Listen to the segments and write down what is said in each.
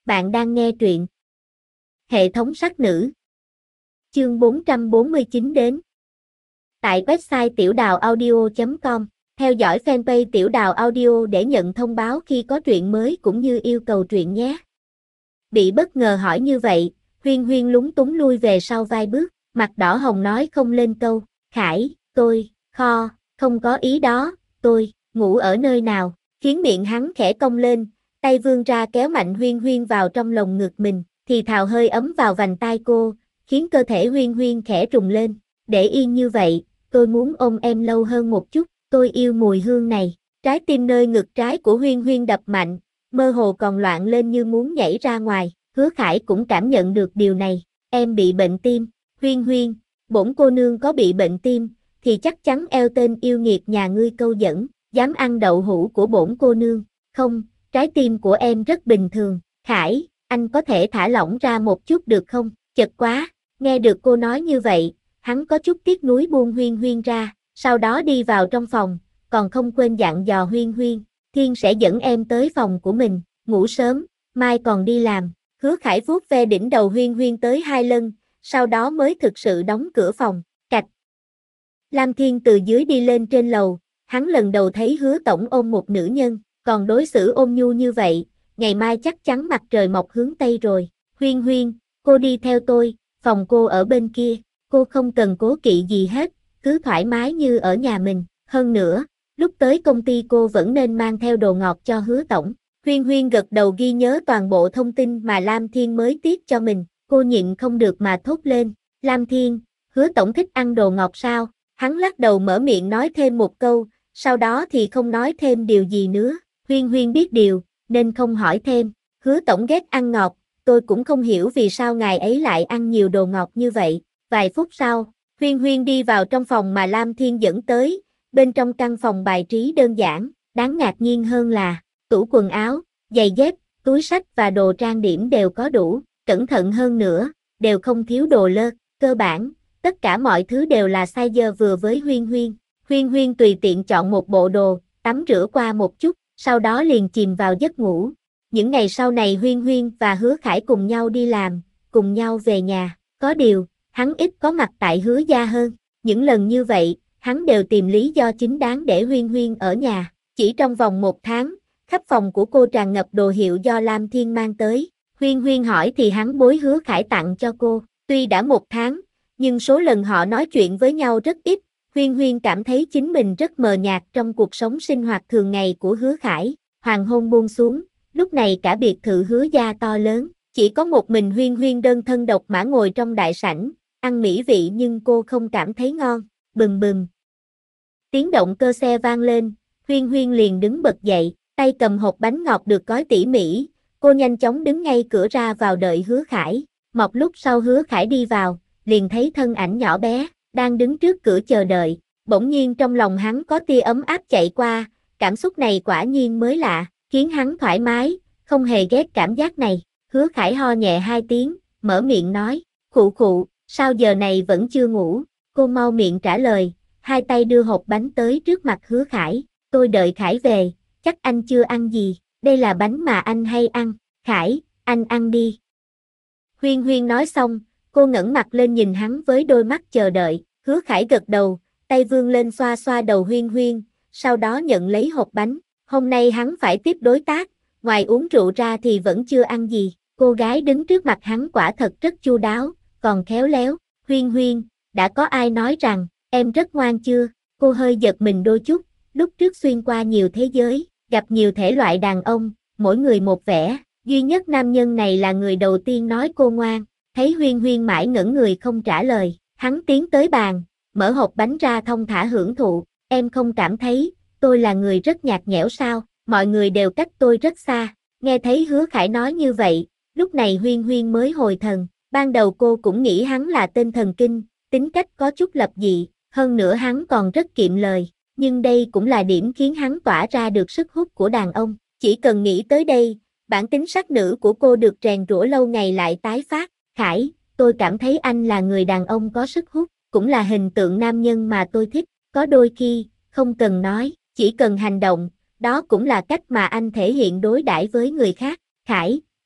Bạn đang nghe truyện Hệ thống sắc nữ. Chương 449 đến. Tại website tiểudàuaudio.com, theo dõi fanpage Tiểu Đào Audio để nhận thông báo khi có truyện mới cũng như yêu cầu truyện nhé. Bị bất ngờ hỏi như vậy, Huyên Huyên lúng túng lui về sau vài bước, mặt đỏ hồng nói không lên câu. Khải, tôi, không có ý đó, tôi, ngủ ở nơi nào, khiến miệng hắn khẽ cong lên, tay vươn ra kéo mạnh Huyên Huyên vào trong lồng ngực mình, thì thào hơi ấm vào vành tai cô, khiến cơ thể Huyên Huyên khẽ trùng lên. Để yên như vậy, tôi muốn ôm em lâu hơn một chút, tôi yêu mùi hương này. Trái tim nơi ngực trái của Huyên Huyên đập mạnh, mơ hồ còn loạn lên như muốn nhảy ra ngoài. Hứa Khải cũng cảm nhận được điều này. Em bị bệnh tim. Huyên Huyên, bổn cô nương có bị bệnh tim, thì chắc chắn eo tên yêu nghiệt nhà ngươi câu dẫn, dám ăn đậu hũ của bổn cô nương. Không, trái tim của em rất bình thường. Khải, anh có thể thả lỏng ra một chút được không? Chật quá. Nghe được cô nói như vậy, hắn có chút tiếc nuối buông Huyên Huyên ra, sau đó đi vào trong phòng, còn không quên dặn dò Huyên Huyên, Thiên sẽ dẫn em tới phòng của mình, ngủ sớm, mai còn đi làm. Hứa Khải vuốt ve đỉnh đầu Huyên Huyên tới 2 lần, sau đó mới thực sự đóng cửa phòng. Cạch. Lam Thiên từ dưới đi lên trên lầu, hắn lần đầu thấy Hứa tổng ôm một nữ nhân, còn đối xử ôn nhu như vậy, ngày mai chắc chắn mặt trời mọc hướng Tây rồi. Huyên Huyên, cô đi theo tôi, phòng cô ở bên kia, cô không cần cố kỵ gì hết, cứ thoải mái như ở nhà mình. Hơn nữa, lúc tới công ty cô vẫn nên mang theo đồ ngọt cho Hứa tổng. Huyên Huyên gật đầu ghi nhớ toàn bộ thông tin mà Lam Thiên mới tiết cho mình, cô nhịn không được mà thốt lên. Lam Thiên, Hứa tổng thích ăn đồ ngọt sao? Hắn lắc đầu mở miệng nói thêm một câu, sau đó thì không nói thêm điều gì nữa. Huyên Huyên biết điều, nên không hỏi thêm. Hứa tổng ghét ăn ngọt, tôi cũng không hiểu vì sao ngài ấy lại ăn nhiều đồ ngọt như vậy. Vài phút sau, Huyên Huyên đi vào trong phòng mà Lam Thiên dẫn tới, bên trong căn phòng bài trí đơn giản, đáng ngạc nhiên hơn là tủ quần áo, giày dép, túi xách và đồ trang điểm đều có đủ, cẩn thận hơn nữa, đều không thiếu đồ lơ, cơ bản, tất cả mọi thứ đều là size vừa với Huyên Huyên. Huyên Huyên tùy tiện chọn một bộ đồ, tắm rửa qua một chút, sau đó liền chìm vào giấc ngủ. Những ngày sau này Huyên Huyên và Hứa Khải cùng nhau đi làm, cùng nhau về nhà, có điều, hắn ít có mặt tại Hứa gia hơn. Những lần như vậy, hắn đều tìm lý do chính đáng để Huyên Huyên ở nhà. Chỉ trong vòng 1 tháng, khắp phòng của cô tràn ngập đồ hiệu do Lam Thiên mang tới. Huyên Huyên hỏi thì hắn bối Hứa Khải tặng cho cô. Tuy đã 1 tháng, nhưng số lần họ nói chuyện với nhau rất ít. Huyên Huyên cảm thấy chính mình rất mờ nhạt trong cuộc sống sinh hoạt thường ngày của Hứa Khải. Hoàng hôn buông xuống, lúc này cả biệt thự Hứa gia to lớn, chỉ có một mình Huyên Huyên đơn thân độc mã ngồi trong đại sảnh, ăn mỹ vị nhưng cô không cảm thấy ngon. Bừng bừng. Tiếng động cơ xe vang lên, Huyên Huyên liền đứng bật dậy, tay cầm hộp bánh ngọt được gói tỉ mỉ, cô nhanh chóng đứng ngay cửa ra vào đợi Hứa Khải. Một lúc sau Hứa Khải đi vào, liền thấy thân ảnh nhỏ bé, đang đứng trước cửa chờ đợi, bỗng nhiên trong lòng hắn có tia ấm áp chạy qua, cảm xúc này quả nhiên mới lạ, khiến hắn thoải mái, không hề ghét cảm giác này. Hứa Khải ho nhẹ 2 tiếng, mở miệng nói, khụ khụ, sao giờ này vẫn chưa ngủ? Cô mau miệng trả lời, 2 tay đưa hộp bánh tới trước mặt Hứa Khải, tôi đợi Khải về, chắc anh chưa ăn gì, đây là bánh mà anh hay ăn, Khải, anh ăn đi. Huyên Huyên nói xong, cô ngẩng mặt lên nhìn hắn với đôi mắt chờ đợi. Hứa Khải gật đầu, tay vươn lên xoa xoa đầu Huyên Huyên, sau đó nhận lấy hộp bánh. Hôm nay hắn phải tiếp đối tác, ngoài uống rượu ra thì vẫn chưa ăn gì. Cô gái đứng trước mặt hắn quả thật rất chu đáo, còn khéo léo. Huyên Huyên, đã có ai nói rằng, em rất ngoan chưa? Cô hơi giật mình đôi chút, lúc trước xuyên qua nhiều thế giới, gặp nhiều thể loại đàn ông, mỗi người một vẻ, duy nhất nam nhân này là người đầu tiên nói cô ngoan. Thấy Huyên Huyên mãi ngẩn người không trả lời, hắn tiến tới bàn, mở hộp bánh ra thong thả hưởng thụ. Em không cảm thấy, tôi là người rất nhạt nhẽo sao, mọi người đều cách tôi rất xa. Nghe thấy Hứa Khải nói như vậy, lúc này Huyên Huyên mới hồi thần. Ban đầu cô cũng nghĩ hắn là tên thần kinh, tính cách có chút lập dị, hơn nữa hắn còn rất kiệm lời. Nhưng đây cũng là điểm khiến hắn tỏa ra được sức hút của đàn ông. Chỉ cần nghĩ tới đây, bản tính sắc nữ của cô được rèn rũa lâu ngày lại tái phát. Khải, tôi cảm thấy anh là người đàn ông có sức hút, cũng là hình tượng nam nhân mà tôi thích. Có đôi khi, không cần nói, chỉ cần hành động, đó cũng là cách mà anh thể hiện đối đãi với người khác. Khải,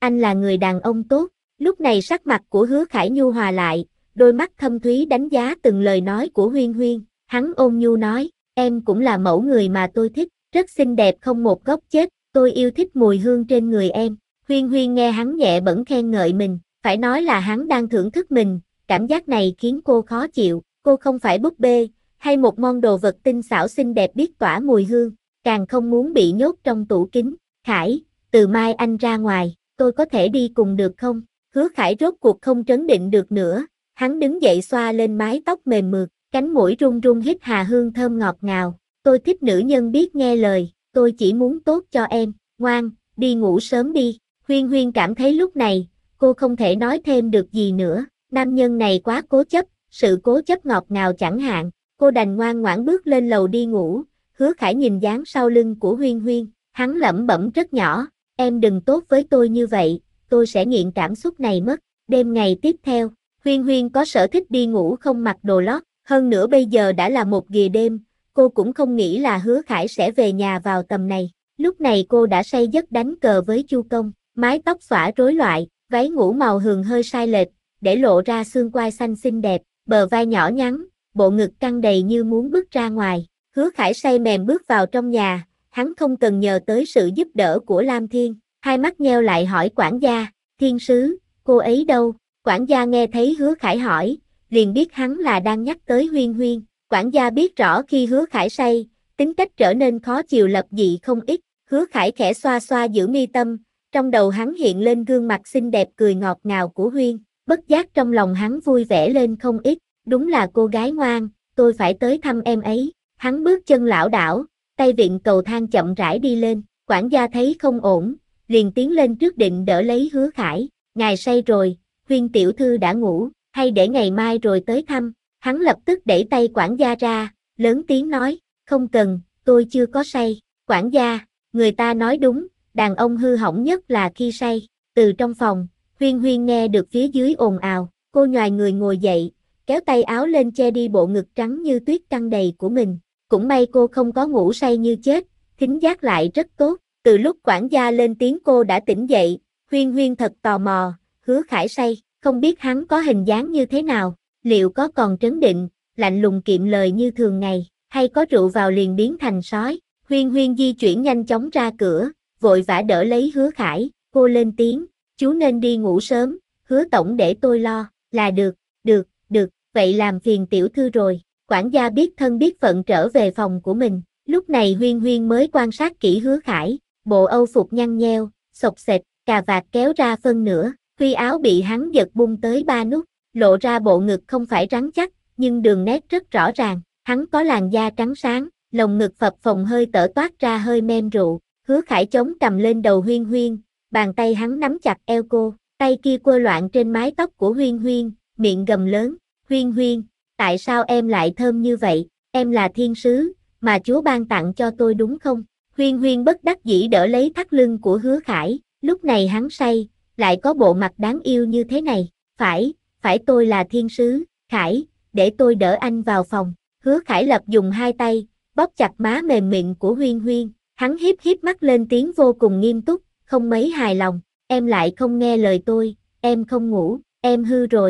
anh là người đàn ông tốt. Lúc này sắc mặt của Hứa Khải nhu hòa lại, đôi mắt thâm thúy đánh giá từng lời nói của Huyên Huyên, hắn ôn nhu nói, em cũng là mẫu người mà tôi thích, rất xinh đẹp không một góc chết, tôi yêu thích mùi hương trên người em. Huyên Huyên nghe hắn nhẹ bẫng khen ngợi mình, phải nói là hắn đang thưởng thức mình, cảm giác này khiến cô khó chịu, cô không phải búp bê, hay một món đồ vật tinh xảo xinh đẹp biết tỏa mùi hương, càng không muốn bị nhốt trong tủ kính. Khải, từ mai anh ra ngoài, tôi có thể đi cùng được không? Hứa Khải rốt cuộc không trấn định được nữa, hắn đứng dậy xoa lên mái tóc mềm mượt, cánh mũi run run hít hà hương thơm ngọt ngào. Tôi thích nữ nhân biết nghe lời, tôi chỉ muốn tốt cho em, ngoan, đi ngủ sớm đi. Huyên Huyên cảm thấy lúc này, cô không thể nói thêm được gì nữa, nam nhân này quá cố chấp, sự cố chấp ngọt ngào chẳng hạn, cô đành ngoan ngoãn bước lên lầu đi ngủ. Hứa Khải nhìn dáng sau lưng của Huyên Huyên, hắn lẩm bẩm rất nhỏ, em đừng tốt với tôi như vậy, tôi sẽ nghiện cảm xúc này mất. Đêm ngày tiếp theo, Huyên Huyên có sở thích đi ngủ không mặc đồ lót, hơn nữa bây giờ đã là 1 giờ đêm, cô cũng không nghĩ là Hứa Khải sẽ về nhà vào tầm này. Lúc này cô đã say giấc đánh cờ với Chu Công, mái tóc xõa rối loạn, váy ngủ màu hường hơi sai lệch, để lộ ra xương quai xanh xinh đẹp, bờ vai nhỏ nhắn, bộ ngực căng đầy như muốn bước ra ngoài. Hứa Khải say mềm bước vào trong nhà, hắn không cần nhờ tới sự giúp đỡ của Lam Thiên, hai mắt nheo lại hỏi quản gia, thiên sứ, cô ấy đâu? Quản gia nghe thấy Hứa Khải hỏi, liền biết hắn là đang nhắc tới Huyên Huyên. Quản gia biết rõ khi Hứa Khải say, tính cách trở nên khó chiều lập dị không ít. Hứa Khải khẽ xoa xoa giữ mi tâm, trong đầu hắn hiện lên gương mặt xinh đẹp cười ngọt ngào của Huyên, bất giác trong lòng hắn vui vẻ lên không ít, đúng là cô gái ngoan, tôi phải tới thăm em ấy. Hắn bước chân lảo đảo, tay vịn cầu thang chậm rãi đi lên, quản gia thấy không ổn, liền tiến lên trước định đỡ lấy Hứa Khải, ngài say rồi, Huyên tiểu thư đã ngủ, hay để ngày mai rồi tới thăm. Hắn lập tức đẩy tay quản gia ra, lớn tiếng nói, không cần, tôi chưa có say. Quản gia, người ta nói đúng, đàn ông hư hỏng nhất là khi say. Từ trong phòng, Huyên Huyên nghe được phía dưới ồn ào, cô nhoài người ngồi dậy, kéo tay áo lên che đi bộ ngực trắng như tuyết căng đầy của mình. Cũng may cô không có ngủ say như chết, thính giác lại rất tốt. Từ lúc quản gia lên tiếng cô đã tỉnh dậy, Huyên Huyên thật tò mò, Hứa Khải say, không biết hắn có hình dáng như thế nào, liệu có còn trấn định, lạnh lùng kiệm lời như thường ngày, hay có rượu vào liền biến thành sói. Huyên Huyên di chuyển nhanh chóng ra cửa, vội vã đỡ lấy Hứa Khải, cô lên tiếng, chú nên đi ngủ sớm, Hứa tổng để tôi lo, là được, được, vậy làm phiền tiểu thư rồi. Quản gia biết thân biết phận trở về phòng của mình, lúc này Huyên Huyên mới quan sát kỹ Hứa Khải, bộ âu phục nhăn nheo, xộc xệch, cà vạt kéo ra phân nửa, khuy áo bị hắn giật bung tới 3 nút, lộ ra bộ ngực không phải rắn chắc, nhưng đường nét rất rõ ràng, hắn có làn da trắng sáng, lồng ngực phập phồng hơi tở toát ra hơi men rượu. Hứa Khải chống cầm lên đầu Huyên Huyên, bàn tay hắn nắm chặt eo cô, tay kia quơ loạn trên mái tóc của Huyên Huyên, miệng gầm lớn, Huyên Huyên, tại sao em lại thơm như vậy, em là thiên sứ, mà Chúa ban tặng cho tôi đúng không? Huyên Huyên bất đắc dĩ đỡ lấy thắt lưng của Hứa Khải, lúc này hắn say, lại có bộ mặt đáng yêu như thế này, phải tôi là thiên sứ, Khải, để tôi đỡ anh vào phòng. Hứa Khải lập dùng hai tay, bóp chặt má mềm mịn của Huyên Huyên, hắn híp mắt lên tiếng vô cùng nghiêm túc, không mấy hài lòng, em lại không nghe lời tôi, em không ngủ, em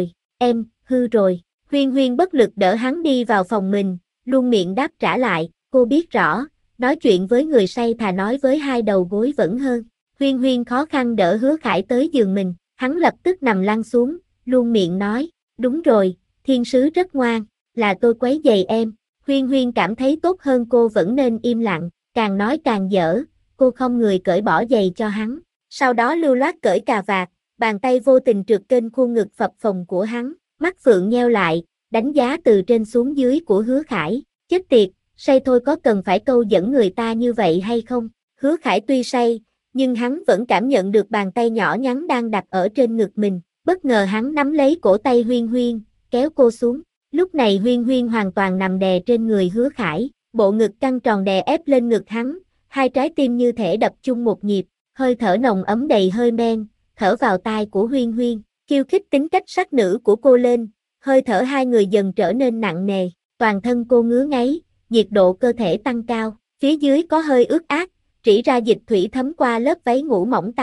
hư rồi. Huyên Huyên bất lực đỡ hắn đi vào phòng mình, luôn miệng đáp trả lại, cô biết rõ, nói chuyện với người say thà nói với hai đầu gối vẫn hơn. Huyên Huyên khó khăn đỡ Hứa Khải tới giường mình, hắn lập tức nằm lăn xuống, luôn miệng nói, đúng rồi, thiên sứ rất ngoan, là tôi quấy giày em. Huyên Huyên cảm thấy tốt hơn cô vẫn nên im lặng, càng nói càng dở, cô không người cởi bỏ giày cho hắn, sau đó lưu loát cởi cà vạt, bàn tay vô tình trượt kênh khuôn ngực phập phồng của hắn, mắt phượng nheo lại, đánh giá từ trên xuống dưới của Hứa Khải, chết tiệt, say thôi có cần phải câu dẫn người ta như vậy hay không? Hứa Khải tuy say, nhưng hắn vẫn cảm nhận được bàn tay nhỏ nhắn đang đặt ở trên ngực mình, bất ngờ hắn nắm lấy cổ tay Huyên Huyên, kéo cô xuống. Lúc này Huyên Huyên hoàn toàn nằm đè trên người Hứa Khải, bộ ngực căng tròn đè ép lên ngực hắn, hai trái tim như thể đập chung một nhịp, hơi thở nồng ấm đầy hơi men, thở vào tai của Huyên Huyên, khiêu khích tính cách sắc nữ của cô lên, hơi thở hai người dần trở nên nặng nề, toàn thân cô ngứa ngáy, nhiệt độ cơ thể tăng cao, phía dưới có hơi ướt át, rỉ ra dịch thủy thấm qua lớp váy ngủ mỏng tang.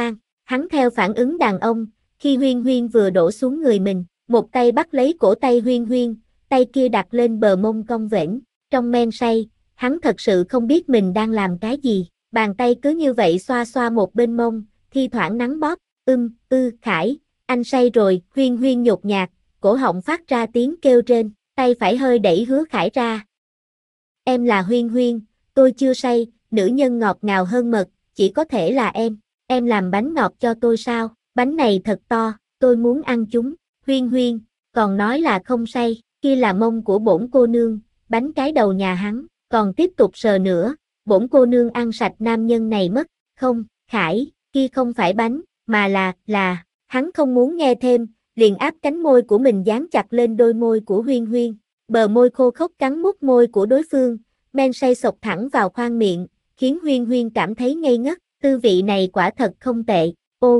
Hắn theo phản ứng đàn ông, khi Huyên Huyên vừa đổ xuống người mình, một tay bắt lấy cổ tay Huyên Huyên, tay kia đặt lên bờ mông cong vểnh. Trong men say, hắn thật sự không biết mình đang làm cái gì, bàn tay cứ như vậy xoa xoa một bên mông, thi thoảng nắn bóp, Khải, anh say rồi, Huyên Huyên nhột nhạt, cổ họng phát ra tiếng kêu rên, tay phải hơi đẩy Hứa Khải ra. Em là Huyên Huyên, tôi chưa say, nữ nhân ngọt ngào hơn mật, chỉ có thể là em làm bánh ngọt cho tôi sao, bánh này thật to, tôi muốn ăn chúng, Huyên Huyên, còn nói là không say, kia là mông của bổn cô nương, bánh cái đầu nhà hắn, còn tiếp tục sờ nữa, bổn cô nương ăn sạch nam nhân này mất, không, Khải, kia không phải bánh, mà là, hắn không muốn nghe thêm, liền áp cánh môi của mình dán chặt lên đôi môi của Huyên Huyên, bờ môi khô khốc cắn mút môi của đối phương, men say sộc thẳng vào khoang miệng, khiến Huyên Huyên cảm thấy ngây ngất, tư vị này quả thật không tệ,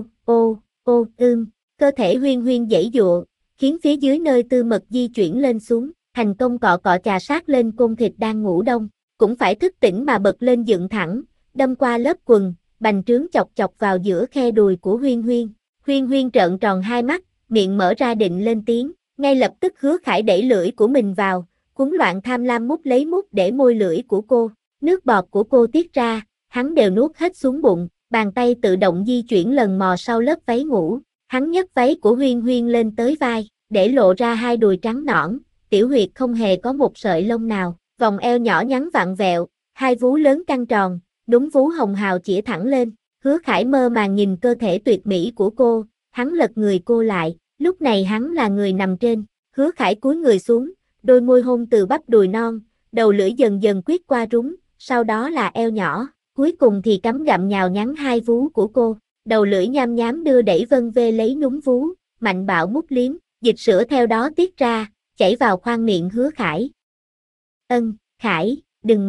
cơ thể Huyên Huyên giãy giụa, khiến phía dưới nơi tư mật di chuyển lên xuống, thành công cọ cọ chà sát lên côn thịt đang ngủ đông, cũng phải thức tỉnh mà bật lên dựng thẳng, đâm qua lớp quần, bành trướng chọc chọc vào giữa khe đùi của Huyên Huyên. Huyên Huyên trợn tròn hai mắt, miệng mở ra định lên tiếng, ngay lập tức Hứa Khải đẩy lưỡi của mình vào, cuống loạn tham lam mút để môi lưỡi của cô, nước bọt của cô tiết ra, hắn đều nuốt hết xuống bụng, bàn tay tự động di chuyển lần mò sau lớp váy ngủ, hắn nhấc váy của Huyên Huyên lên tới vai, để lộ ra hai đùi trắng nõn, tiểu huyệt không hề có một sợi lông nào, vòng eo nhỏ nhắn vặn vẹo, hai vú lớn căng tròn, đúng vú hồng hào chĩa thẳng lên, Hứa Khải mơ màng nhìn cơ thể tuyệt mỹ của cô, hắn lật người cô lại, lúc này hắn là người nằm trên, Hứa Khải cúi người xuống, đôi môi hôn từ bắp đùi non, đầu lưỡi dần dần quyết qua rúng, sau đó là eo nhỏ, cuối cùng thì cắm gặm nhào nhắn hai vú của cô, đầu lưỡi nham nhám đưa đẩy vân vê lấy núm vú, mạnh bạo mút liếm, dịch sữa theo đó tiết ra, chảy vào khoang miệng Hứa Khải. Khải,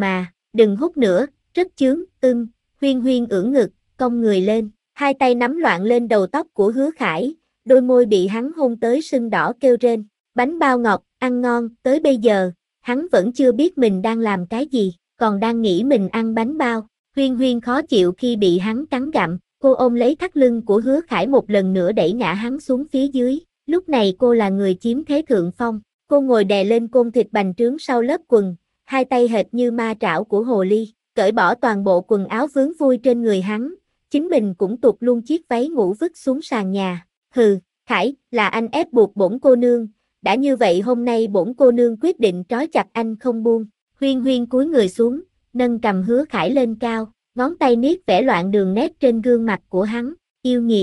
đừng hút nữa, rất chướng, Huyên Huyên ưỡn ngực, cong người lên, hai tay nắm loạn lên đầu tóc của Hứa Khải, đôi môi bị hắn hôn tới sưng đỏ kêu rên, bánh bao ngọt, ăn ngon, tới bây giờ, hắn vẫn chưa biết mình đang làm cái gì, còn đang nghĩ mình ăn bánh bao, Huyên Huyên khó chịu khi bị hắn cắn gặm, cô ôm lấy thắt lưng của Hứa Khải một lần nữa đẩy ngã hắn xuống phía dưới, lúc này cô là người chiếm thế thượng phong, cô ngồi đè lên côn thịt bành trướng sau lớp quần, hai tay hệt như ma trảo của hồ ly, cởi bỏ toàn bộ quần áo vướng vui trên người hắn, chính mình cũng tụt luôn chiếc váy ngủ vứt xuống sàn nhà, hừ, Khải, là anh ép buộc bổn cô nương, đã như vậy hôm nay bổn cô nương quyết định trói chặt anh không buông, Huyên Huyên cúi người xuống, nâng cầm Hứa Khải lên cao, ngón tay niết vẽ loạn đường nét trên gương mặt của hắn, yêu nghiệt.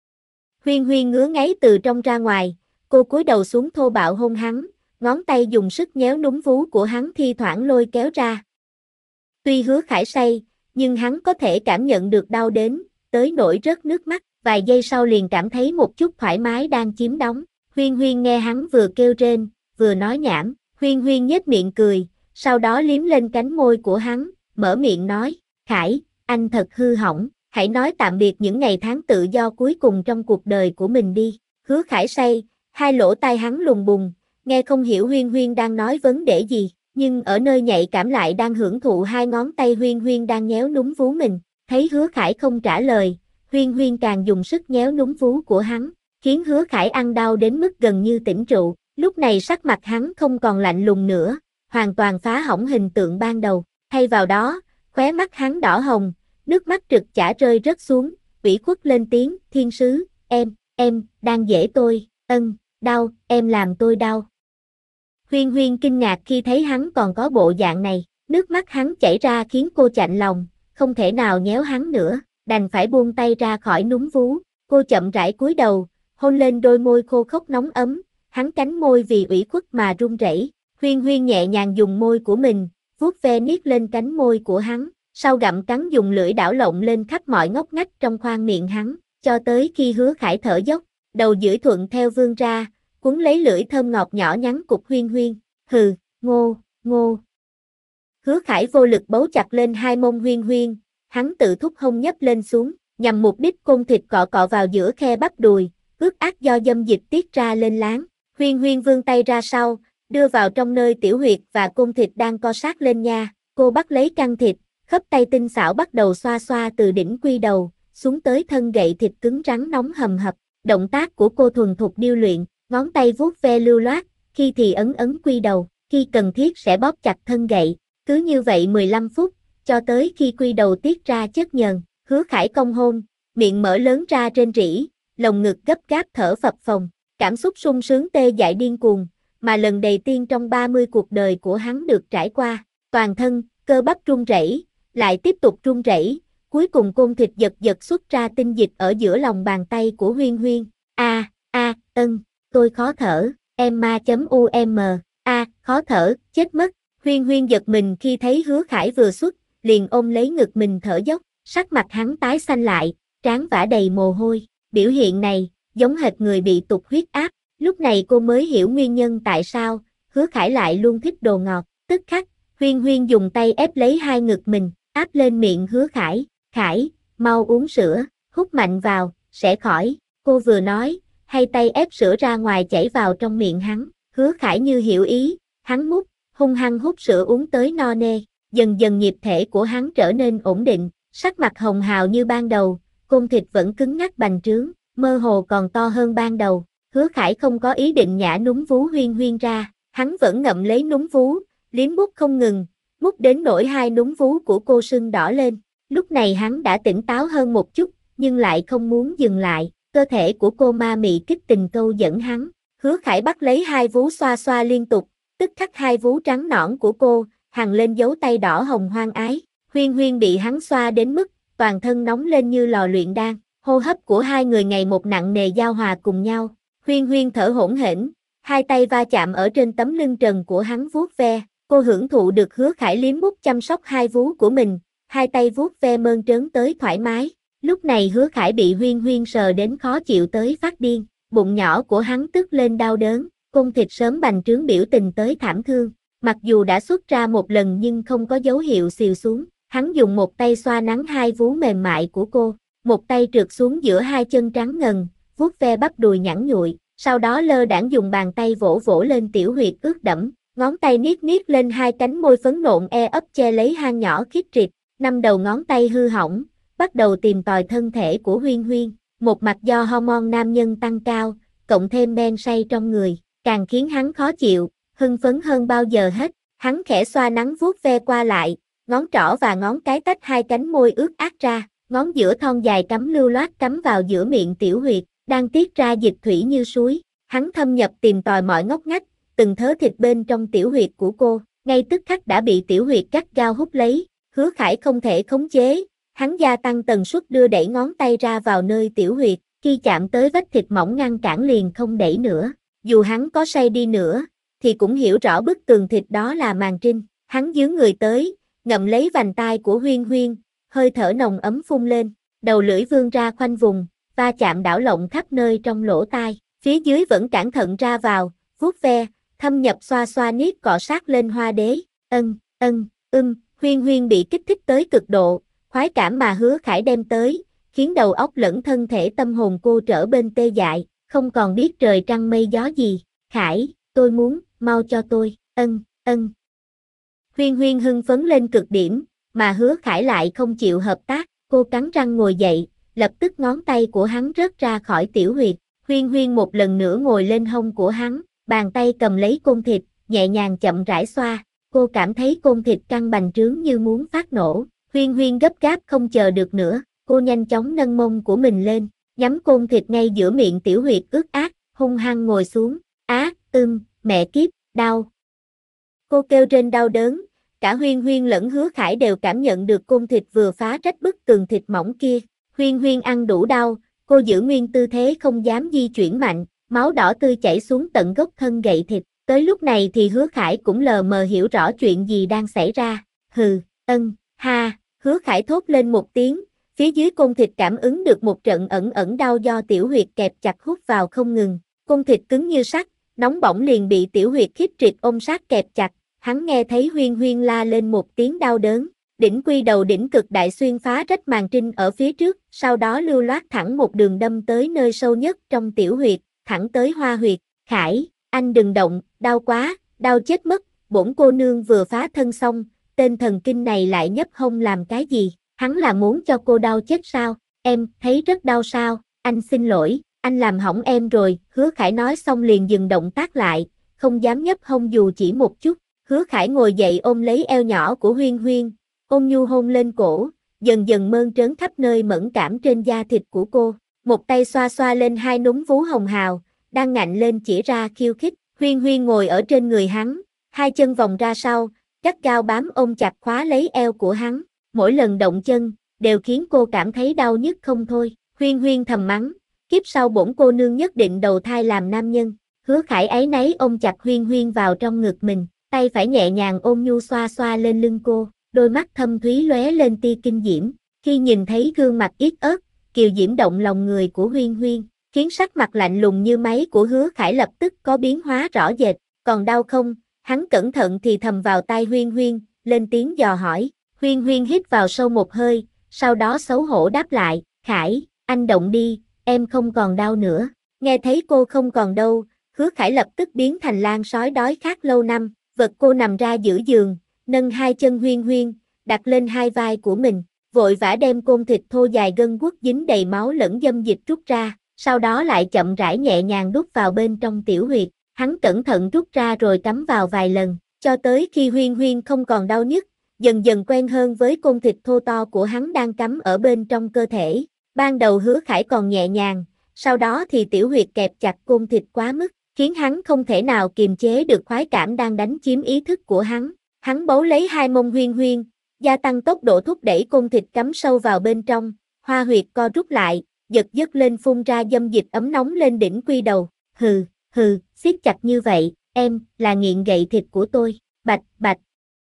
Huyên Huyên ngứa ngáy từ trong ra ngoài, cô cúi đầu xuống thô bạo hôn hắn, ngón tay dùng sức nhéo núm vú của hắn thi thoảng lôi kéo ra. Tuy Hứa Khải say, nhưng hắn có thể cảm nhận được đau đến, tới nỗi rớt nước mắt, vài giây sau liền cảm thấy một chút thoải mái đang chiếm đóng. Huyên Huyên nghe hắn vừa kêu rên, vừa nói nhảm, Huyên Huyên nhếch miệng cười, sau đó liếm lên cánh môi của hắn, mở miệng nói, Khải, anh thật hư hỏng, hãy nói tạm biệt những ngày tháng tự do cuối cùng trong cuộc đời của mình đi. Hứa Khải say, hai lỗ tai hắn lùng bùng, nghe không hiểu Huyên Huyên đang nói vấn đề gì, nhưng ở nơi nhạy cảm lại đang hưởng thụ hai ngón tay Huyên Huyên đang nhéo núm vú mình, thấy Hứa Khải không trả lời, Huyên Huyên càng dùng sức nhéo núm vú của hắn, khiến Hứa Khải ăn đau đến mức gần như tỉnh rượu, lúc này sắc mặt hắn không còn lạnh lùng nữa, hoàn toàn phá hỏng hình tượng ban đầu, thay vào đó, khóe mắt hắn đỏ hồng, nước mắt trực chả rơi rớt xuống, ủy khuất lên tiếng, thiên sứ, em, đang dễ tôi, đau, em làm tôi đau. Huyên Huyên kinh ngạc khi thấy hắn còn có bộ dạng này, nước mắt hắn chảy ra khiến cô chạnh lòng, không thể nào nhéo hắn nữa, đành phải buông tay ra khỏi núm vú, cô chậm rãi cúi đầu, hôn lên đôi môi khô khốc nóng ấm, hắn cánh môi vì ủy khuất mà run rẩy. Huyên Huyên nhẹ nhàng dùng môi của mình, vuốt ve niết lên cánh môi của hắn, sau gặm cắn dùng lưỡi đảo lộn lên khắp mọi ngóc ngách trong khoang miệng hắn, cho tới khi Hứa Khải thở dốc, đầu lưỡi thuận theo vươn ra, cuốn lấy lưỡi thơm ngọt nhỏ nhắn cục Huyên Huyên, hừ, ngô. Hứa Khải vô lực bấu chặt lên hai mông Huyên Huyên, hắn tự thúc hông nhấp lên xuống, nhằm mục đích côn thịt cọ cọ vào giữa khe bắp đùi, ướt át do dâm dịch tiết ra lên láng. Huyên Huyên vươn tay ra sau, đưa vào trong nơi tiểu huyệt và côn thịt đang co sát lên nha, cô bắt lấy căng thịt, khớp tay tinh xảo bắt đầu xoa xoa từ đỉnh quy đầu, xuống tới thân gậy thịt cứng rắn nóng hầm hập. Động tác của cô thuần thục điêu luyện, ngón tay vuốt ve lưu loát, khi thì ấn ấn quy đầu, khi cần thiết sẽ bóp chặt thân gậy. Cứ như vậy 15 phút, cho tới khi quy đầu tiết ra chất nhờn. Hứa Khải cong hôn, miệng mở lớn ra rên rỉ, lồng ngực gấp gáp thở phập phồng, cảm xúc sung sướng tê dại điên cuồng, mà lần đầu tiên trong 30 cuộc đời của hắn được trải qua. Toàn thân, cơ bắp run rẩy, lại tiếp tục run rẩy, cuối cùng côn thịt giật giật xuất ra tinh dịch ở giữa lòng bàn tay của Huyên Huyên. Tôi khó thở, khó thở, chết mất. Huyên Huyên giật mình khi thấy Hứa Khải vừa xuất, liền ôm lấy ngực mình thở dốc, sắc mặt hắn tái xanh lại, trán vã đầy mồ hôi. Biểu hiện này, giống hệt người bị tụt huyết áp. Lúc này cô mới hiểu nguyên nhân tại sao Hứa Khải lại luôn thích đồ ngọt. Tức khắc, Huyên Huyên dùng tay ép lấy hai ngực mình, áp lên miệng Hứa Khải. Khải, mau uống sữa, hút mạnh vào, sẽ khỏi. Cô vừa nói, hay tay ép sữa ra ngoài chảy vào trong miệng hắn. Hứa Khải như hiểu ý, hắn mút, hung hăng hút sữa uống tới no nê. Dần dần nhịp thể của hắn trở nên ổn định, sắc mặt hồng hào như ban đầu, côn thịt vẫn cứng ngắc bành trướng, mơ hồ còn to hơn ban đầu. Hứa Khải không có ý định nhả núm vú Huyên Huyên ra, hắn vẫn ngậm lấy núm vú, liếm mút không ngừng, mút đến nỗi hai núm vú của cô sưng đỏ lên. Lúc này hắn đã tỉnh táo hơn một chút, nhưng lại không muốn dừng lại, cơ thể của cô ma mị kích tình câu dẫn hắn. Hứa Khải bắt lấy hai vú xoa xoa liên tục, tức khắc hai vú trắng nõn của cô hằn lên dấu tay đỏ hồng hoang ái. Huyên Huyên bị hắn xoa đến mức toàn thân nóng lên như lò luyện đan, hô hấp của hai người ngày một nặng nề giao hòa cùng nhau. Huyên Huyên thở hổn hển, hai tay va chạm ở trên tấm lưng trần của hắn vuốt ve, cô hưởng thụ được Hứa Khải liếm mút chăm sóc hai vú của mình, hai tay vuốt ve mơn trớn tới thoải mái. Lúc này Hứa Khải bị Huyên Huyên sờ đến khó chịu tới phát điên, bụng nhỏ của hắn tức lên đau đớn, côn thịt sớm bành trướng biểu tình tới thảm thương. Mặc dù đã xuất ra một lần nhưng không có dấu hiệu xìu xuống, hắn dùng một tay xoa nắn hai vú mềm mại của cô, một tay trượt xuống giữa hai chân trắng ngần, vuốt ve bắp đùi nhẵn nhụi, sau đó lơ đãng dùng bàn tay vỗ vỗ lên tiểu huyệt ướt đẫm, ngón tay niết niết lên hai cánh môi phấn nộn ấp che lấy hang nhỏ khít rịt, năm đầu ngón tay hư hỏng, bắt đầu tìm tòi thân thể của Huyên Huyên, một mặt do hormone nam nhân tăng cao, cộng thêm men say trong người, càng khiến hắn khó chịu, hưng phấn hơn bao giờ hết. Hắn khẽ xoa nắn vuốt ve qua lại, ngón trỏ và ngón cái tách hai cánh môi ướt át ra, ngón giữa thon dài cắm lưu loát cắm vào giữa miệng tiểu huyệt, đang tiết ra dịch thủy như suối. Hắn thâm nhập tìm tòi mọi ngóc ngách, từng thớ thịt bên trong tiểu huyệt của cô, ngay tức khắc đã bị tiểu huyệt gắt gao hút lấy. Hứa Khải không thể khống chế, hắn gia tăng tần suất đưa đẩy ngón tay ra vào nơi tiểu huyệt, khi chạm tới vách thịt mỏng ngăn cản liền không đẩy nữa. Dù hắn có say đi nữa, thì cũng hiểu rõ bức tường thịt đó là màn trinh. Hắn dướn người tới, ngậm lấy vành tai của Huyên Huyên, hơi thở nồng ấm phun lên, đầu lưỡi vươn ra khoanh vùng, va chạm đảo lộn khắp nơi trong lỗ tai, phía dưới vẫn cẩn thận ra vào, vuốt ve, thâm nhập xoa xoa niết cọ sát lên hoa đế. Huyên Huyên bị kích thích tới cực độ, khoái cảm mà Hứa Khải đem tới, khiến đầu óc lẫn thân thể tâm hồn cô trở bên tê dại, không còn biết trời trăng mây gió gì. Khải, tôi muốn, mau cho tôi, Huyên Huyên hưng phấn lên cực điểm, mà Hứa Khải lại không chịu hợp tác, cô cắn răng ngồi dậy, lập tức ngón tay của hắn rớt ra khỏi tiểu huyệt. Huyên Huyên một lần nữa ngồi lên hông của hắn, bàn tay cầm lấy côn thịt, nhẹ nhàng chậm rãi xoa, cô cảm thấy côn thịt căng bành trướng như muốn phát nổ. Huyên Huyên gấp gáp không chờ được nữa, cô nhanh chóng nâng mông của mình lên, nhắm côn thịt ngay giữa miệng tiểu huyệt ướt át, hung hăng ngồi xuống. Mẹ kiếp, đau. Cô kêu trên đau đớn, cả Huyên Huyên lẫn Hứa Khải đều cảm nhận được côn thịt vừa phá rách bức tường thịt mỏng kia. Huyên Huyên ăn đủ đau, cô giữ nguyên tư thế không dám di chuyển mạnh, máu đỏ tươi chảy xuống tận gốc thân gậy thịt. Tới lúc này thì Hứa Khải cũng lờ mờ hiểu rõ chuyện gì đang xảy ra. Hứa Khải thốt lên một tiếng, phía dưới côn thịt cảm ứng được một trận ẩn đau do tiểu huyệt kẹp chặt hút vào không ngừng. Côn thịt cứng như sắt, nóng bỏng liền bị tiểu huyệt khít trịt ôm sát kẹp chặt. Hắn nghe thấy Huyên Huyên la lên một tiếng đau đớn, đỉnh quy đầu đỉnh cực đại xuyên phá rách màn trinh ở phía trước, sau đó lưu loát thẳng một đường đâm tới nơi sâu nhất trong tiểu huyệt, thẳng tới hoa huyệt. Khải, anh đừng động, đau quá, đau chết mất, bổn cô nương vừa phá thân xong, tên thần kinh này lại nhấp hông làm cái gì, hắn là muốn cho cô đau chết sao? Em thấy rất đau sao? Anh xin lỗi, anh làm hỏng em rồi. Hứa Khải nói xong liền dừng động tác lại, không dám nhấc hông dù chỉ một chút. Hứa Khải ngồi dậy ôm lấy eo nhỏ của Huyên Huyên, ôn nhu hôn lên cổ, dần dần mơn trớn khắp nơi mẫn cảm trên da thịt của cô. Một tay xoa xoa lên hai núm vú hồng hào, đang ngạnh lên chỉ ra khiêu khích. Huyên Huyên ngồi ở trên người hắn, hai chân vòng ra sau, gắt gao bám ôm chặt khóa lấy eo của hắn. Mỗi lần động chân, đều khiến cô cảm thấy đau nhức không thôi. Huyên Huyên thầm mắng, kiếp sau bổn cô nương nhất định đầu thai làm nam nhân. Hứa Khải áy náy ôm chặt Huyên Huyên vào trong ngực mình, tay phải nhẹ nhàng ôm nhu xoa xoa lên lưng cô, đôi mắt thâm thúy lóe lên tia kinh diễm. Khi nhìn thấy gương mặt yết ớt, kiều diễm động lòng người của Huyên Huyên, khiến sắc mặt lạnh lùng như máy của Hứa Khải lập tức có biến hóa rõ rệt. Còn đau không? Hắn cẩn thận thì thầm vào tai Huyên Huyên, lên tiếng dò hỏi. Huyên Huyên hít vào sâu một hơi, sau đó xấu hổ đáp lại, Khải, anh động đi, em không còn đau nữa. Nghe thấy cô không còn đâu, Hứa Khải lập tức biến thành lang sói đói khát lâu năm, vật cô nằm ra giữa giường, nâng hai chân Huyên Huyên, đặt lên hai vai của mình, vội vã đem côn thịt thô dài gân guốc dính đầy máu lẫn dâm dịch rút ra, sau đó lại chậm rãi nhẹ nhàng đút vào bên trong tiểu huyệt. Hắn cẩn thận rút ra rồi cắm vào vài lần, cho tới khi Huyên Huyên không còn đau nhức, dần dần quen hơn với côn thịt thô to của hắn đang cắm ở bên trong cơ thể. Ban đầu Hứa Khải còn nhẹ nhàng, sau đó thì tiểu huyệt kẹp chặt côn thịt quá mức, khiến hắn không thể nào kiềm chế được khoái cảm đang đánh chiếm ý thức của hắn. Hắn bấu lấy hai mông Huyên Huyên, gia tăng tốc độ thúc đẩy côn thịt cắm sâu vào bên trong, hoa huyệt co rút lại, giật giật lên phun ra dâm dịch ấm nóng lên đỉnh quy đầu. Hừ, siết chặt như vậy, em, là nghiện gậy thịt của tôi, bạch, bạch.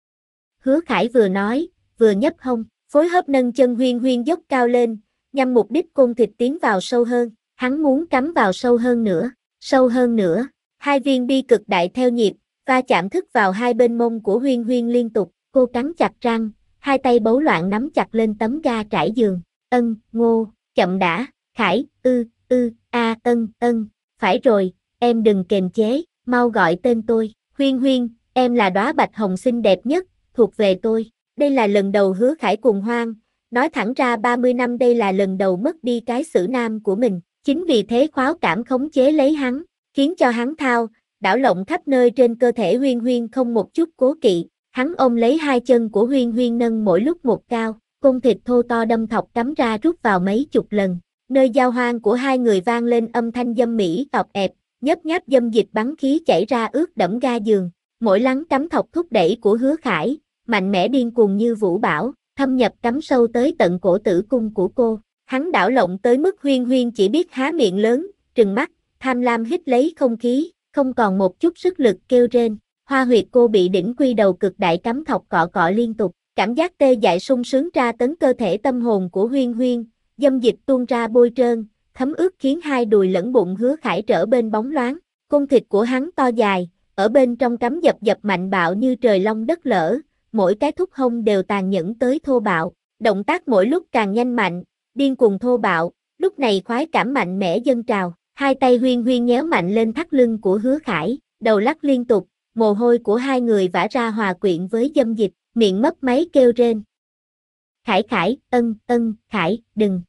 Hứa Khải vừa nói, vừa nhấp hông, phối hợp nâng chân Huyên Huyên dốc cao lên, nhằm mục đích côn thịt tiến vào sâu hơn, hắn muốn cắm vào sâu hơn nữa, hai viên bi cực đại theo nhịp, va chạm thức vào hai bên mông của Huyên Huyên liên tục, cô cắn chặt răng, hai tay bấu loạn nắm chặt lên tấm ga trải giường, Ngô, chậm đã, Khải, phải rồi, em đừng kềm chế, mau gọi tên tôi, Huyên Huyên, em là đóa bạch hồng xinh đẹp nhất, thuộc về tôi. Đây là lần đầu Hứa Khải cùng Hoang, nói thẳng ra 30 năm đây là lần đầu mất đi cái xử nam của mình, chính vì thế khoái cảm khống chế lấy hắn, khiến cho hắn thao, đảo lộn khắp nơi trên cơ thể Huyên Huyên không một chút cố kỵ, hắn ôm lấy hai chân của Huyên Huyên nâng mỗi lúc một cao, côn thịt thô to đâm thọc cắm ra rút vào mấy chục lần, nơi giao hoang của hai người vang lên âm thanh dâm mỹ ọp ẹp, nhấp nháp dâm dịch bắn khí chảy ra ướt đẫm ga giường, mỗi lắng cắm thọc thúc đẩy của Hứa Khải, mạnh mẽ điên cuồng như vũ bão, thâm nhập cắm sâu tới tận cổ tử cung của cô. Hắn đảo lộn tới mức Huyên Huyên chỉ biết há miệng lớn, trừng mắt, tham lam hít lấy không khí, không còn một chút sức lực kêu rên. Hoa huyệt cô bị đỉnh quy đầu cực đại cắm thọc cọ cọ liên tục, cảm giác tê dại sung sướng tra tấn cơ thể tâm hồn của Huyên Huyên, dâm dịch tuôn ra bôi trơn, thấm ướt khiến hai đùi lẫn bụng Hứa Khải trở bên bóng loáng. Cung thịt của hắn to dài, ở bên trong cắm dập dập mạnh bạo như trời long đất lở, mỗi cái thúc hông đều tàn nhẫn tới thô bạo, động tác mỗi lúc càng nhanh mạnh, điên cuồng thô bạo, lúc này khoái cảm mạnh mẽ dâng trào, hai tay Huyên Huyên nhéo mạnh lên thắt lưng của Hứa Khải, đầu lắc liên tục, mồ hôi của hai người vã ra hòa quyện với dâm dịch, miệng mấp máy kêu rên. Khải, Khải, đừng,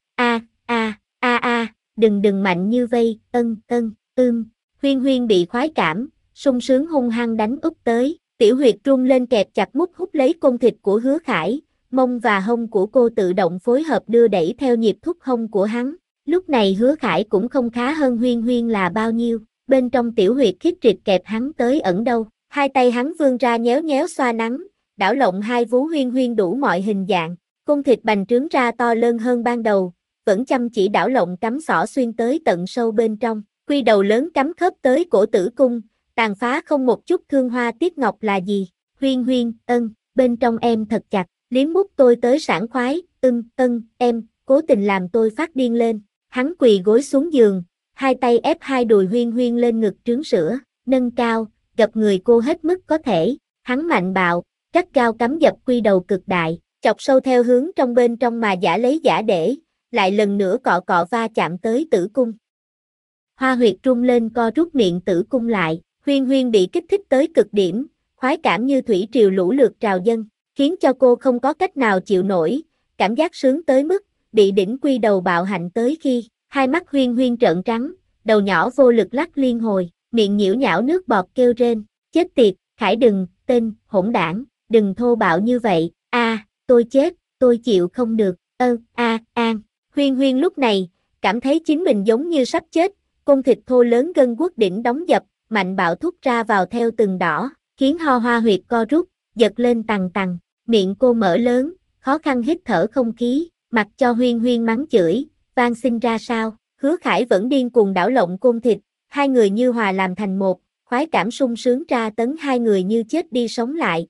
đừng mạnh như vây, Huyên Huyên bị khoái cảm, sung sướng hung hăng đánh úp tới, tiểu huyệt rung lên kẹp chặt mút hút lấy côn thịt của Hứa Khải, mông và hông của cô tự động phối hợp đưa đẩy theo nhịp thúc hông của hắn. Lúc này Hứa Khải cũng không khá hơn Huyên Huyên là bao nhiêu, bên trong tiểu huyệt khít trịt kẹp hắn tới ẩn đâu, hai tay hắn vươn ra nhéo nhéo xoa nắn, đảo lộn hai vú Huyên Huyên đủ mọi hình dạng, côn thịt bành trướng ra to lớn hơn ban đầu, vẫn chăm chỉ đảo lộn cắm xỏ xuyên tới tận sâu bên trong, quy đầu lớn cắm khớp tới cổ tử cung, tàn phá không một chút thương hoa tiếc ngọc là gì. Huyên Huyên, bên trong em thật chặt, liếm mút tôi tới sảng khoái, em, cố tình làm tôi phát điên lên. Hắn quỳ gối xuống giường, hai tay ép hai đùi Huyên Huyên lên ngực trướng sữa, nâng cao, gập người cô hết mức có thể. Hắn mạnh bạo, gắt gao cắm dập quy đầu cực đại, chọc sâu theo hướng trong bên trong mà giả lấy giả để, lại lần nữa cọ cọ va chạm tới tử cung. Hoa huyệt rung lên co rút miệng tử cung lại, Huyên Huyên bị kích thích tới cực điểm, khoái cảm như thủy triều lũ lượt trào dâng, khiến cho cô không có cách nào chịu nổi, cảm giác sướng tới mức, bị đỉnh quy đầu bạo hạnh tới khi, hai mắt Huyên Huyên trợn trắng, đầu nhỏ vô lực lắc liên hồi, miệng nhiễu nhão nước bọt kêu rên, chết tiệt, Khải đừng, tên, hỗn đảng, đừng thô bạo như vậy, tôi chết, tôi chịu không được, An. Huyên Huyên lúc này, cảm thấy chính mình giống như sắp chết, côn thịt thô lớn gân guốc đỉnh đóng dập, mạnh bạo thúc ra vào theo từng đỏ, khiến ho hoa huyệt co rút, giật lên tằng tằng, miệng cô mở lớn, khó khăn hít thở không khí, mặc cho Huyên Huyên mắng chửi, van xin ra sao, Hứa Khải vẫn điên cuồng đảo lộn côn thịt, hai người như hòa làm thành một, khoái cảm sung sướng tra tấn hai người như chết đi sống lại,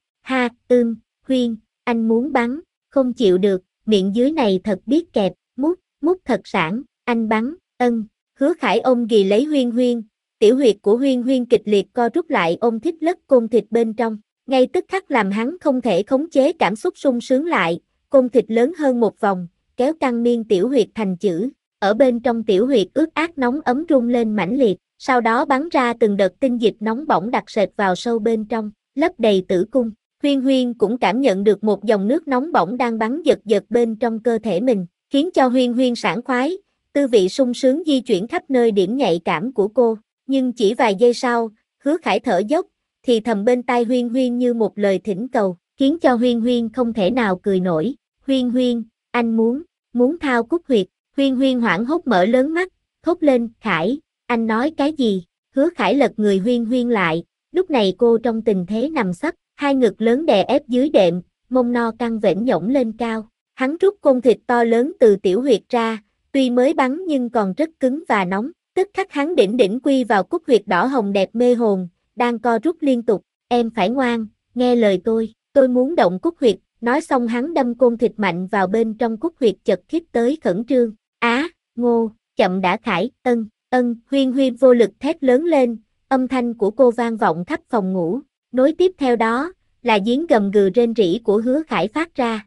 Huyên, anh muốn bắn, không chịu được, miệng dưới này thật biết kẹp, mút thật sảng, anh bắn, Hứa Khải ôm ghì lấy Huyên Huyên, tiểu huyệt của Huyên Huyên kịch liệt co rút lại ôm thít lất côn thịt bên trong, ngay tức khắc làm hắn không thể khống chế cảm xúc sung sướng lại, côn thịt lớn hơn một vòng, kéo căng miên tiểu huyệt thành chữ, ở bên trong tiểu huyệt ướt át nóng ấm rung lên mãnh liệt, sau đó bắn ra từng đợt tinh dịch nóng bỏng đặc sệt vào sâu bên trong, lấp đầy tử cung. Huyên Huyên cũng cảm nhận được một dòng nước nóng bỏng đang bắn giật giật bên trong cơ thể mình, khiến cho Huyên Huyên sảng khoái, tư vị sung sướng di chuyển khắp nơi điểm nhạy cảm của cô, nhưng chỉ vài giây sau, Hứa Khải thở dốc, thì thầm bên tai Huyên Huyên như một lời thỉnh cầu, khiến cho Huyên Huyên không thể nào cười nổi. Huyên, anh muốn thao cúc huyệt. Huyên Huyên hoảng hốt mở lớn mắt, thốt lên, Khải, anh nói cái gì? Hứa Khải lật người Huyên Huyên lại, lúc này cô trong tình thế nằm sấp, hai ngực lớn đè ép dưới đệm, mông no căng vểnh nhổng lên cao. Hắn rút côn thịt to lớn từ tiểu huyệt ra, tuy mới bắn nhưng còn rất cứng và nóng, tức khắc hắn đỉnh quy vào cúc huyệt đỏ hồng đẹp mê hồn, đang co rút liên tục, em phải ngoan, nghe lời tôi muốn động cúc huyệt, nói xong hắn đâm côn thịt mạnh vào bên trong cúc huyệt chật khít tới khẩn trương, ngô, chậm đã Khải, Huyên Huyên vô lực thét lớn lên, âm thanh của cô vang vọng khắp phòng ngủ, nối tiếp theo đó, là giếng gầm gừ rên rỉ của Hứa Khải phát ra.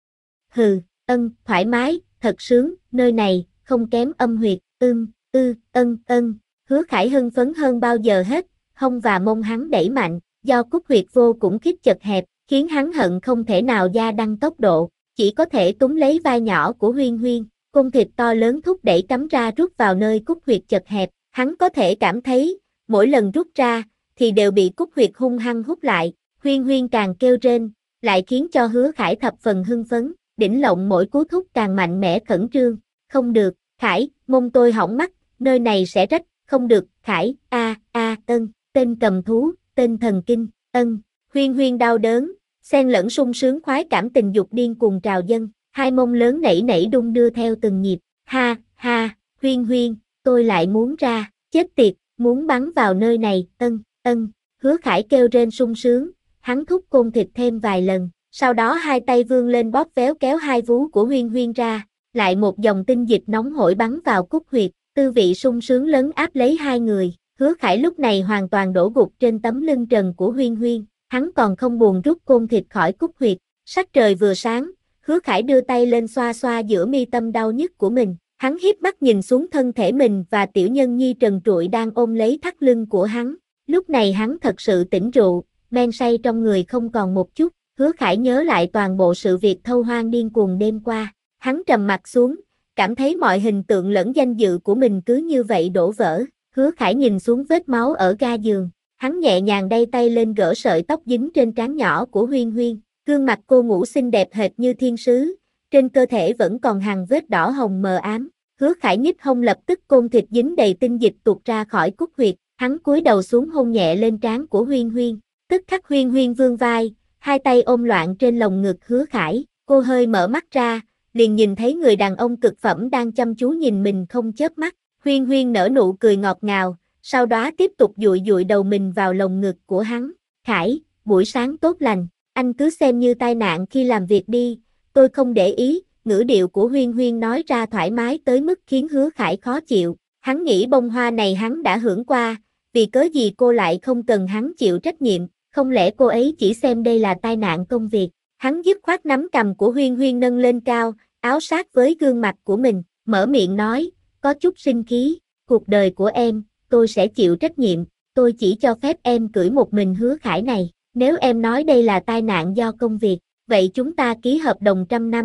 Thoải mái, thật sướng, nơi này, không kém âm huyệt, Hứa Khải hưng phấn hơn bao giờ hết, hông và mông hắn đẩy mạnh, do cúc huyệt vô cũng khít chật hẹp, khiến hắn hận không thể nào gia tăng tốc độ, chỉ có thể túm lấy vai nhỏ của Huyên Huyên, côn thịt to lớn thúc đẩy cắm ra rút vào nơi cúc huyệt chật hẹp, hắn có thể cảm thấy, mỗi lần rút ra, thì đều bị cúc huyệt hung hăng hút lại, Huyên Huyên càng kêu rên, lại khiến cho Hứa Khải thập phần hưng phấn, đỉnh lộng mỗi cú thúc càng mạnh mẽ khẩn trương, không được, Khải, mông tôi hỏng mắt, nơi này sẽ rách, không được, Khải, tên cầm thú, tên thần kinh, Huyên Huyên đau đớn, xen lẫn sung sướng khoái cảm tình dục điên cuồng trào dâng, hai mông lớn nảy đung đưa theo từng nhịp, Huyên, tôi lại muốn ra, chết tiệt, muốn bắn vào nơi này, Hứa Khải kêu rên sung sướng, hắn thúc côn thịt thêm vài lần, sau đó hai tay vươn lên bóp véo kéo hai vú của Huyên Huyên ra, lại một dòng tinh dịch nóng hổi bắn vào cúc huyệt, tư vị sung sướng lấn áp lấy hai người, Hứa Khải lúc này hoàn toàn đổ gục trên tấm lưng trần của Huyên Huyên, hắn còn không buồn rút côn thịt khỏi cúc huyệt, sắc trời vừa sáng, Hứa Khải đưa tay lên xoa xoa giữa mi tâm đau nhức của mình, hắn híp mắt nhìn xuống thân thể mình và tiểu nhân nhi trần trụi đang ôm lấy thắt lưng của hắn, lúc này hắn thật sự tỉnh rượu, men say trong người không còn một chút, Hứa Khải nhớ lại toàn bộ sự việc thâu hoang điên cuồng đêm qua, hắn trầm mặt xuống, cảm thấy mọi hình tượng lẫn danh dự của mình cứ như vậy đổ vỡ, Hứa Khải nhìn xuống vết máu ở ga giường, hắn nhẹ nhàng đay tay lên gỡ sợi tóc dính trên trán nhỏ của Huyên Huyên, gương mặt cô ngủ xinh đẹp hệt như thiên sứ, trên cơ thể vẫn còn hàng vết đỏ hồng mờ ám, Hứa Khải nhích hông lập tức côn thịt dính đầy tinh dịch tuột ra khỏi cúc huyệt, hắn cúi đầu xuống hôn nhẹ lên trán của Huyên Huyên, tức khắc Huyên Huyên vươn vai, hai tay ôm loạn trên lồng ngực Hứa Khải, cô hơi mở mắt ra, liền nhìn thấy người đàn ông cực phẩm đang chăm chú nhìn mình không chớp mắt, Huyên Huyên nở nụ cười ngọt ngào, sau đó tiếp tục dụi đầu mình vào lồng ngực của hắn, Khải, buổi sáng tốt lành, anh cứ xem như tai nạn khi làm việc đi, tôi không để ý, ngữ điệu của Huyên Huyên nói ra thoải mái tới mức khiến Hứa Khải khó chịu, hắn nghĩ bông hoa này hắn đã hưởng qua, vì cớ gì cô lại không cần hắn chịu trách nhiệm, không lẽ cô ấy chỉ xem đây là tai nạn công việc, hắn dứt khoát nắm cằm của Huyên Huyên nâng lên cao, áo sát với gương mặt của mình, mở miệng nói, có chút sinh khí, cuộc đời của em, tôi sẽ chịu trách nhiệm, tôi chỉ cho phép em cưỡi một mình Hứa Khải này, nếu em nói đây là tai nạn do công việc, vậy chúng ta ký hợp đồng 100 năm,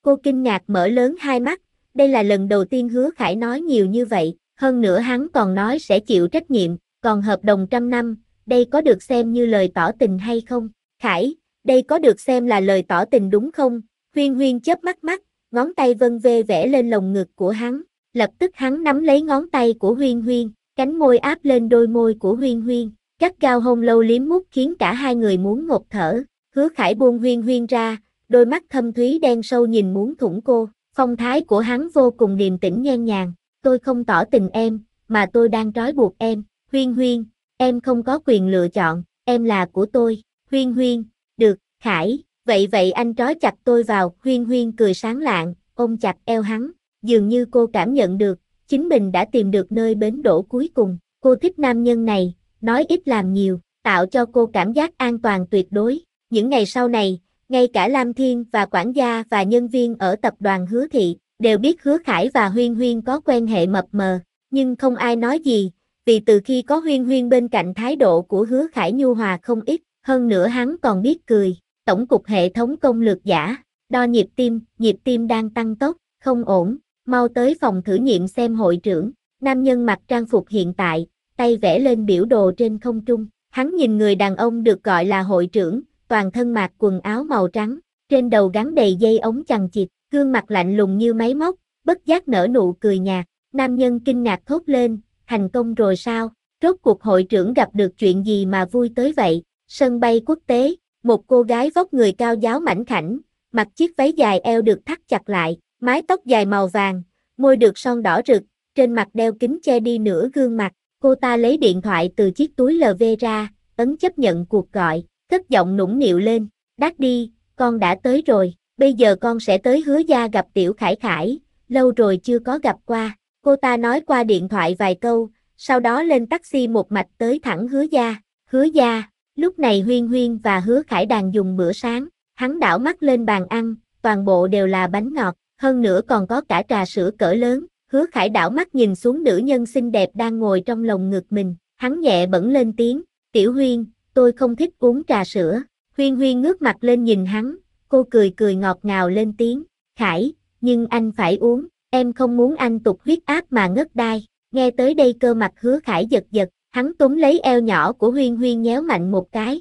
Cô kinh ngạc mở lớn hai mắt, đây là lần đầu tiên Hứa Khải nói nhiều như vậy, hơn nữa hắn còn nói sẽ chịu trách nhiệm, còn hợp đồng 100 năm, đây có được xem như lời tỏ tình hay không? Khải, đây có được xem là lời tỏ tình đúng không? Huyên Huyên chớp mắt, ngón tay vân vê vẽ lên lồng ngực của hắn, lập tức hắn nắm lấy ngón tay của Huyên Huyên, cánh môi áp lên đôi môi của Huyên Huyên, gắt gao hôn lâu liếm mút khiến cả hai người muốn ngộp thở. Hứa Khải buông Huyên Huyên ra, đôi mắt thâm thúy đen sâu nhìn muốn thủng cô, phong thái của hắn vô cùng điềm tĩnh nhan nhàn. Tôi không tỏ tình em, mà tôi đang trói buộc em. Huyên Huyên, em không có quyền lựa chọn, em là của tôi. Huyên Huyên, được, Khải, vậy anh trói chặt tôi vào. Huyên Huyên cười sáng lạng, ôm chặt eo hắn, dường như cô cảm nhận được, chính mình đã tìm được nơi bến đỗ cuối cùng. Cô thích nam nhân này, nói ít làm nhiều, tạo cho cô cảm giác an toàn tuyệt đối. Những ngày sau này, ngay cả Lam Thiên và quản gia và nhân viên ở tập đoàn Hứa Thị, đều biết Hứa Khải và Huyên Huyên có quan hệ mập mờ, nhưng không ai nói gì, vì từ khi có Huyên Huyên bên cạnh thái độ của Hứa Khải nhu hòa không ít, hơn nữa hắn còn biết cười. Tổng cục hệ thống công lược giả, đo nhịp tim đang tăng tốc, không ổn, mau tới phòng thử nghiệm xem hội trưởng. Nam nhân mặc trang phục hiện tại, tay vẽ lên biểu đồ trên không trung, hắn nhìn người đàn ông được gọi là hội trưởng, toàn thân mặc quần áo màu trắng, trên đầu gắn đầy dây ống chằng chịt, gương mặt lạnh lùng như máy móc, bất giác nở nụ cười nhạt. Nam nhân kinh ngạc thốt lên, thành công rồi sao? Rốt cuộc hội trưởng gặp được chuyện gì mà vui tới vậy? Sân bay quốc tế, một cô gái vóc người cao giáo mảnh khảnh, mặc chiếc váy dài eo được thắt chặt lại, mái tóc dài màu vàng, môi được son đỏ rực, trên mặt đeo kính che đi nửa gương mặt. Cô ta lấy điện thoại từ chiếc túi LV ra, ấn chấp nhận cuộc gọi, cất giọng nũng nịu lên, Daddy, con đã tới rồi, bây giờ con sẽ tới Hứa gia gặp Tiểu Khải Khải, lâu rồi chưa có gặp qua. Cô ta nói qua điện thoại vài câu, sau đó lên taxi một mạch tới thẳng Hứa gia. Hứa gia, lúc này Huyên Huyên và Hứa Khải đang dùng bữa sáng, hắn đảo mắt lên bàn ăn, toàn bộ đều là bánh ngọt, hơn nữa còn có cả trà sữa cỡ lớn. Hứa Khải đảo mắt nhìn xuống nữ nhân xinh đẹp đang ngồi trong lồng ngực mình, hắn nhẹ bẫng lên tiếng, Tiểu Huyên, tôi không thích uống trà sữa. Huyên Huyên ngước mặt lên nhìn hắn, cô cười ngọt ngào lên tiếng, Khải, nhưng anh phải uống, em không muốn anh tụt huyết áp mà ngất đai. Nghe tới đây cơ mặt Hứa Khải giật, hắn túm lấy eo nhỏ của Huyên Huyên nhéo mạnh một cái,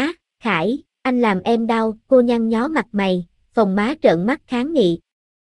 Khải, anh làm em đau. Cô nhăn nhó mặt mày, phồng má trợn mắt kháng nghị.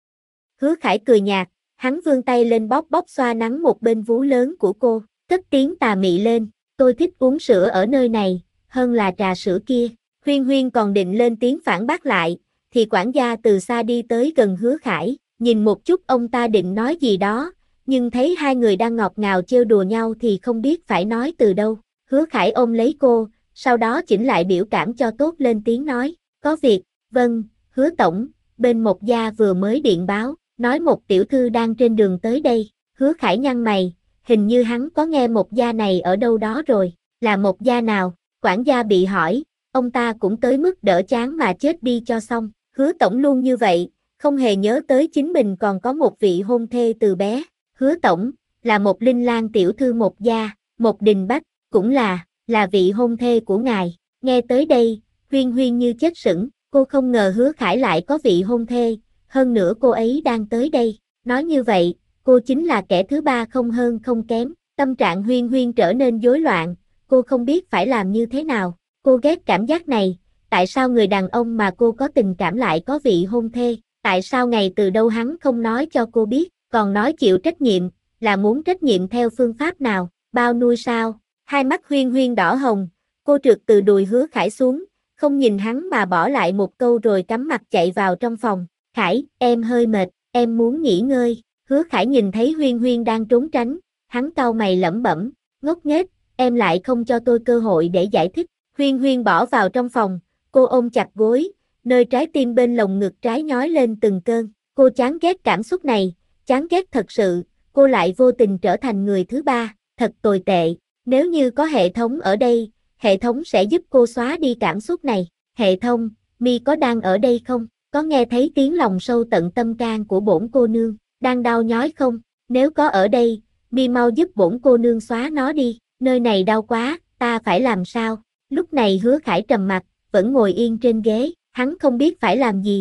Hứa Khải cười nhạt, hắn vươn tay lên bóp xoa nắng một bên vú lớn của cô, cất tiếng tà mị lên, tôi thích uống sữa ở nơi này, hơn là trà sữa kia. Huyên Huyên còn định lên tiếng phản bác lại, thì quản gia từ xa đi tới gần Hứa Khải, nhìn một chút ông ta định nói gì đó, nhưng thấy hai người đang ngọt ngào trêu đùa nhau thì không biết phải nói từ đâu. Hứa Khải ôm lấy cô, sau đó chỉnh lại biểu cảm cho tốt lên tiếng nói, có việc, vâng, Hứa tổng, bên Mộc gia vừa mới điện báo, nói một tiểu thư đang trên đường tới đây. Hứa Khải nhăn mày, hình như hắn có nghe Mộc gia này ở đâu đó rồi, là Mộc gia nào? Quản gia bị hỏi, ông ta cũng tới mức đỡ chán mà chết đi cho xong. Hứa tổng luôn như vậy, không hề nhớ tới chính mình còn có một vị hôn thê từ bé. Hứa tổng, là một Linh Lang tiểu thư Mộc gia, Mộc Đình Bách, cũng là vị hôn thê của ngài. Nghe tới đây, Huyên Huyên như chết sững, cô không ngờ Hứa Khải lại có vị hôn thê, hơn nữa cô ấy đang tới đây. Nói như vậy, cô chính là kẻ thứ ba không hơn không kém. Tâm trạng Huyên Huyên trở nên rối loạn, cô không biết phải làm như thế nào. Cô ghét cảm giác này, tại sao người đàn ông mà cô có tình cảm lại có vị hôn thê, tại sao ngày từ đâu hắn không nói cho cô biết, còn nói chịu trách nhiệm, là muốn trách nhiệm theo phương pháp nào, bao nuôi sao? Hai mắt Huyên Huyên đỏ hồng, cô trượt từ đùi Hứa Khải xuống, không nhìn hắn mà bỏ lại một câu rồi cắm mặt chạy vào trong phòng. Khải, em hơi mệt, em muốn nghỉ ngơi. Hứa Khải nhìn thấy Huyên Huyên đang trốn tránh, hắn cau mày lẩm bẩm, ngốc nghếch, em lại không cho tôi cơ hội để giải thích. Huyên Huyên bỏ vào trong phòng, cô ôm chặt gối, nơi trái tim bên lồng ngực trái nhói lên từng cơn. Cô chán ghét cảm xúc này, chán ghét thật sự, cô lại vô tình trở thành người thứ ba, thật tồi tệ. Nếu như có hệ thống ở đây, hệ thống sẽ giúp cô xóa đi cảm xúc này. Hệ thống, mi có đang ở đây không? Có nghe thấy tiếng lòng sâu tận tâm can của bổn cô nương, đang đau nhói không? Nếu có ở đây, mi mau giúp bổn cô nương xóa nó đi, nơi này đau quá, ta phải làm sao? Lúc này Hứa Khải trầm mặt, vẫn ngồi yên trên ghế, hắn không biết phải làm gì,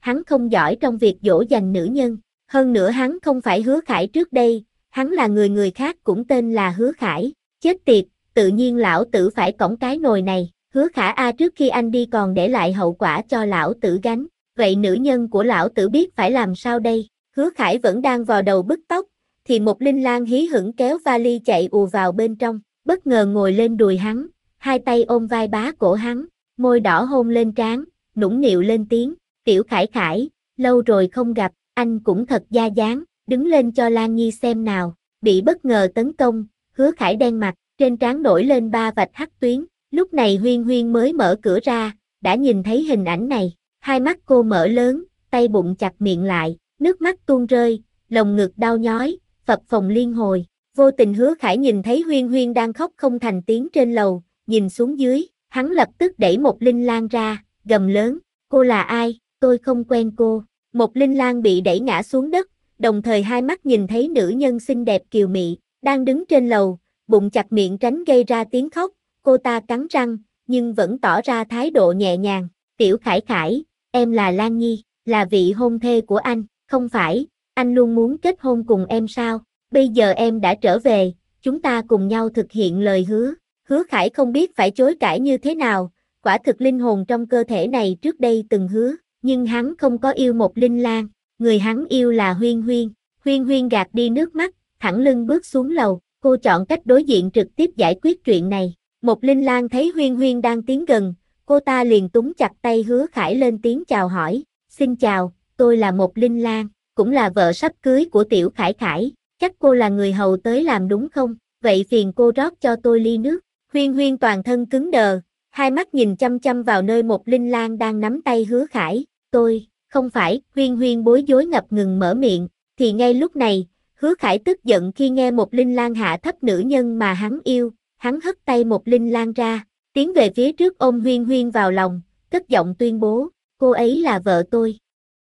hắn không giỏi trong việc dỗ dành nữ nhân. Hơn nữa hắn không phải Hứa Khải trước đây, hắn là người khác cũng tên là Hứa Khải. Chết tiệt, tự nhiên lão tử phải cõng cái nồi này. Hứa Khả a, trước khi anh đi còn để lại hậu quả cho lão tử gánh. Vậy nữ nhân của lão tử biết phải làm sao đây? Hứa Khải vẫn đang vò đầu bứt tóc, thì một Linh Lang hí hửng kéo vali chạy ùa vào bên trong, bất ngờ ngồi lên đùi hắn, hai tay ôm vai bá cổ hắn, môi đỏ hôn lên trán, nũng nịu lên tiếng, "Tiểu Khải Khải, lâu rồi không gặp, anh cũng thật da dáng, đứng lên cho Lan Nhi xem nào." Bị bất ngờ tấn công, Hứa Khải đen mặt, trên trán nổi lên 3 vạch hắc tuyến. Lúc này Huyên Huyên mới mở cửa ra, đã nhìn thấy hình ảnh này, hai mắt cô mở lớn, tay bụng chặt miệng lại, nước mắt tuôn rơi, lồng ngực đau nhói, phập phồng liên hồi. Vô tình Hứa Khải nhìn thấy Huyên Huyên đang khóc không thành tiếng trên lầu, nhìn xuống dưới, hắn lập tức đẩy một Linh Lang ra, gầm lớn, "Cô là ai? Tôi không quen cô." Một Linh Lang bị đẩy ngã xuống đất, đồng thời hai mắt nhìn thấy nữ nhân xinh đẹp kiều mị, đang đứng trên lầu, bụng chặt miệng tránh gây ra tiếng khóc. Cô ta cắn răng, nhưng vẫn tỏ ra thái độ nhẹ nhàng, "Tiểu Khải Khải, em là Lan Nhi, là vị hôn thê của anh." "Không phải, anh luôn muốn kết hôn cùng em sao? Bây giờ em đã trở về, chúng ta cùng nhau thực hiện lời hứa." Hứa Khải không biết phải chối cãi như thế nào, quả thực linh hồn trong cơ thể này trước đây từng hứa, nhưng hắn không có yêu một Linh Lang, người hắn yêu là Huyên Huyên. Huyên Huyên gạt đi nước mắt, thẳng lưng bước xuống lầu, cô chọn cách đối diện trực tiếp giải quyết chuyện này. Một Linh Lang thấy Huyên Huyên đang tiến gần, cô ta liền túm chặt tay Hứa Khải lên tiếng chào hỏi, "Xin chào, tôi là một Linh Lang, cũng là vợ sắp cưới của Tiểu Khải Khải, chắc cô là người hầu tới làm đúng không? Vậy phiền cô rót cho tôi ly nước." Huyên Huyên toàn thân cứng đờ, hai mắt nhìn chăm chăm vào nơi một Linh Lang đang nắm tay Hứa Khải, "Tôi, không phải." Huyên Huyên bối rối ngập ngừng mở miệng, thì ngay lúc này, Hứa Khải tức giận khi nghe một Linh Lang hạ thấp nữ nhân mà hắn yêu, hắn hất tay một Linh Lang ra, tiến về phía trước ôm Huyên Huyên vào lòng, cất giọng tuyên bố, "Cô ấy là vợ tôi."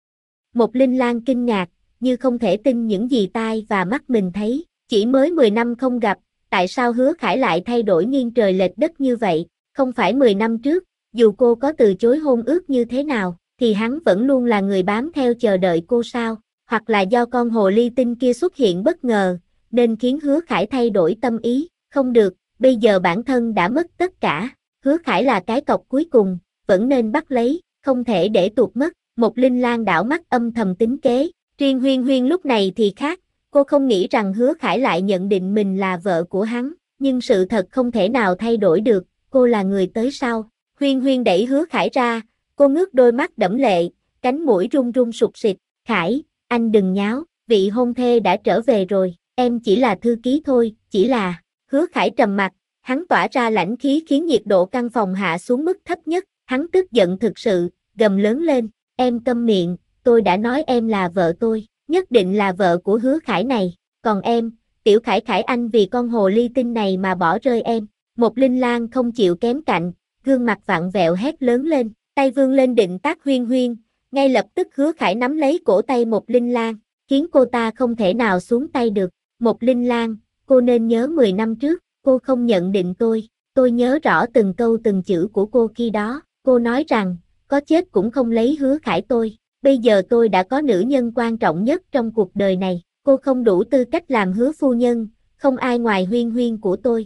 Một Linh Lang kinh ngạc, như không thể tin những gì tai và mắt mình thấy, chỉ mới 10 năm không gặp, tại sao Hứa Khải lại thay đổi nghiêng trời lệch đất như vậy? Không phải 10 năm trước, dù cô có từ chối hôn ước như thế nào, thì hắn vẫn luôn là người bám theo chờ đợi cô sao? Hoặc là do con hồ ly tinh kia xuất hiện bất ngờ, nên khiến Hứa Khải thay đổi tâm ý? Không được, bây giờ bản thân đã mất tất cả, Hứa Khải là cái cọc cuối cùng, vẫn nên bắt lấy, không thể để tuột mất. Một Linh Lang đảo mắt âm thầm tính kế, riêng Huyên Huyên lúc này thì khác, cô không nghĩ rằng Hứa Khải lại nhận định mình là vợ của hắn, nhưng sự thật không thể nào thay đổi được, cô là người tới sau. Huyên Huyên đẩy Hứa Khải ra, cô ngước đôi mắt đẫm lệ, cánh mũi run run sụt sịt, "Khải, anh đừng nháo, vị hôn thê đã trở về rồi, em chỉ là thư ký thôi, chỉ là." Hứa Khải trầm mặt, hắn tỏa ra lãnh khí khiến nhiệt độ căn phòng hạ xuống mức thấp nhất, hắn tức giận thực sự, gầm lớn lên, "Em câm miệng, tôi đã nói em là vợ tôi, nhất định là vợ của Hứa Khải này, còn em, Tiểu Khải Khải, anh vì con hồ ly tinh này mà bỏ rơi em." Một Linh Lang không chịu kém cạnh, gương mặt vặn vẹo hét lớn lên, tay vươn lên định tát Huyên Huyên, ngay lập tức Hứa Khải nắm lấy cổ tay một Linh Lang, khiến cô ta không thể nào xuống tay được. "Một Linh Lang, cô nên nhớ 10 năm trước, cô không nhận định tôi nhớ rõ từng câu từng chữ của cô khi đó, cô nói rằng, có chết cũng không lấy Hứa Khải tôi. Bây giờ tôi đã có nữ nhân quan trọng nhất trong cuộc đời này, cô không đủ tư cách làm Hứa phu nhân, không ai ngoài Huyên Huyên của tôi.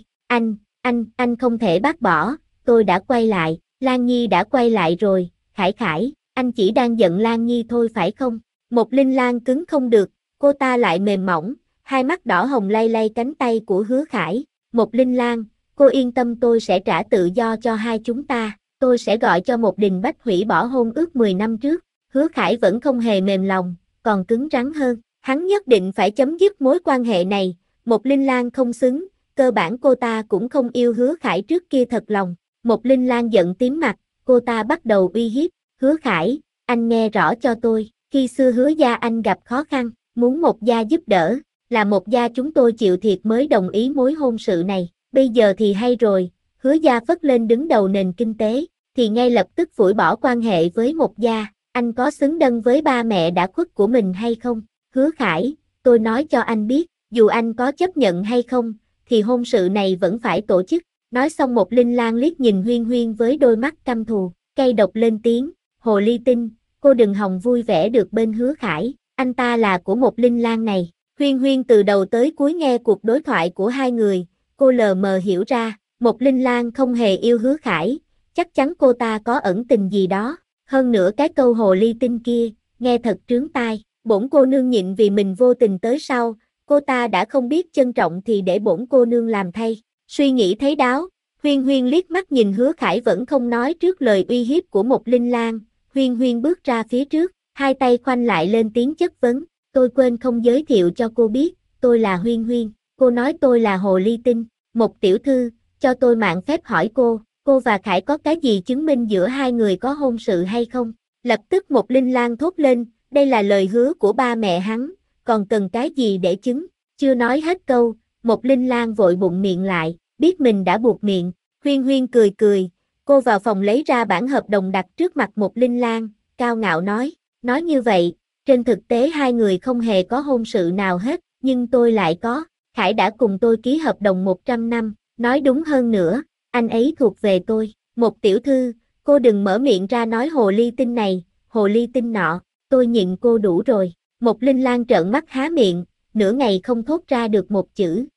Anh không thể bác bỏ, tôi đã quay lại, Lan Nhi đã quay lại rồi, Khải Khải, anh chỉ đang giận Lan Nhi thôi phải không?" Một Linh Lang cứng không được, cô ta lại mềm mỏng, hai mắt đỏ hồng lay lay cánh tay của Hứa Khải. "Một Linh Lang, cô yên tâm, tôi sẽ trả tự do cho hai chúng ta, tôi sẽ gọi cho một Đình Bách hủy bỏ hôn ước 10 năm trước." Hứa Khải vẫn không hề mềm lòng, còn cứng rắn hơn, hắn nhất định phải chấm dứt mối quan hệ này. Một Linh Lang không xứng, cơ bản cô ta cũng không yêu Hứa Khải trước kia thật lòng. Một Linh Lang giận tím mặt, cô ta bắt đầu uy hiếp, "Hứa Khải, anh nghe rõ cho tôi, khi xưa Hứa gia anh gặp khó khăn, muốn một gia giúp đỡ, là một gia chúng tôi chịu thiệt mới đồng ý mối hôn sự này, bây giờ thì hay rồi, Hứa gia phất lên đứng đầu nền kinh tế, thì ngay lập tức phủi bỏ quan hệ với một gia, anh có xứng đân với ba mẹ đã khuất của mình hay không? Hứa Khải, tôi nói cho anh biết, dù anh có chấp nhận hay không, thì hôn sự này vẫn phải tổ chức." Nói xong một Linh Lang liếc nhìn Huyên Huyên với đôi mắt căm thù, cay độc lên tiếng, "Hồ ly tinh, cô đừng hòng vui vẻ được bên Hứa Khải, anh ta là của một Linh Lang này. Huyên Huyên từ đầu tới cuối nghe cuộc đối thoại của hai người, cô lờ mờ hiểu ra, một Linh Lang không hề yêu Hứa Khải, chắc chắn cô ta có ẩn tình gì đó. Hơn nữa cái câu hồ ly tinh kia, nghe thật trướng tai, bổn cô nương nhịn vì mình vô tình tới sau, cô ta đã không biết trân trọng thì để bổn cô nương làm thay. Suy nghĩ thấy đáo, Huyên Huyên liếc mắt nhìn Hứa Khải vẫn không nói trước lời uy hiếp của một Linh Lang, Huyên Huyên bước ra phía trước, hai tay khoanh lại lên tiếng chất vấn, tôi quên không giới thiệu cho cô biết, tôi là Huyên Huyên, cô nói tôi là hồ ly tinh, một tiểu thư, cho tôi mạn phép hỏi cô và Khải có cái gì chứng minh giữa hai người có hôn sự hay không? Lập tức một Linh Lang thốt lên, đây là lời hứa của ba mẹ hắn, còn cần cái gì để chứng? Chưa nói hết câu, một Linh Lang vội bụng miệng lại, biết mình đã buộc miệng, Huyên Huyên cười cười, cô vào phòng lấy ra bản hợp đồng đặt trước mặt một Linh Lang, cao ngạo nói như vậy, trên thực tế hai người không hề có hôn sự nào hết, nhưng tôi lại có, Khải đã cùng tôi ký hợp đồng 100 năm, nói đúng hơn nữa, anh ấy thuộc về tôi, một tiểu thư, cô đừng mở miệng ra nói hồ ly tinh này, hồ ly tinh nọ, tôi nhịn cô đủ rồi, một Linh Lang trợn mắt há miệng, nửa ngày không thốt ra được một chữ,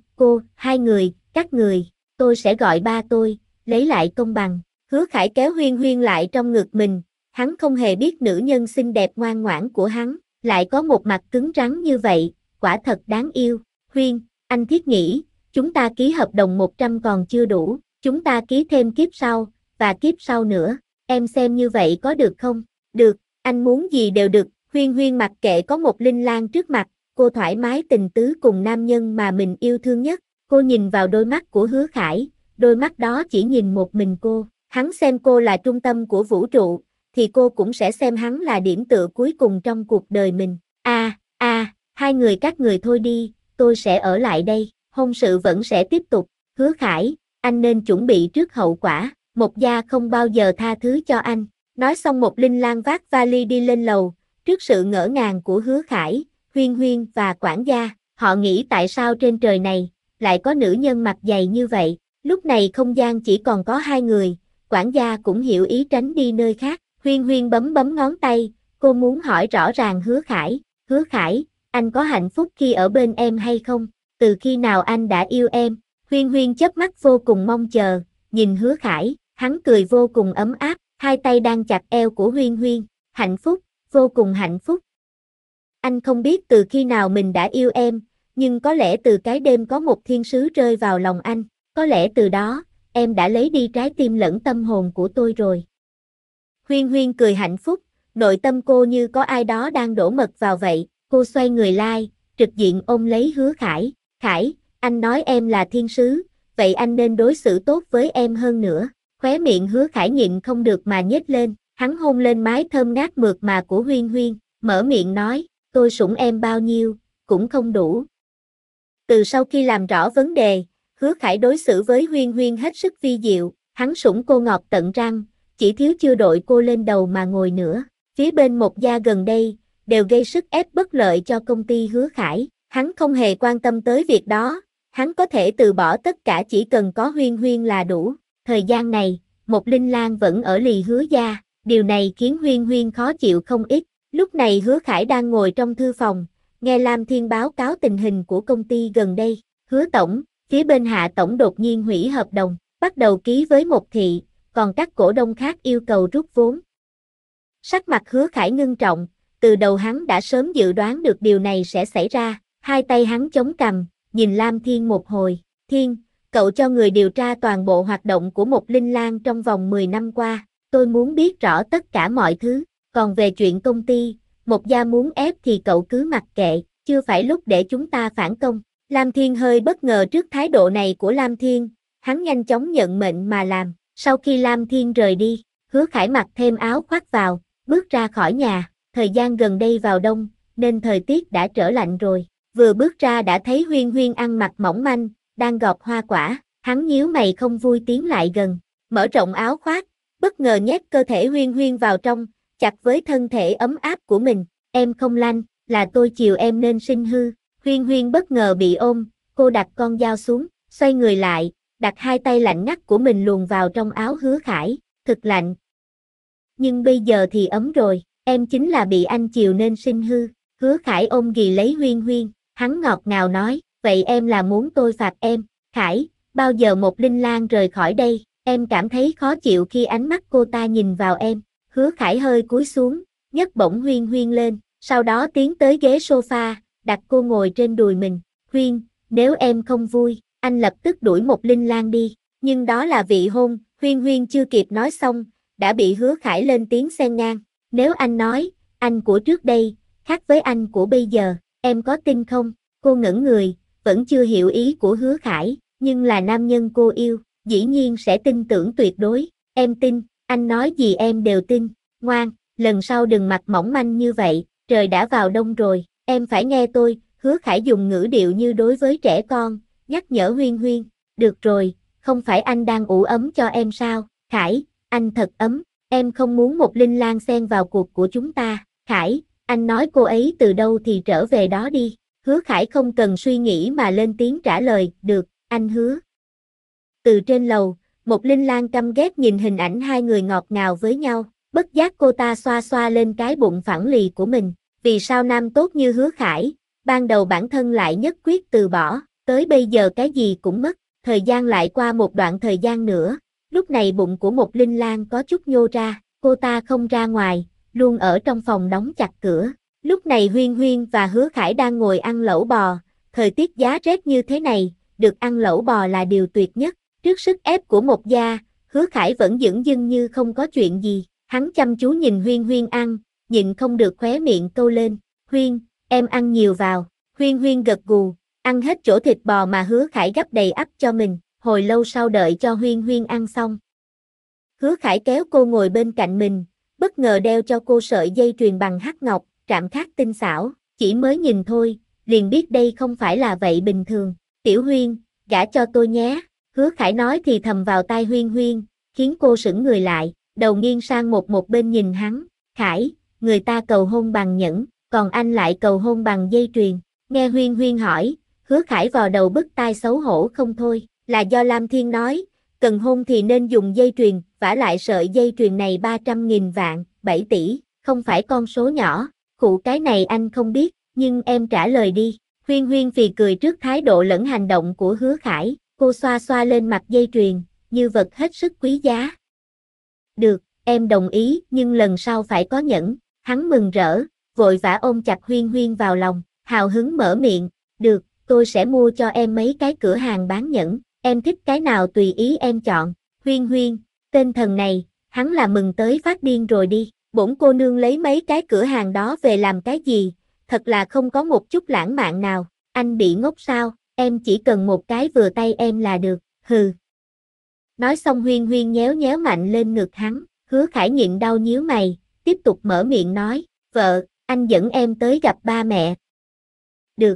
hai người, các người, tôi sẽ gọi ba tôi, lấy lại công bằng, Hứa Khải kéo Huyên Huyên lại trong ngực mình, hắn không hề biết nữ nhân xinh đẹp ngoan ngoãn của hắn, lại có một mặt cứng rắn như vậy, quả thật đáng yêu, Huyên, anh thiết nghĩ, chúng ta ký hợp đồng 100 còn chưa đủ, chúng ta ký thêm kiếp sau, và kiếp sau nữa, em xem như vậy có được không? Được, anh muốn gì đều được, Huyên Huyên mặc kệ có một Linh Lang trước mặt, cô thoải mái tình tứ cùng nam nhân mà mình yêu thương nhất, cô nhìn vào đôi mắt của Hứa Khải, đôi mắt đó chỉ nhìn một mình cô, hắn xem cô là trung tâm của vũ trụ, thì cô cũng sẽ xem hắn là điểm tựa cuối cùng trong cuộc đời mình. Hai người các người thôi đi, tôi sẽ ở lại đây, hôn sự vẫn sẽ tiếp tục, Hứa Khải, anh nên chuẩn bị trước hậu quả, một gia không bao giờ tha thứ cho anh. Nói xong một Linh Lang vác vali đi lên lầu, trước sự ngỡ ngàng của Hứa Khải, Huyên Huyên và quản gia, họ nghĩ tại sao trên trời này, lại có nữ nhân mặt dày như vậy, lúc này không gian chỉ còn có hai người, quản gia cũng hiểu ý tránh đi nơi khác, Huyên Huyên bấm ngón tay, cô muốn hỏi rõ ràng Hứa Khải, anh có hạnh phúc khi ở bên em hay không, từ khi nào anh đã yêu em, Huyên Huyên chớp mắt vô cùng mong chờ, nhìn Hứa Khải, hắn cười vô cùng ấm áp, hai tay đang chặt eo của Huyên Huyên, hạnh phúc, vô cùng hạnh phúc. Anh không biết từ khi nào mình đã yêu em, nhưng có lẽ từ cái đêm có một thiên sứ rơi vào lòng anh, có lẽ từ đó, em đã lấy đi trái tim lẫn tâm hồn của tôi rồi. Huyên Huyên cười hạnh phúc, nội tâm cô như có ai đó đang đổ mật vào vậy, cô xoay người lai, trực diện ôm lấy Hứa Khải, Khải, anh nói em là thiên sứ, vậy anh nên đối xử tốt với em hơn nữa, khóe miệng Hứa Khải nhịn không được mà nhếch lên, hắn hôn lên mái thơm ngát mượt mà của Huyên Huyên, mở miệng nói, tôi sủng em bao nhiêu, cũng không đủ. Từ sau khi làm rõ vấn đề, Hứa Khải đối xử với Huyên Huyên hết sức vi diệu, hắn sủng cô ngọt tận răng, chỉ thiếu chưa đội cô lên đầu mà ngồi nữa. Phía bên một gia gần đây, đều gây sức ép bất lợi cho công ty Hứa Khải, hắn không hề quan tâm tới việc đó, hắn có thể từ bỏ tất cả chỉ cần có Huyên Huyên là đủ. Thời gian này, một Linh Lang vẫn ở lì Hứa gia, điều này khiến Huyên Huyên khó chịu không ít. Lúc này Hứa Khải đang ngồi trong thư phòng, nghe Lam Thiên báo cáo tình hình của công ty gần đây. Hứa tổng, phía bên Hạ tổng đột nhiên hủy hợp đồng, bắt đầu ký với một thị, còn các cổ đông khác yêu cầu rút vốn. Sắc mặt Hứa Khải ngưng trọng, từ đầu hắn đã sớm dự đoán được điều này sẽ xảy ra, hai tay hắn chống cằm, nhìn Lam Thiên một hồi, Thiên, cậu cho người điều tra toàn bộ hoạt động của một Linh Lang trong vòng 10 năm qua, tôi muốn biết rõ tất cả mọi thứ, còn về chuyện công ty, một gia muốn ép thì cậu cứ mặc kệ, chưa phải lúc để chúng ta phản công. Lam Thiên hơi bất ngờ trước thái độ này của Lam Thiên, hắn nhanh chóng nhận mệnh mà làm, sau khi Lam Thiên rời đi, Hứa Khải mặc thêm áo khoác vào, bước ra khỏi nhà, thời gian gần đây vào đông, nên thời tiết đã trở lạnh rồi, vừa bước ra đã thấy Huyên Huyên ăn mặc mỏng manh, đang gọt hoa quả, hắn nhíu mày không vui tiến lại gần, mở rộng áo khoác, bất ngờ nhét cơ thể Huyên Huyên vào trong, chặt với thân thể ấm áp của mình, em không lanh, là tôi chiều em nên sinh hư, Huyên Huyên bất ngờ bị ôm, cô đặt con dao xuống, xoay người lại, đặt hai tay lạnh ngắt của mình luồn vào trong áo Hứa Khải, thực lạnh. Nhưng bây giờ thì ấm rồi, em chính là bị anh chiều nên sinh hư. Hứa Khải ôm ghì lấy Huyên Huyên, hắn ngọt ngào nói, vậy em là muốn tôi phạt em? Khải, bao giờ một Linh Lang rời khỏi đây? Em cảm thấy khó chịu khi ánh mắt cô ta nhìn vào em. Hứa Khải hơi cúi xuống, nhấc bổng Huyên Huyên lên, sau đó tiến tới ghế sofa, đặt cô ngồi trên đùi mình. Huyên, nếu em không vui, anh lập tức đuổi một Linh Lang đi. Nhưng đó là vị hôn, Huyên Huyên chưa kịp nói xong, đã bị Hứa Khải lên tiếng xen ngang. Nếu anh nói, anh của trước đây, khác với anh của bây giờ, em có tin không? Cô ngẩn người, vẫn chưa hiểu ý của Hứa Khải, nhưng là nam nhân cô yêu, dĩ nhiên sẽ tin tưởng tuyệt đối. Em tin, anh nói gì em đều tin. Ngoan, lần sau đừng mặt mỏng manh như vậy, trời đã vào đông rồi, em phải nghe tôi. Hứa Khải dùng ngữ điệu như đối với trẻ con, nhắc nhở Huyên Huyên. Được rồi, không phải anh đang ủ ấm cho em sao? Khải, anh thật ấm, em không muốn một Linh Lang xen vào cuộc của chúng ta. Khải, anh nói cô ấy từ đâu thì trở về đó đi. Hứa Khải không cần suy nghĩ mà lên tiếng trả lời, được, anh hứa. Từ trên lầu, một Linh Lang căm ghét nhìn hình ảnh hai người ngọt ngào với nhau, bất giác cô ta xoa xoa lên cái bụng phẳng lì của mình. Vì sao nam tốt như Hứa Khải, ban đầu bản thân lại nhất quyết từ bỏ, tới bây giờ cái gì cũng mất. Thời gian lại qua một đoạn thời gian nữa, lúc này bụng của một Linh Lang có chút nhô ra, cô ta không ra ngoài, luôn ở trong phòng đóng chặt cửa. Lúc này Huyên Huyên và Hứa Khải đang ngồi ăn lẩu bò, thời tiết giá rét như thế này, được ăn lẩu bò là điều tuyệt nhất. Trước sức ép của một gia, Hứa Khải vẫn dửng dưng như không có chuyện gì, hắn chăm chú nhìn Huyên Huyên ăn, nhịn không được khóe miệng câu lên, Huyên, em ăn nhiều vào. Huyên Huyên gật gù, ăn hết chỗ thịt bò mà Hứa Khải gắp đầy ắp cho mình, hồi lâu sau đợi cho Huyên Huyên ăn xong. Hứa Khải kéo cô ngồi bên cạnh mình, bất ngờ đeo cho cô sợi dây chuyền bằng hắc ngọc, chạm khắc tinh xảo, chỉ mới nhìn thôi, liền biết đây không phải là vậy bình thường. Tiểu Huyên, gả cho tôi nhé. Hứa Khải nói thì thầm vào tai Huyên Huyên, khiến cô sững người lại, đầu nghiêng sang một bên nhìn hắn. Khải, người ta cầu hôn bằng nhẫn, còn anh lại cầu hôn bằng dây chuyền. Nghe Huyên Huyên hỏi, Hứa Khải vò đầu bứt tai xấu hổ không thôi, là do Lam Thiên nói, cần hôn thì nên dùng dây chuyền, vả lại sợi dây chuyền này 300.000 vạn, 7 tỷ, không phải con số nhỏ. Khụ, cái này anh không biết, nhưng em trả lời đi. Huyên Huyên phì cười trước thái độ lẫn hành động của Hứa Khải, cô xoa xoa lên mặt dây chuyền, như vật hết sức quý giá. Được, em đồng ý, nhưng lần sau phải có nhẫn. Hắn mừng rỡ, vội vã ôm chặt Huyên Huyên vào lòng, hào hứng mở miệng, được, tôi sẽ mua cho em mấy cái cửa hàng bán nhẫn, em thích cái nào tùy ý em chọn. Huyên Huyên, tên thần này, hắn là mừng tới phát điên rồi đi, bổn cô nương lấy mấy cái cửa hàng đó về làm cái gì, thật là không có một chút lãng mạn nào. Anh bị ngốc sao, em chỉ cần một cái vừa tay em là được, hừ. Nói xong Huyên Huyên nhéo nhéo mạnh lên ngực hắn, Hứa Khải nhịn đau nhíu mày, tiếp tục mở miệng nói, vợ, anh dẫn em tới gặp ba mẹ. Được.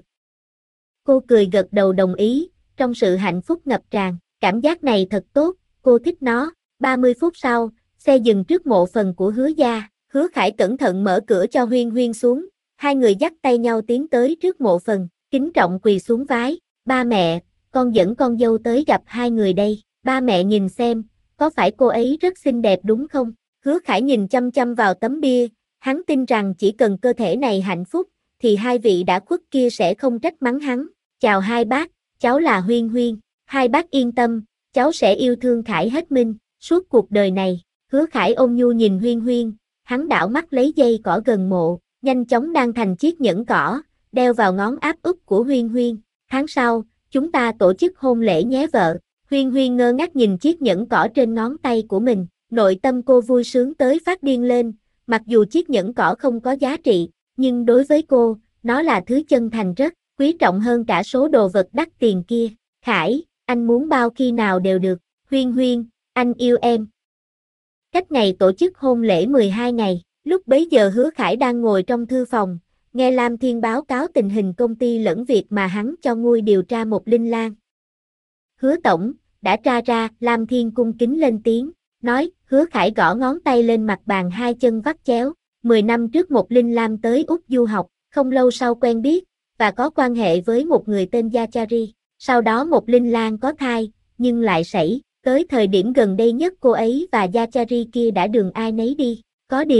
Cô cười gật đầu đồng ý, trong sự hạnh phúc ngập tràn, cảm giác này thật tốt, cô thích nó. 30 phút sau, xe dừng trước mộ phần của Hứa gia, Hứa Khải cẩn thận mở cửa cho Huyên Huyên xuống, hai người dắt tay nhau tiến tới trước mộ phần, kính trọng quỳ xuống vái, ba mẹ, con dẫn con dâu tới gặp hai người đây, ba mẹ nhìn xem, có phải cô ấy rất xinh đẹp đúng không? Hứa Khải nhìn chăm chăm vào tấm bia, hắn tin rằng chỉ cần cơ thể này hạnh phúc, thì hai vị đã khuất kia sẽ không trách mắng hắn. Chào hai bác, cháu là Huyên Huyên, hai bác yên tâm, cháu sẽ yêu thương Khải hết mình, suốt cuộc đời này. Hứa Khải ôn nhu nhìn Huyên Huyên, hắn đảo mắt lấy dây cỏ gần mộ, nhanh chóng đan thành chiếc nhẫn cỏ, đeo vào ngón áp út của Huyên Huyên. Tháng sau, chúng ta tổ chức hôn lễ nhé vợ. Huyên Huyên ngơ ngác nhìn chiếc nhẫn cỏ trên ngón tay của mình, nội tâm cô vui sướng tới phát điên lên, mặc dù chiếc nhẫn cỏ không có giá trị, nhưng đối với cô, nó là thứ chân thành rất quý trọng hơn cả số đồ vật đắt tiền kia. Khải, anh muốn bao khi nào đều được. Huyên Huyên, anh yêu em. Cách ngày tổ chức hôn lễ 12 ngày, lúc bấy giờ Hứa Khải đang ngồi trong thư phòng, nghe Lam Thiên báo cáo tình hình công ty lẫn việc mà hắn cho nguôi điều tra một Linh Lang. Hứa tổng, đã tra ra, Lam Thiên cung kính lên tiếng, nói, Hứa Khải gõ ngón tay lên mặt bàn hai chân vắt chéo, 10 năm trước một Linh Lam tới Úc du học, không lâu sau quen biết, và có quan hệ với một người tên Yachari. Sau đó một Linh Lang có thai, nhưng lại sảy, tới thời điểm gần đây nhất cô ấy và Yachari kia đã đường ai nấy đi. Có điều,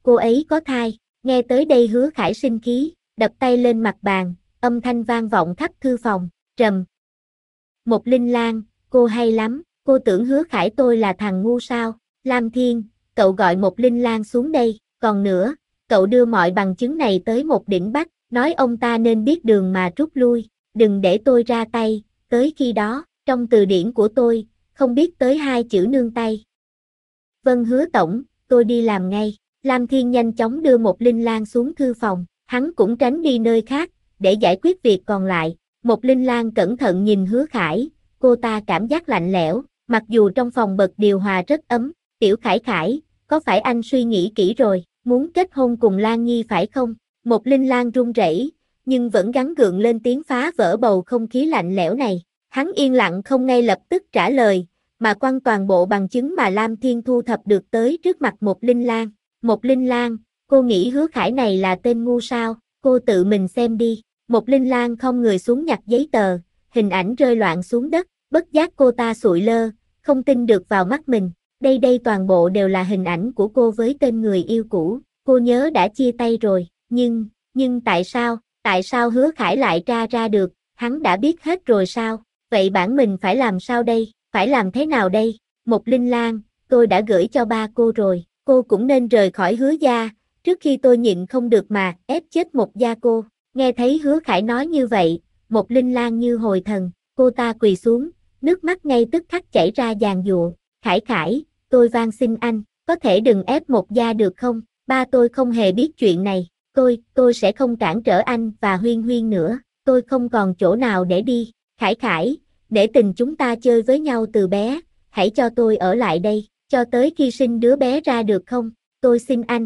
cô ấy có thai. Nghe tới đây Hứa Khải sinh khí, đập tay lên mặt bàn, âm thanh vang vọng khắp thư phòng, rầm. Một Linh Lan, cô hay lắm, cô tưởng Hứa Khải tôi là thằng ngu sao? Lam Thiên, cậu gọi một Linh Lan xuống đây, còn nữa, cậu đưa mọi bằng chứng này tới một đỉnh Bách, nói ông ta nên biết đường mà rút lui, đừng để tôi ra tay, tới khi đó, trong từ điển của tôi, không biết tới hai chữ nương tay. Vâng Hứa tổng, tôi đi làm ngay. Lam Thiên nhanh chóng đưa một Linh Lan xuống thư phòng, hắn cũng tránh đi nơi khác, để giải quyết việc còn lại. Một Linh Lan cẩn thận nhìn Hứa Khải, cô ta cảm giác lạnh lẽo, mặc dù trong phòng bật điều hòa rất ấm. Tiểu Khải Khải, có phải anh suy nghĩ kỹ rồi, muốn kết hôn cùng Lan Nhi phải không? Một Linh Lan run rẩy, nhưng vẫn gắng gượng lên tiếng phá vỡ bầu không khí lạnh lẽo này. Hắn yên lặng không ngay lập tức trả lời, mà quăng toàn bộ bằng chứng mà Lam Thiên thu thập được tới trước mặt một Linh Lan. Một Linh Lan, cô nghĩ Hứa Khải này là tên ngu sao, cô tự mình xem đi. Một Linh Lan không người xuống nhặt giấy tờ, hình ảnh rơi loạn xuống đất, bất giác cô ta sụi lơ, không tin được vào mắt mình. Đây toàn bộ đều là hình ảnh của cô với tên người yêu cũ, cô nhớ đã chia tay rồi, nhưng tại sao Hứa Khải lại tra ra được, hắn đã biết hết rồi sao, vậy bản mình phải làm sao đây, phải làm thế nào đây? Một Linh Lan, tôi đã gửi cho ba cô rồi, cô cũng nên rời khỏi Hứa gia, trước khi tôi nhịn không được mà ép chết một gia cô. Nghe thấy Hứa Khải nói như vậy, một Linh Lan như hồi thần, cô ta quỳ xuống, nước mắt ngay tức khắc chảy ra giàn giụa. Khải Khải, tôi van xin anh, có thể đừng ép một gia được không? Ba tôi không hề biết chuyện này, tôi sẽ không cản trở anh và Huyên Huyên nữa, tôi không còn chỗ nào để đi. Khải Khải, để tình chúng ta chơi với nhau từ bé, hãy cho tôi ở lại đây, cho tới khi sinh đứa bé ra được không? Tôi xin anh.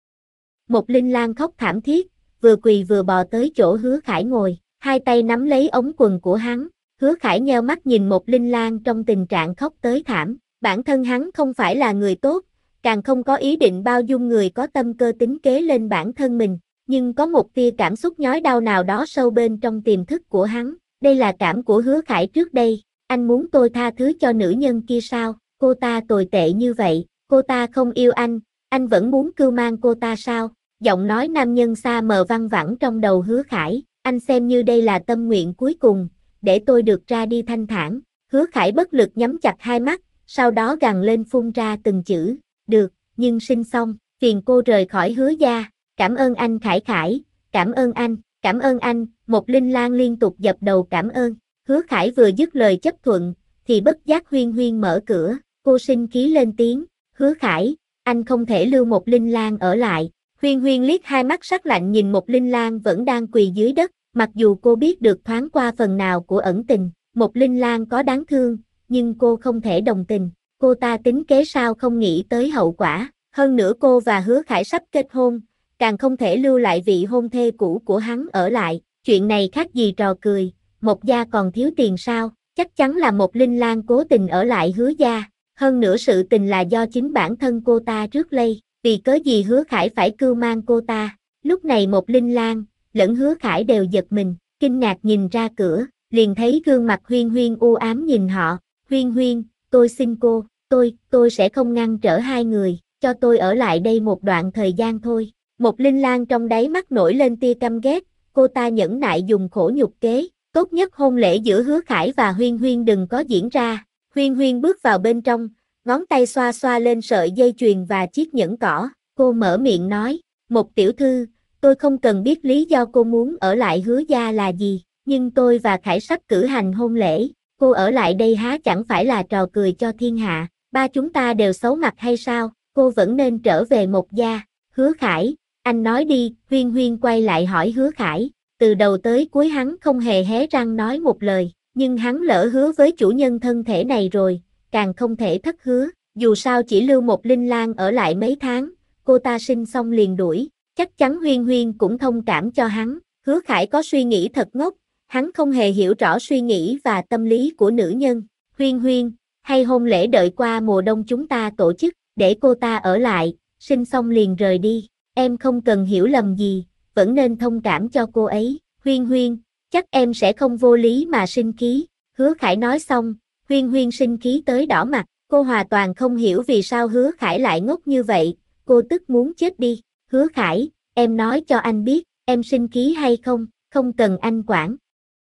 Một Linh Lan khóc thảm thiết, vừa quỳ vừa bò tới chỗ Hứa Khải ngồi, hai tay nắm lấy ống quần của hắn. Hứa Khải nheo mắt nhìn một Linh Lan trong tình trạng khóc tới thảm. Bản thân hắn không phải là người tốt, càng không có ý định bao dung người có tâm cơ tính kế lên bản thân mình, nhưng có một tia cảm xúc nhói đau nào đó sâu bên trong tiềm thức của hắn. Đây là cảm của Hứa Khải trước đây. Anh muốn tôi tha thứ cho nữ nhân kia sao? Cô ta tồi tệ như vậy, cô ta không yêu anh vẫn muốn cưu mang cô ta sao? Giọng nói nam nhân xa mờ văng vẳng trong đầu Hứa Khải, anh xem như đây là tâm nguyện cuối cùng, để tôi được ra đi thanh thản. Hứa Khải bất lực nhắm chặt hai mắt, sau đó gằn lên phun ra từng chữ, được, nhưng sinh xong, phiền cô rời khỏi Hứa gia, cảm ơn anh Khải Khải, cảm ơn anh, một Linh Lan liên tục dập đầu cảm ơn. Hứa Khải vừa dứt lời chấp thuận, thì bất giác Huyên Huyên mở cửa, cô sinh khí lên tiếng, Hứa Khải, anh không thể lưu một Linh Lan ở lại. Huyên Huyên liếc hai mắt sắc lạnh nhìn một Linh Lan vẫn đang quỳ dưới đất, mặc dù cô biết được thoáng qua phần nào của ẩn tình, một Linh Lan có đáng thương, nhưng cô không thể đồng tình, cô ta tính kế sao không nghĩ tới hậu quả, hơn nữa cô và Hứa Khải sắp kết hôn, càng không thể lưu lại vị hôn thê cũ của hắn ở lại, chuyện này khác gì trò cười, một gia còn thiếu tiền sao, chắc chắn là một Linh Lan cố tình ở lại Hứa gia, hơn nữa sự tình là do chính bản thân cô ta rước lây, vì cớ gì Hứa Khải phải cưu mang cô ta. Lúc này một Linh Lan lẫn Hứa Khải đều giật mình, kinh ngạc nhìn ra cửa, liền thấy gương mặt Huyên Huyên u ám nhìn họ. Huyên Huyên, tôi xin cô, tôi sẽ không ngăn trở hai người, cho tôi ở lại đây một đoạn thời gian thôi. Một Linh Lan trong đáy mắt nổi lên tia căm ghét, cô ta nhẫn nại dùng khổ nhục kế, tốt nhất hôn lễ giữa Hứa Khải và Huyên Huyên đừng có diễn ra. Huyên Huyên bước vào bên trong, ngón tay xoa xoa lên sợi dây chuyền và chiếc nhẫn cỏ, cô mở miệng nói, một tiểu thư, tôi không cần biết lý do cô muốn ở lại Hứa gia là gì, nhưng tôi và Khải sắp cử hành hôn lễ, cô ở lại đây há chẳng phải là trò cười cho thiên hạ, ba chúng ta đều xấu mặt hay sao, cô vẫn nên trở về một gia. Hứa Khải, anh nói đi. Huyên Huyên quay lại hỏi Hứa Khải, từ đầu tới cuối hắn không hề hé răng nói một lời, nhưng hắn lỡ hứa với chủ nhân thân thể này rồi, càng không thể thất hứa, dù sao chỉ lưu một Linh Lan ở lại mấy tháng, cô ta sinh xong liền đuổi, chắc chắn Huyên Huyên cũng thông cảm cho hắn. Hứa Khải có suy nghĩ thật ngốc, hắn không hề hiểu rõ suy nghĩ và tâm lý của nữ nhân. Huyên Huyên, hay hôn lễ đợi qua mùa đông chúng ta tổ chức, để cô ta ở lại, sinh xong liền rời đi, em không cần hiểu lầm gì, vẫn nên thông cảm cho cô ấy. Huyên Huyên, chắc em sẽ không vô lý mà sinh khí. Hứa Khải nói xong, Huyên Huyên sinh khí tới đỏ mặt, cô hoàn toàn không hiểu vì sao Hứa Khải lại ngốc như vậy, cô tức muốn chết đi. Hứa Khải, em nói cho anh biết, em sinh khí hay không, không cần anh quản.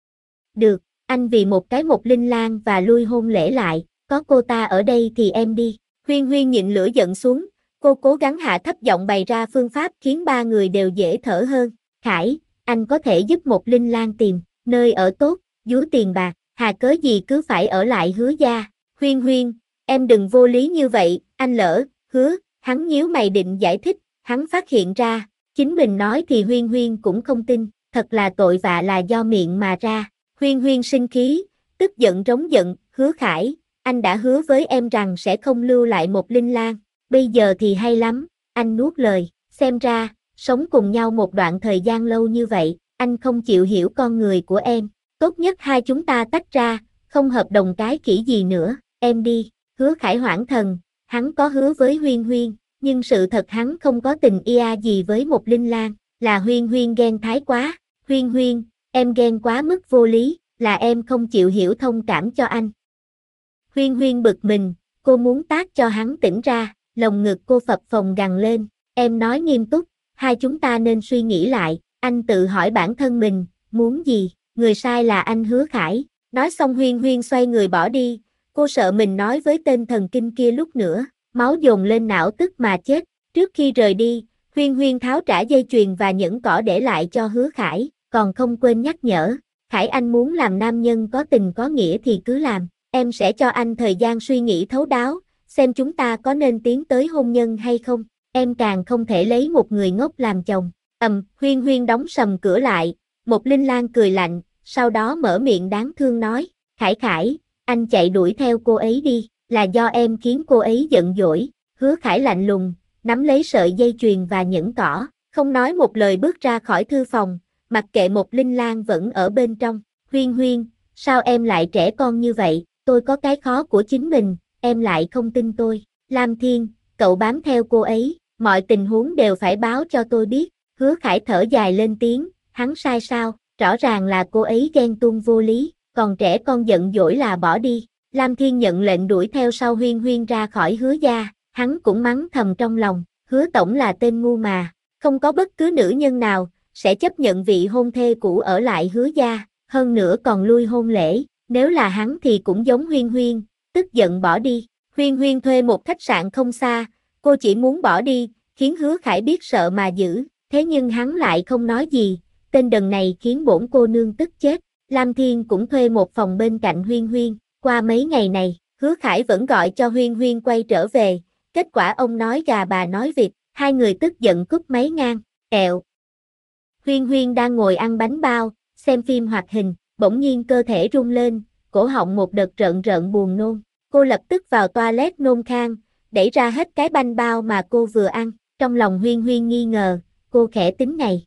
Được, anh vì một cái Một Linh Lan và lui hôn lễ lại, có cô ta ở đây thì em đi. Huyên Huyên nhịn lửa giận xuống, cô cố gắng hạ thấp giọng bày ra phương pháp khiến ba người đều dễ thở hơn. Khải, anh có thể giúp Một Linh Lan tìm nơi ở tốt, dúi tiền bạc, hà cớ gì cứ phải ở lại Hứa gia. Huyên Huyên, em đừng vô lý như vậy, anh lỡ, Hứa, hắn nhíu mày định giải thích, hắn phát hiện ra, chính mình nói thì Huyên Huyên cũng không tin, thật là tội vạ là do miệng mà ra. Huyên Huyên sinh khí, tức giận rống giận, Hứa Khải, anh đã hứa với em rằng sẽ không lưu lại Một Linh Lan, bây giờ thì hay lắm, anh nuốt lời, xem ra, sống cùng nhau một đoạn thời gian lâu như vậy, anh không chịu hiểu con người của em, tốt nhất hai chúng ta tách ra, không hợp đồng cái khỉ gì nữa, em đi. Hứa Khải hoảng thần, hắn có hứa với Huyên Huyên, nhưng sự thật hắn không có tình ia gì với Một Linh Lan, là Huyên Huyên ghen thái quá. Huyên Huyên, em ghen quá mức vô lý, là em không chịu hiểu thông cảm cho anh. Huyên Huyên bực mình, cô muốn tát cho hắn tỉnh ra, lồng ngực cô phập phồng gằn lên, em nói nghiêm túc, hai chúng ta nên suy nghĩ lại, anh tự hỏi bản thân mình, muốn gì, người sai là anh Hứa Khải. Nói xong Huyên Huyên xoay người bỏ đi, cô sợ mình nói với tên thần kinh kia lúc nữa, máu dồn lên não tức mà chết. Trước khi rời đi, Huyên Huyên tháo trả dây chuyền và nhẫn cỏ để lại cho Hứa Khải, còn không quên nhắc nhở, Khải anh muốn làm nam nhân có tình có nghĩa thì cứ làm, em sẽ cho anh thời gian suy nghĩ thấu đáo, xem chúng ta có nên tiến tới hôn nhân hay không, em càng không thể lấy một người ngốc làm chồng. Huyên Huyên đóng sầm cửa lại, Một Linh Lan cười lạnh, sau đó mở miệng đáng thương nói, Khải Khải, anh chạy đuổi theo cô ấy đi, là do em khiến cô ấy giận dỗi. Hứa Khải lạnh lùng, nắm lấy sợi dây chuyền và nhẫn cỏ, không nói một lời bước ra khỏi thư phòng, mặc kệ Một Linh Lan vẫn ở bên trong. Huyên Huyên, sao em lại trẻ con như vậy, tôi có cái khó của chính mình, em lại không tin tôi. Lam Thiên, cậu bám theo cô ấy, mọi tình huống đều phải báo cho tôi biết. Hứa Khải thở dài lên tiếng, hắn sai sao, rõ ràng là cô ấy ghen tuông vô lý, còn trẻ con giận dỗi là bỏ đi. Lam Thiên nhận lệnh đuổi theo sau Huyên Huyên ra khỏi Hứa gia, hắn cũng mắng thầm trong lòng, Hứa tổng là tên ngu mà, không có bất cứ nữ nhân nào sẽ chấp nhận vị hôn thê cũ ở lại Hứa gia, hơn nữa còn lui hôn lễ, nếu là hắn thì cũng giống Huyên Huyên, tức giận bỏ đi. Huyên Huyên thuê một khách sạn không xa, cô chỉ muốn bỏ đi, khiến Hứa Khải biết sợ mà giữ, thế nhưng hắn lại không nói gì, tên đần này khiến bổn cô nương tức chết. Lam Thiên cũng thuê một phòng bên cạnh Huyên Huyên, qua mấy ngày này, Hứa Khải vẫn gọi cho Huyên Huyên quay trở về, kết quả ông nói gà bà nói vịt, hai người tức giận cúp máy ngang, ẹo. Huyên Huyên đang ngồi ăn bánh bao, xem phim hoạt hình, bỗng nhiên cơ thể rung lên, cổ họng một đợt rợn rợn buồn nôn, cô lập tức vào toilet nôn khan, đẩy ra hết cái bánh bao mà cô vừa ăn, trong lòng Huyên Huyên nghi ngờ, cô khẽ tính ngày.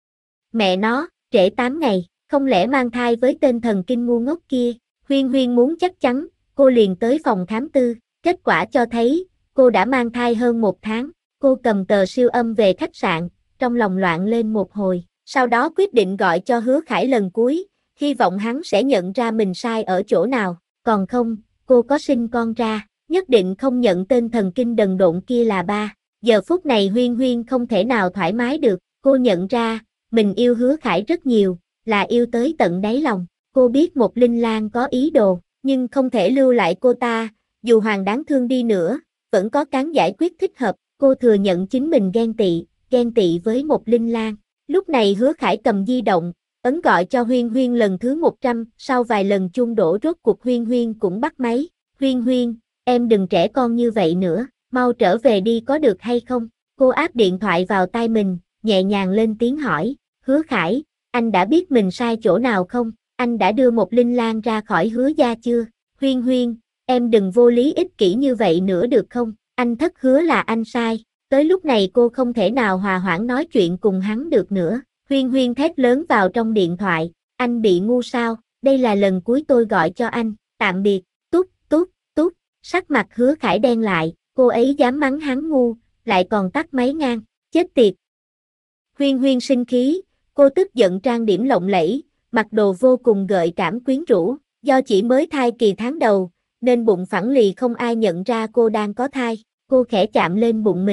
Mẹ nó, trễ 8 ngày, không lẽ mang thai với tên thần kinh ngu ngốc kia. Huyên Huyên muốn chắc chắn, cô liền tới phòng khám tư, kết quả cho thấy, cô đã mang thai hơn 1 tháng, cô cầm tờ siêu âm về khách sạn, trong lòng loạn lên một hồi, sau đó quyết định gọi cho Hứa Khải lần cuối, hy vọng hắn sẽ nhận ra mình sai ở chỗ nào, còn không, cô có sinh con ra, nhất định không nhận tên thần kinh đần độn kia là ba. Giờ phút này Huyên Huyên không thể nào thoải mái được, cô nhận ra, mình yêu Hứa Khải rất nhiều, là yêu tới tận đáy lòng. Cô biết Một Linh Lan có ý đồ, nhưng không thể lưu lại cô ta, dù Hoàng đáng thương đi nữa, vẫn có cán giải quyết thích hợp. Cô thừa nhận chính mình ghen tị với Một Linh Lan. Lúc này Hứa Khải cầm di động, ấn gọi cho Huyên Huyên lần thứ 100, sau vài lần chuông đổ rốt cuộc Huyên Huyên cũng bắt máy. Huyên Huyên, em đừng trẻ con như vậy nữa, mau trở về đi có được hay không? Cô áp điện thoại vào tai mình, nhẹ nhàng lên tiếng hỏi, Hứa Khải, anh đã biết mình sai chỗ nào không? Anh đã đưa Một Linh Lan ra khỏi Hứa gia chưa? Huyên Huyên, em đừng vô lý ích kỷ như vậy nữa được không? Anh thất hứa là anh sai. Tới lúc này cô không thể nào hòa hoãn nói chuyện cùng hắn được nữa. Huyên Huyên thét lớn vào trong điện thoại, anh bị ngu sao? Đây là lần cuối tôi gọi cho anh, tạm biệt. Tút, tút, tút. Sắc mặt Hứa Khải đen lại, cô ấy dám mắng hắn ngu, lại còn tắt máy ngang, chết tiệt. Huyên Huyên sinh khí, cô tức giận trang điểm lộng lẫy, mặc đồ vô cùng gợi cảm quyến rũ, do chỉ mới thai kỳ tháng đầu, nên bụng phẳng lì không ai nhận ra cô đang có thai, cô khẽ chạm lên bụng mình,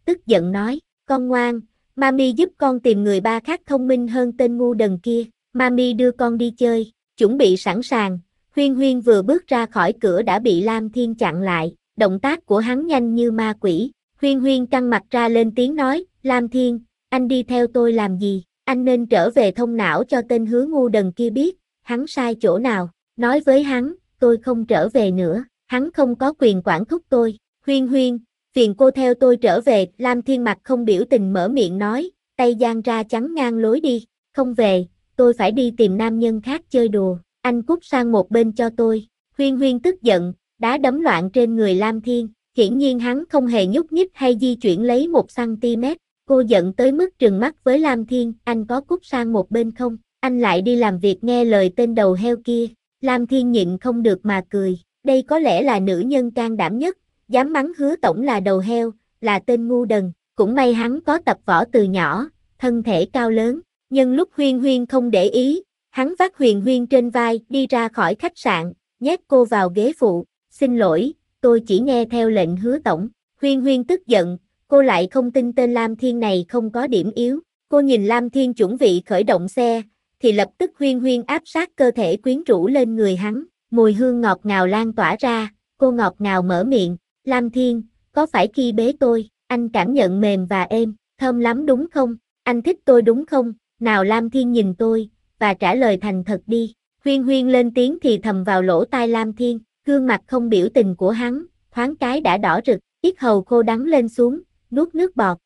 tức giận nói, con ngoan, Mami giúp con tìm người ba khác thông minh hơn tên ngu đần kia, Mami đưa con đi chơi, chuẩn bị sẵn sàng. Huyên Huyên vừa bước ra khỏi cửa đã bị Lam Thiên chặn lại, động tác của hắn nhanh như ma quỷ. Huyên Huyên căng mặt ra lên tiếng nói, Lam Thiên, anh đi theo tôi làm gì, anh nên trở về thông não cho tên hứa ngu đần kia biết, hắn sai chỗ nào, nói với hắn, tôi không trở về nữa, hắn không có quyền quản thúc tôi. Huyên Huyên, phiền cô theo tôi trở về, Lam Thiên mặt không biểu tình mở miệng nói, tay giang ra chắn ngang lối đi, không về, tôi phải đi tìm nam nhân khác chơi đùa, anh cút sang một bên cho tôi. Huyên Huyên tức giận, đá đấm loạn trên người Lam Thiên, hiển nhiên hắn không hề nhúc nhích hay di chuyển lấy 1 cm, cô giận tới mức trừng mắt với Lam Thiên, anh có cút sang một bên không, anh lại đi làm việc nghe lời tên đầu heo kia. Lam Thiên nhịn không được mà cười, đây có lẽ là nữ nhân can đảm nhất, dám mắng Hứa tổng là đầu heo, là tên ngu đần, cũng may hắn có tập võ từ nhỏ, thân thể cao lớn, nhưng lúc Huyên Huyên không để ý, hắn vác Huyền Huyên trên vai đi ra khỏi khách sạn, nhét cô vào ghế phụ, xin lỗi, tôi chỉ nghe theo lệnh Hứa tổng. Huyên Huyên tức giận, cô lại không tin tên Lam Thiên này không có điểm yếu, cô nhìn Lam Thiên chuẩn bị khởi động xe, thì lập tức Huyên Huyên áp sát cơ thể quyến rũ lên người hắn, mùi hương ngọt ngào lan tỏa ra, cô ngọt ngào mở miệng, Lam Thiên, có phải khi bế tôi, anh cảm nhận mềm và êm, thơm lắm đúng không, anh thích tôi đúng không, nào Lam Thiên nhìn tôi, và trả lời thành thật đi. Huyên Huyên lên tiếng thì thầm vào lỗ tai Lam Thiên, gương mặt không biểu tình của hắn, thoáng cái đã đỏ rực, yết hầu khô đắng lên xuống, nuốt nước bọt.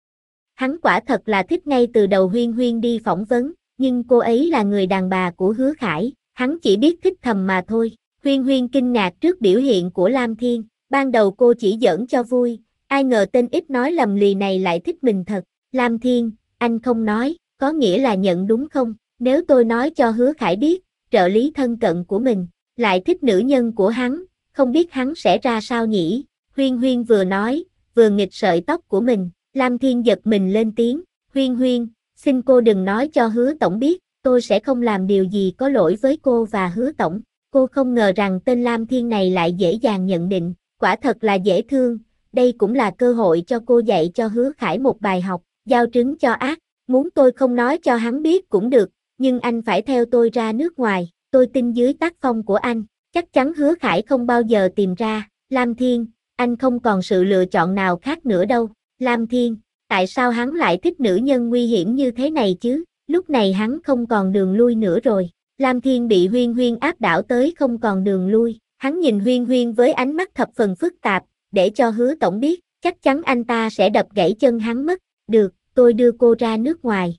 Hắn quả thật là thích ngay từ đầu Huyên Huyên đi phỏng vấn, nhưng cô ấy là người đàn bà của Hứa Khải, hắn chỉ biết thích thầm mà thôi. Huyên Huyên kinh ngạc trước biểu hiện của Lam Thiên, ban đầu cô chỉ giỡn cho vui, ai ngờ tên ít nói lầm lì này lại thích mình thật. Lam Thiên, anh không nói, có nghĩa là nhận đúng không? Nếu tôi nói cho Hứa Khải biết, trợ lý thân cận của mình, lại thích nữ nhân của hắn, không biết hắn sẽ ra sao nhỉ? Huyên Huyên vừa nói, vừa nghịch sợi tóc của mình, Lam Thiên giật mình lên tiếng, Huyên Huyên, xin cô đừng nói cho Hứa tổng biết, tôi sẽ không làm điều gì có lỗi với cô và Hứa tổng. Cô không ngờ rằng tên Lam Thiên này lại dễ dàng nhận định, quả thật là dễ thương, đây cũng là cơ hội cho cô dạy cho Hứa Khải một bài học, giao trứng cho ác, muốn tôi không nói cho hắn biết cũng được, nhưng anh phải theo tôi ra nước ngoài, tôi tin dưới tác phong của anh, chắc chắn Hứa Khải không bao giờ tìm ra. Lam Thiên, anh không còn sự lựa chọn nào khác nữa đâu. Lam Thiên, tại sao hắn lại thích nữ nhân nguy hiểm như thế này chứ? Lúc này hắn không còn đường lui nữa rồi. Lam Thiên bị Huyên Huyên áp đảo tới không còn đường lui. Hắn nhìn Huyên Huyên với ánh mắt thập phần phức tạp, để cho Hứa tổng biết, chắc chắn anh ta sẽ đập gãy chân hắn mất. Được, tôi đưa cô ra nước ngoài.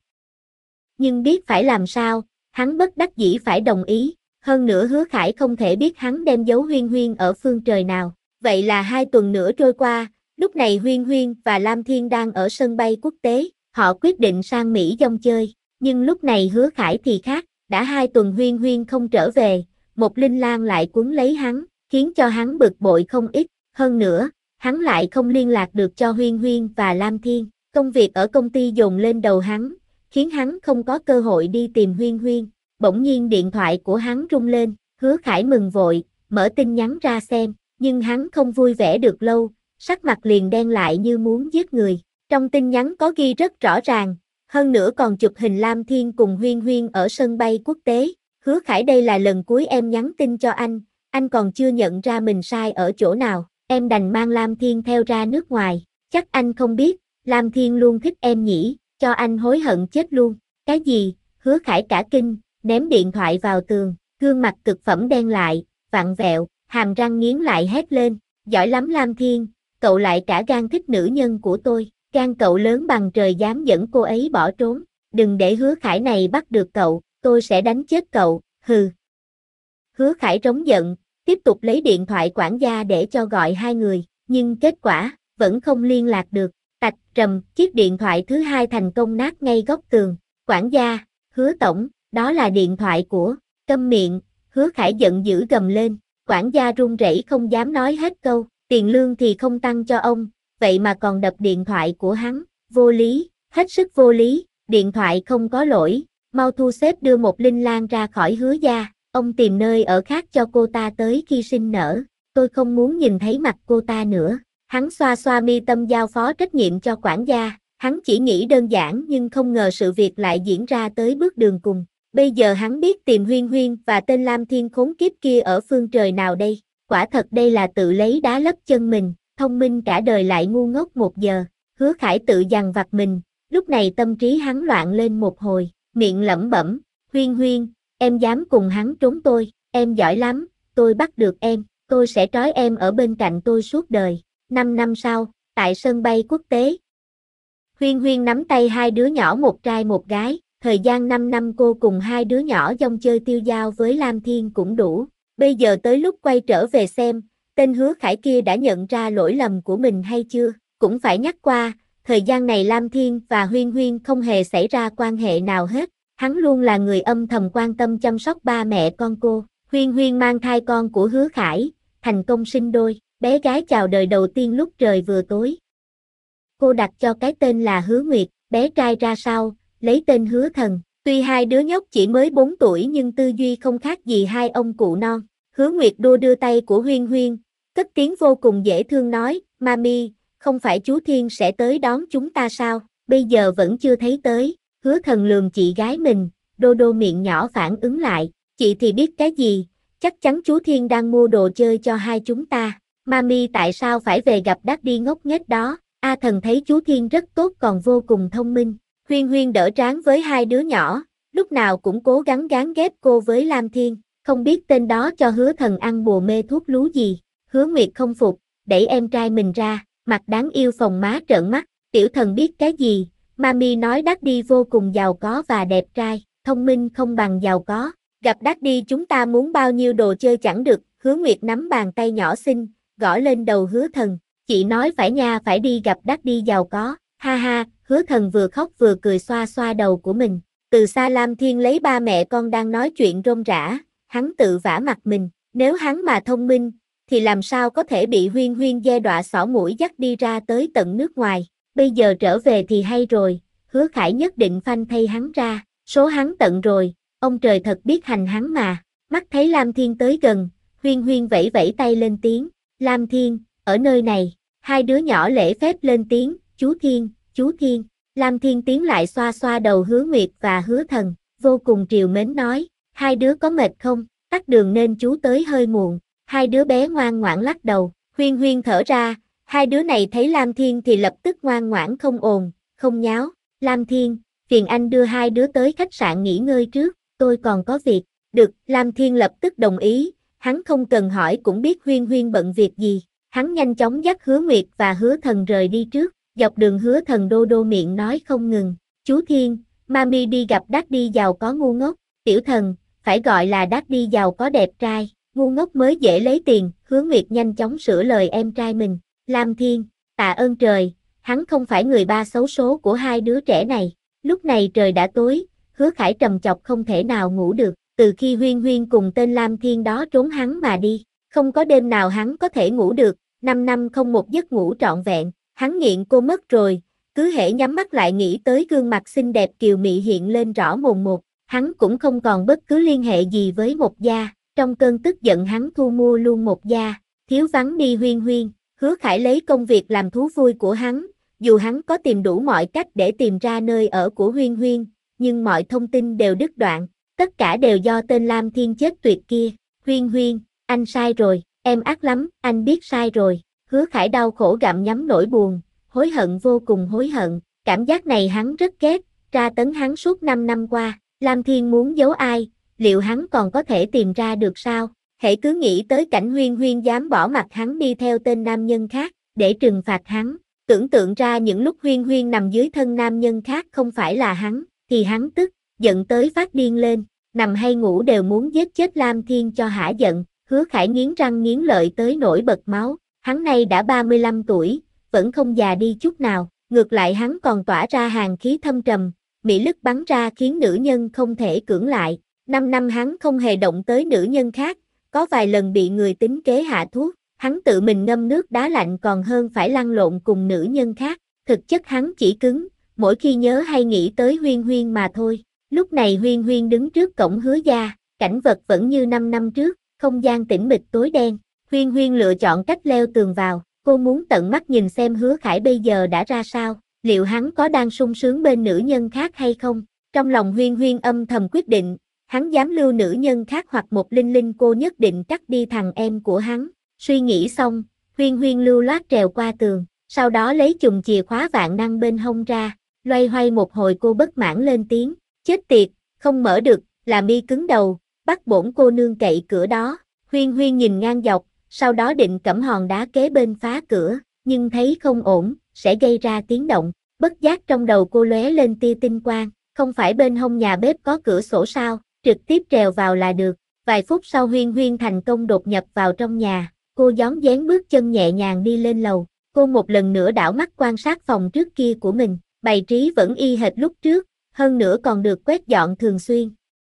Nhưng biết phải làm sao, hắn bất đắc dĩ phải đồng ý. Hơn nữa Hứa Khải không thể biết hắn đem giấu Huyên Huyên ở phương trời nào. Vậy là 2 tuần nữa trôi qua, lúc này Huyên Huyên và Lam Thiên đang ở sân bay quốc tế, họ quyết định sang Mỹ dông chơi, nhưng lúc này Hứa Khải thì khác, đã 2 tuần Huyên Huyên không trở về, một Linh Lang lại quấn lấy hắn, khiến cho hắn bực bội không ít, hơn nữa, hắn lại không liên lạc được cho Huyên Huyên và Lam Thiên, công việc ở công ty dồn lên đầu hắn, khiến hắn không có cơ hội đi tìm Huyên Huyên, bỗng nhiên điện thoại của hắn rung lên, Hứa Khải mừng vội, mở tin nhắn ra xem, nhưng hắn không vui vẻ được lâu, sắc mặt liền đen lại như muốn giết người. Trong tin nhắn có ghi rất rõ ràng, hơn nữa còn chụp hình Lam Thiên cùng Huyên Huyên ở sân bay quốc tế. Hứa Khải, đây là lần cuối em nhắn tin cho anh còn chưa nhận ra mình sai ở chỗ nào, em đành mang Lam Thiên theo ra nước ngoài. Chắc anh không biết, Lam Thiên luôn thích em nhỉ, cho anh hối hận chết luôn. Cái gì? Hứa Khải cả kinh, ném điện thoại vào tường, gương mặt cực phẩm đen lại, vặn vẹo, hàm răng nghiến lại hét lên, giỏi lắm Lam Thiên, cậu lại cả gan thích nữ nhân của tôi, gan cậu lớn bằng trời dám dẫn cô ấy bỏ trốn, đừng để Hứa Khải này bắt được cậu, tôi sẽ đánh chết cậu, hừ. Hứa Khải trống giận, tiếp tục lấy điện thoại quản gia để cho gọi 2 người, nhưng kết quả, vẫn không liên lạc được, tạch trầm, chiếc điện thoại thứ 2 thành công nát ngay góc tường, quản gia, Hứa tổng, đó là điện thoại của, câm miệng, Hứa Khải giận dữ gầm lên, quản gia run rẩy không dám nói hết câu, tiền lương thì không tăng cho ông, vậy mà còn đập điện thoại của hắn, vô lý, hết sức vô lý, điện thoại không có lỗi, mau thu xếp đưa một Linh Lang ra khỏi Hứa gia, ông tìm nơi ở khác cho cô ta tới khi sinh nở, tôi không muốn nhìn thấy mặt cô ta nữa. Hắn xoa xoa mi tâm giao phó trách nhiệm cho quản gia, hắn chỉ nghĩ đơn giản nhưng không ngờ sự việc lại diễn ra tới bước đường cùng. Bây giờ hắn biết tìm Huyên Huyên và tên Lam Thiên khốn kiếp kia ở phương trời nào đây, quả thật đây là tự lấy đá lấp chân mình, thông minh cả đời lại ngu ngốc một giờ. Hứa Khải tự dằn vặt mình, lúc này tâm trí hắn loạn lên một hồi, miệng lẩm bẩm, Huyên Huyên, em dám cùng hắn trốn tôi, em giỏi lắm, tôi bắt được em, tôi sẽ trói em ở bên cạnh tôi suốt đời. 5 năm sau, tại sân bay quốc tế, Huyên Huyên nắm tay hai đứa nhỏ một trai một gái, thời gian 5 năm cô cùng hai đứa nhỏ dông chơi tiêu dao với Lam Thiên cũng đủ, bây giờ tới lúc quay trở về xem, tên Hứa Khải kia đã nhận ra lỗi lầm của mình hay chưa, cũng phải nhắc qua, thời gian này Lam Thiên và Huyên Huyên không hề xảy ra quan hệ nào hết, hắn luôn là người âm thầm quan tâm chăm sóc ba mẹ con cô. Huyên Huyên mang thai con của Hứa Khải, thành công sinh đôi, bé gái chào đời đầu tiên lúc trời vừa tối. Cô đặt cho cái tên là Hứa Nguyệt, bé trai ra sau, lấy tên Hứa Thần. Tuy hai đứa nhóc chỉ mới 4 tuổi nhưng tư duy không khác gì hai ông cụ non. Hứa Nguyệt đua đưa tay của Huyên Huyên, cất tiếng vô cùng dễ thương nói, Mami, không phải chú Thiên sẽ tới đón chúng ta sao, bây giờ vẫn chưa thấy tới. Hứa Thần lườm chị gái mình, đô đô miệng nhỏ phản ứng lại, chị thì biết cái gì, chắc chắn chú Thiên đang mua đồ chơi cho hai chúng ta. Mami tại sao phải về gặp Daddy ngốc nghếch đó? A Thần thấy chú Thiên rất tốt còn vô cùng thông minh. Huyên Huyên đỡ trán với hai đứa nhỏ, lúc nào cũng cố gắng gán ghép cô với Lam Thiên, không biết tên đó cho Hứa Thần ăn bùa mê thuốc lú gì. Hứa Nguyệt không phục, đẩy em trai mình ra, mặt đáng yêu phồng má trợn mắt, tiểu thần biết cái gì, Mami nói Daddy vô cùng giàu có và đẹp trai, thông minh không bằng giàu có, gặp Daddy chúng ta muốn bao nhiêu đồ chơi chẳng được. Hứa Nguyệt nắm bàn tay nhỏ xinh, gõ lên đầu Hứa Thần, chị nói phải nha, phải đi gặp Daddy giàu có, ha ha. Hứa Thần vừa khóc vừa cười xoa xoa đầu của mình, từ xa Lam Thiên lấy ba mẹ con đang nói chuyện rôm rả, hắn tự vả mặt mình, nếu hắn mà thông minh, thì làm sao có thể bị Huyên Huyên giê đọa xỏ mũi dắt đi ra tới tận nước ngoài, bây giờ trở về thì hay rồi, Hứa Khải nhất định phanh thay hắn ra, số hắn tận rồi, ông trời thật biết hành hắn mà. Mắt thấy Lam Thiên tới gần, Huyên Huyên vẫy vẫy tay lên tiếng, Lam Thiên, ở nơi này, hai đứa nhỏ lễ phép lên tiếng, chú Thiên, chú Thiên. Lam Thiên tiến lại xoa xoa đầu Hứa Nguyệt và Hứa Thần, vô cùng trìu mến nói, hai đứa có mệt không, tắt đường nên chú tới hơi muộn. Hai đứa bé ngoan ngoãn lắc đầu, Huyên Huyên thở ra, hai đứa này thấy Lam Thiên thì lập tức ngoan ngoãn không ồn, không nháo. Lam Thiên, phiền anh đưa hai đứa tới khách sạn nghỉ ngơi trước, tôi còn có việc. Được, Lam Thiên lập tức đồng ý, hắn không cần hỏi cũng biết Huyên Huyên bận việc gì. Hắn nhanh chóng dắt Hứa Nguyệt và Hứa Thần rời đi trước, dọc đường Hứa Thần đô đô miệng nói không ngừng, chú Thiên, Mami đi gặp Daddy giàu có ngu ngốc, tiểu thần, phải gọi là Daddy giàu có đẹp trai, ngu ngốc mới dễ lấy tiền. Hứa Nguyệt nhanh chóng sửa lời em trai mình, Lam Thiên, tạ ơn trời, hắn không phải người ba xấu số của hai đứa trẻ này. Lúc này trời đã tối, Hứa Khải trầm chọc không thể nào ngủ được, từ khi Huyên Huyên cùng tên Lam Thiên đó trốn hắn mà đi, không có đêm nào hắn có thể ngủ được, 5 năm không một giấc ngủ trọn vẹn, hắn nghiện cô mất rồi, cứ hễ nhắm mắt lại nghĩ tới gương mặt xinh đẹp kiều mị hiện lên rõ mồn một, hắn cũng không còn bất cứ liên hệ gì với Một Gia, trong cơn tức giận hắn thu mua luôn Một Gia, thiếu vắng đi Huyên Huyên. Hứa Khải lấy công việc làm thú vui của hắn, dù hắn có tìm đủ mọi cách để tìm ra nơi ở của Huyên Huyên, nhưng mọi thông tin đều đứt đoạn, tất cả đều do tên Lam Thiên chết tuyệt kia. Huyên Huyên, anh sai rồi, em ác lắm, anh biết sai rồi. Hứa Khải đau khổ gặm nhấm nỗi buồn, hối hận vô cùng hối hận, cảm giác này hắn rất ghét, tra tấn hắn suốt 5 năm qua. Lam Thiên muốn giấu ai, liệu hắn còn có thể tìm ra được sao? Hễ cứ nghĩ tới cảnh Huyên Huyên dám bỏ mặc hắn đi theo tên nam nhân khác, để trừng phạt hắn, tưởng tượng ra những lúc Huyên Huyên nằm dưới thân nam nhân khác không phải là hắn, thì hắn tức, giận tới phát điên lên, nằm hay ngủ đều muốn giết chết Lam Thiên cho hả giận. Hứa Khải nghiến răng nghiến lợi tới nỗi bật máu, hắn nay đã 35 tuổi, vẫn không già đi chút nào, ngược lại hắn còn tỏa ra hàn khí thâm trầm, mỹ lực bắn ra khiến nữ nhân không thể cưỡng lại. 5 năm hắn không hề động tới nữ nhân khác, có vài lần bị người tính kế hạ thuốc, hắn tự mình ngâm nước đá lạnh còn hơn phải lăn lộn cùng nữ nhân khác, thực chất hắn chỉ cứng, mỗi khi nhớ hay nghĩ tới Huyên Huyên mà thôi. Lúc này Huyên Huyên đứng trước cổng Hứa gia, cảnh vật vẫn như 5 năm trước, không gian tĩnh mịch tối đen. Huyên Huyên lựa chọn cách leo tường vào, Cô muốn tận mắt nhìn xem Hứa Khải bây giờ đã ra sao, liệu hắn có đang sung sướng bên nữ nhân khác hay không? Trong lòng Huyên Huyên âm thầm quyết định, hắn dám lưu nữ nhân khác hoặc một Linh Linh cô nhất định cắt đi thằng em của hắn. Suy nghĩ xong, Huyên Huyên lưu loát trèo qua tường, sau đó lấy chùm chìa khóa vạn năng bên hông ra, loay hoay một hồi cô bất mãn lên tiếng, chết tiệt, không mở được, là mi cứng đầu, bắt bổn cô nương cậy cửa đó. Huyên Huyên nhìn ngang dọc, sau đó định cẩm hòn đá kế bên phá cửa, nhưng thấy không ổn, sẽ gây ra tiếng động, bất giác trong đầu cô lóe lên tia tinh quang, không phải bên hông nhà bếp có cửa sổ sao, trực tiếp trèo vào là được. Vài phút sau Huyên Huyên thành công đột nhập vào trong nhà, cô gión dén bước chân nhẹ nhàng đi lên lầu, cô một lần nữa đảo mắt quan sát phòng trước kia của mình, bày trí vẫn y hệt lúc trước, hơn nữa còn được quét dọn thường xuyên.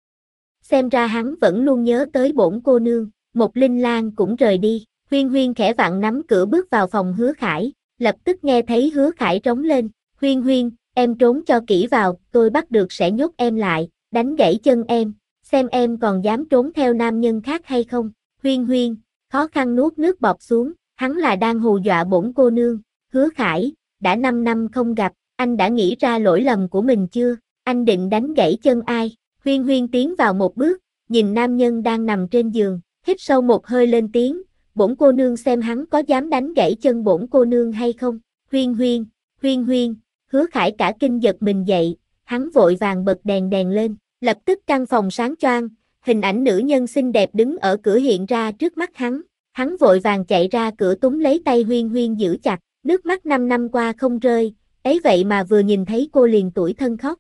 Xem ra hắn vẫn luôn nhớ tới bổn cô nương. Một Linh Lan cũng rời đi, Huyên Huyên khẽ vặn nắm cửa bước vào phòng Hứa Khải, lập tức nghe thấy Hứa Khải trống lên, Huyên Huyên, em trốn cho kỹ vào, tôi bắt được sẽ nhốt em lại, đánh gãy chân em, xem em còn dám trốn theo nam nhân khác hay không. Huyên Huyên, khó khăn nuốt nước bọt xuống, hắn là đang hù dọa bổn cô nương. Hứa Khải, đã 5 năm không gặp, anh đã nghĩ ra lỗi lầm của mình chưa, anh định đánh gãy chân ai? Huyên Huyên tiến vào một bước, nhìn nam nhân đang nằm trên giường, hít sâu một hơi lên tiếng, bổn cô nương xem hắn có dám đánh gãy chân bổn cô nương hay không. Huyên Huyên, Huyên Huyên, Hứa Khải cả kinh giật mình dậy, hắn vội vàng bật đèn lên, lập tức căn phòng sáng choang, hình ảnh nữ nhân xinh đẹp đứng ở cửa hiện ra trước mắt hắn vội vàng chạy ra cửa túm lấy tay Huyên Huyên giữ chặt, nước mắt 5 năm qua không rơi, ấy vậy mà vừa nhìn thấy cô liền tủi thân khóc,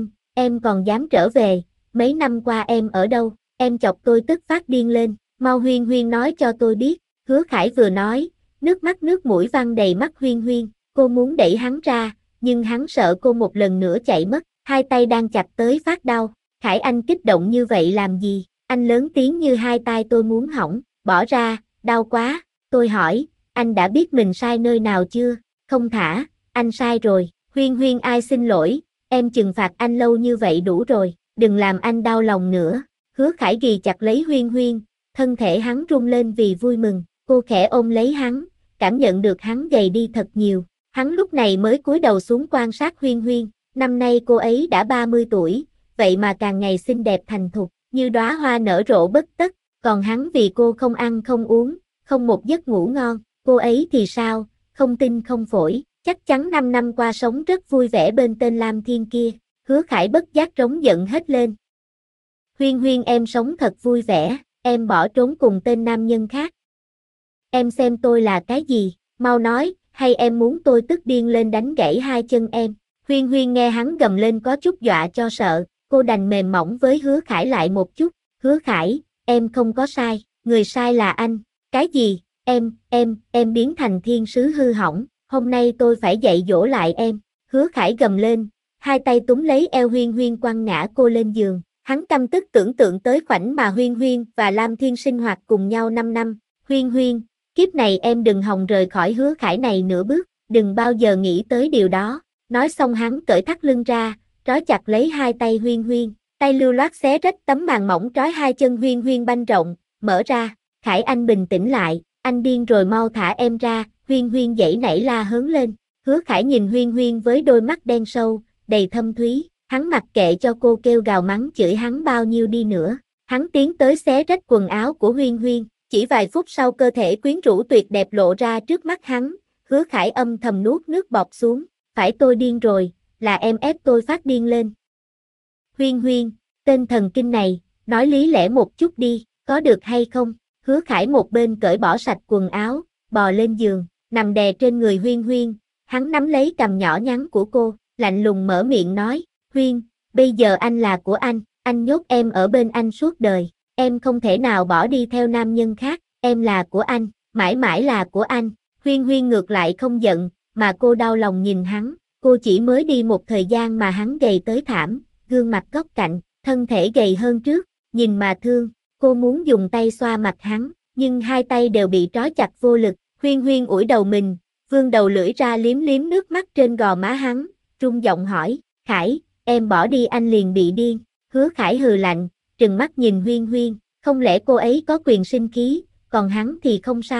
em còn dám trở về, mấy năm qua em ở đâu, em chọc tôi tức phát điên lên. Mau Huyên Huyên nói cho tôi biết, Hứa Khải vừa nói, nước mắt nước mũi văng đầy mắt Huyên Huyên, cô muốn đẩy hắn ra, nhưng hắn sợ cô một lần nữa chạy mất, hai tay đang chặt tới phát đau. Khải anh kích động như vậy làm gì, anh lớn tiếng như hai tai tôi muốn hỏng, bỏ ra, đau quá. Tôi hỏi, anh đã biết mình sai nơi nào chưa? Không thả, anh sai rồi. Huyên Huyên ai xin lỗi, em trừng phạt anh lâu như vậy đủ rồi, đừng làm anh đau lòng nữa. Hứa Khải ghì chặt lấy Huyên Huyên, thân thể hắn rung lên vì vui mừng, cô khẽ ôm lấy hắn, cảm nhận được hắn gầy đi thật nhiều. Hắn lúc này mới cúi đầu xuống quan sát Huyên Huyên, năm nay cô ấy đã 30 tuổi, vậy mà càng ngày xinh đẹp thành thục, như đóa hoa nở rộ bất tất, còn hắn vì cô không ăn không uống, không một giấc ngủ ngon, cô ấy thì sao, không tim không phổi, chắc chắn 5 năm qua sống rất vui vẻ bên tên Lam Thiên kia. Hứa Khải bất giác trống giận hết lên. Huyên Huyên em sống thật vui vẻ, em bỏ trốn cùng tên nam nhân khác. Em xem tôi là cái gì, mau nói, hay em muốn tôi tức điên lên đánh gãy hai chân em. Huyên Huyên nghe hắn gầm lên có chút dọa cho sợ, cô đành mềm mỏng với Hứa Khải lại một chút. Hứa Khải, em không có sai, người sai là anh. Cái gì, em biến thành thiên sứ hư hỏng, hôm nay tôi phải dạy dỗ lại em. Hứa Khải gầm lên, hai tay túm lấy eo Huyên Huyên quăng ngã cô lên giường. Hắn căm tức tưởng tượng tới khoảnh mà Huyên Huyên và Lam Thiên sinh hoạt cùng nhau 5 năm. Huyên Huyên, kiếp này em đừng hòng rời khỏi Hứa Khải này nửa bước, đừng bao giờ nghĩ tới điều đó. Nói xong hắn cởi thắt lưng ra, trói chặt lấy hai tay Huyên Huyên, tay lưu loát xé rách tấm màn mỏng trói hai chân Huyên Huyên banh rộng, mở ra. Khải anh bình tĩnh lại, anh điên rồi mau thả em ra. Huyên Huyên giãy nảy la hớn lên. Hứa Khải nhìn Huyên Huyên với đôi mắt đen sâu, đầy thâm thúy. Hắn mặc kệ cho cô kêu gào mắng chửi hắn bao nhiêu đi nữa. Hắn tiến tới xé rách quần áo của Huyên Huyên, chỉ vài phút sau cơ thể quyến rũ tuyệt đẹp lộ ra trước mắt hắn. Hứa Khải âm thầm nuốt nước bọt xuống, phải tôi điên rồi, là em ép tôi phát điên lên. Huyên Huyên, tên thần kinh này, nói lý lẽ một chút đi, có được hay không? Hứa Khải một bên cởi bỏ sạch quần áo, bò lên giường, nằm đè trên người Huyên Huyên, hắn nắm lấy cằm nhỏ nhắn của cô, lạnh lùng mở miệng nói, Huyên, bây giờ anh là của anh nhốt em ở bên anh suốt đời, em không thể nào bỏ đi theo nam nhân khác, em là của anh, mãi mãi là của anh. Huyên Huyên ngược lại không giận, mà cô đau lòng nhìn hắn, cô chỉ mới đi một thời gian mà hắn gầy tới thảm, gương mặt góc cạnh, thân thể gầy hơn trước, nhìn mà thương, cô muốn dùng tay xoa mặt hắn, nhưng hai tay đều bị trói chặt vô lực. Huyên Huyên ủi đầu mình, vươn đầu lưỡi ra liếm liếm nước mắt trên gò má hắn, run giọng hỏi, Khải, em bỏ đi anh liền bị điên. Hứa Khải hừ lạnh, trừng mắt nhìn Huyên Huyên, không lẽ cô ấy có quyền sinh khí, còn hắn thì không sao?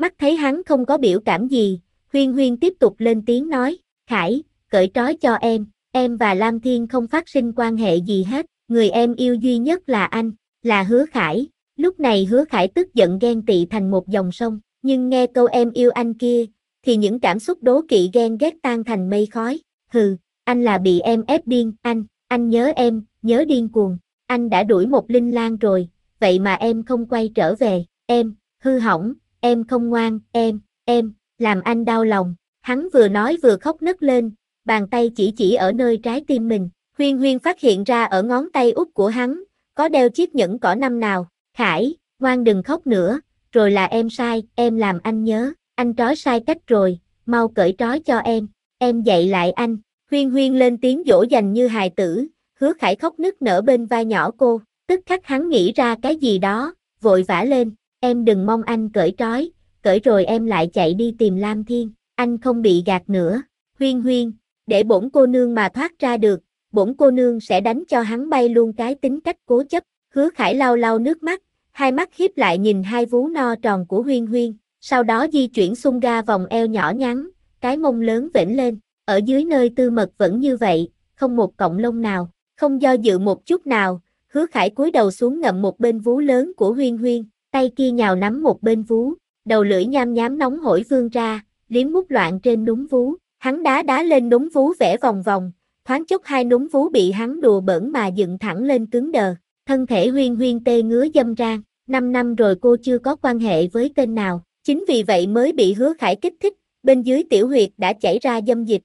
Mắt thấy hắn không có biểu cảm gì, Huyên Huyên tiếp tục lên tiếng nói, Khải, cởi trói cho em và Lam Thiên không phát sinh quan hệ gì hết, người em yêu duy nhất là anh, là Hứa Khải. Lúc này Hứa Khải tức giận ghen tị thành một dòng sông, nhưng nghe câu em yêu anh kia, thì những cảm xúc đố kỵ ghen ghét tan thành mây khói. Hừ, anh là bị em ép điên, anh nhớ em, nhớ điên cuồng, anh đã đuổi một Linh Lang rồi, vậy mà em không quay trở về, em, hư hỏng, em không ngoan, em, làm anh đau lòng. Hắn vừa nói vừa khóc nấc lên, bàn tay chỉ ở nơi trái tim mình. Huyên Huyên phát hiện ra ở ngón tay út của hắn, có đeo chiếc nhẫn cỏ năm nào. Khải, ngoan đừng khóc nữa, rồi là em sai, em làm anh nhớ, anh trói sai cách rồi, mau cởi trói cho em dạy lại anh. Huyên Huyên lên tiếng dỗ dành như hài tử, Hứa Khải khóc nức nở bên vai nhỏ cô, tức khắc hắn nghĩ ra cái gì đó, vội vã lên, em đừng mong anh cởi trói, cởi rồi em lại chạy đi tìm Lam Thiên, anh không bị gạt nữa. Huyên Huyên, để bổn cô nương mà thoát ra được, bổn cô nương sẽ đánh cho hắn bay luôn cái tính cách cố chấp. Hứa Khải lau lau nước mắt, hai mắt híp lại nhìn hai vú no tròn của Huyên Huyên, sau đó di chuyển xung ga vòng eo nhỏ nhắn, cái mông lớn vểnh lên, ở dưới nơi tư mật vẫn như vậy, không một cọng lông nào, không do dự một chút nào, Hứa Khải cúi đầu xuống ngậm một bên vú lớn của Huyên Huyên, tay kia nhào nắm một bên vú, đầu lưỡi nham nhám nóng hổi vươn ra, liếm mút loạn trên núm vú, hắn đá lên núm vú vẽ vòng vòng, thoáng chốc hai núm vú bị hắn đùa bỡn mà dựng thẳng lên cứng đờ. Thân thể Huyên Huyên tê ngứa dâm ran, 5 năm rồi cô chưa có quan hệ với tên nào, chính vì vậy mới bị Hứa Khải kích thích, bên dưới tiểu huyệt đã chảy ra dâm dịch,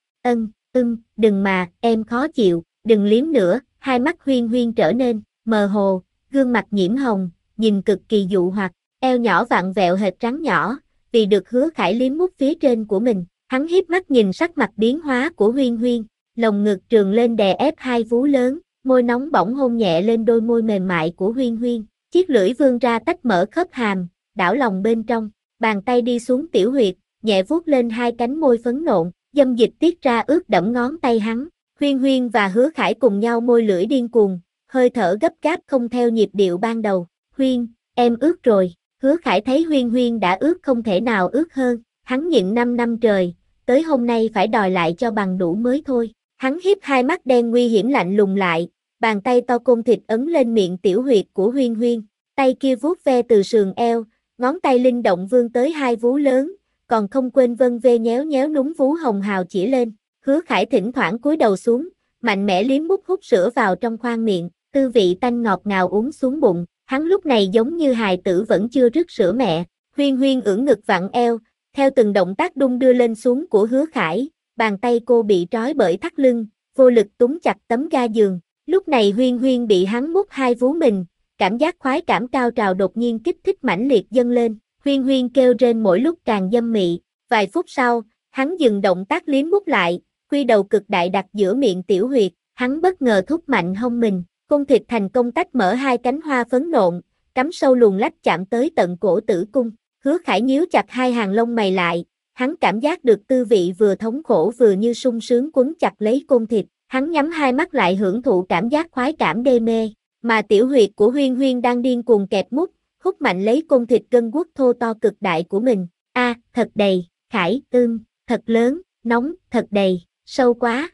đừng mà, em khó chịu, đừng liếm nữa, hai mắt Huyên Huyên trở nên mờ hồ, gương mặt nhiễm hồng, nhìn cực kỳ dụ hoặc, eo nhỏ vặn vẹo hệt rắn nhỏ, vì được Hứa Khải liếm mút phía trên của mình, hắn híp mắt nhìn sắc mặt biến hóa của Huyên Huyên, lồng ngực trườn lên đè ép hai vú lớn. Môi nóng bỏng hôn nhẹ lên đôi môi mềm mại của Huyên Huyên, chiếc lưỡi vươn ra tách mở khớp hàm, đảo lòng bên trong, bàn tay đi xuống tiểu huyệt, nhẹ vuốt lên hai cánh môi phấn nộn, dâm dịch tiết ra ướt đẫm ngón tay hắn. Huyên Huyên và Hứa Khải cùng nhau môi lưỡi điên cuồng, hơi thở gấp gáp không theo nhịp điệu ban đầu. Huyên, em ướt rồi. Hứa Khải thấy Huyên Huyên đã ướt không thể nào ướt hơn, hắn nhịn 5 năm trời, tới hôm nay phải đòi lại cho bằng đủ mới thôi. Hắn híp hai mắt đen nguy hiểm lạnh lùng lại, bàn tay to côn thịt ấn lên miệng tiểu huyệt của Huyên Huyên, tay kia vuốt ve từ sườn eo, ngón tay linh động vươn tới hai vú lớn, còn không quên vân vê nhéo nhéo núm vú hồng hào chỉ lên. Hứa Khải thỉnh thoảng cúi đầu xuống, mạnh mẽ liếm mút hút sữa vào trong khoang miệng, tư vị tanh ngọt ngào uống xuống bụng, hắn lúc này giống như hài tử vẫn chưa rứt sữa mẹ. Huyên Huyên ưỡn ngực vặn eo, theo từng động tác đung đưa lên xuống của Hứa Khải, bàn tay cô bị trói bởi thắt lưng, vô lực túm chặt tấm ga giường. Lúc này Huyên Huyên bị hắn mút hai vú mình, cảm giác khoái cảm cao trào đột nhiên kích thích mãnh liệt dâng lên, Huyên Huyên kêu rên mỗi lúc càng dâm mị. Vài phút sau, hắn dừng động tác liếm mút lại, quy đầu cực đại đặt giữa miệng tiểu huyệt, hắn bất ngờ thúc mạnh hông mình, cung thịt thành công tách mở hai cánh hoa phấn nộn, cắm sâu luồn lách chạm tới tận cổ tử cung. Hứa Khải nhíu chặt hai hàng lông mày lại, hắn cảm giác được tư vị vừa thống khổ vừa như sung sướng quấn chặt lấy cung thịt. Hắn nhắm hai mắt lại hưởng thụ cảm giác khoái cảm đê mê, mà tiểu huyệt của Huyên Huyên đang điên cuồng kẹp mút, hút mạnh lấy côn thịt gân guốc thô to cực đại của mình. Thật đầy, Khải, thật lớn, nóng, thật đầy, sâu quá,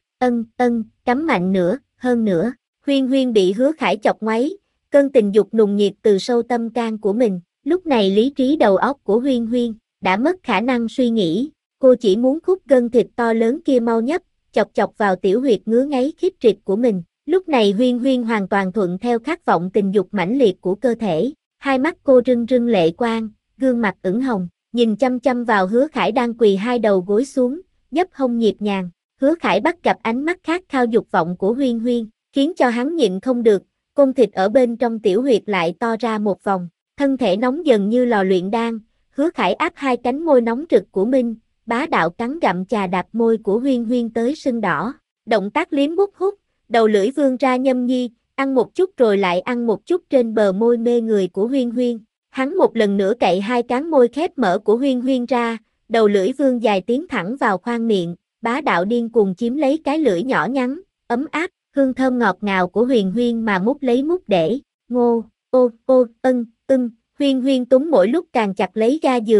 cắm mạnh nữa, hơn nữa. Huyên Huyên bị Hứa Khải chọc ngoáy, cơn tình dục nùng nhiệt từ sâu tâm can của mình, lúc này lý trí đầu óc của Huyên Huyên đã mất khả năng suy nghĩ, cô chỉ muốn khúc gân thịt to lớn kia mau nhấp, chọc vào tiểu huyệt ngứa ngáy khiếp trịch của mình. Lúc này Huyên Huyên hoàn toàn thuận theo khát vọng tình dục mãnh liệt của cơ thể, hai mắt cô rưng rưng lệ quang, gương mặt ửng hồng, nhìn chăm chăm vào Hứa Khải đang quỳ hai đầu gối xuống, dấp hông nhịp nhàng. Hứa Khải bắt gặp ánh mắt khát khao dục vọng của Huyên Huyên, khiến cho hắn nhịn không được, côn thịt ở bên trong tiểu huyệt lại to ra một vòng, thân thể nóng dần như lò luyện đan. Hứa Khải áp hai cánh môi nóng rực của mình, bá đạo cắn gặm chà đạp môi của Huyên Huyên tới sưng đỏ, động tác liếm mút hút, đầu lưỡi vươn ra nhâm nhi, ăn một chút rồi lại ăn một chút trên bờ môi mê người của Huyên Huyên. Hắn một lần nữa cậy hai cán môi khép mở của Huyên Huyên ra, đầu lưỡi vươn dài tiến thẳng vào khoang miệng, bá đạo điên cuồng chiếm lấy cái lưỡi nhỏ nhắn, ấm áp, hương thơm ngọt ngào của Huyên Huyên mà mút lấy mút để, ngô, Huyên Huyên túm mỗi lúc càng chặt lấy ga giường,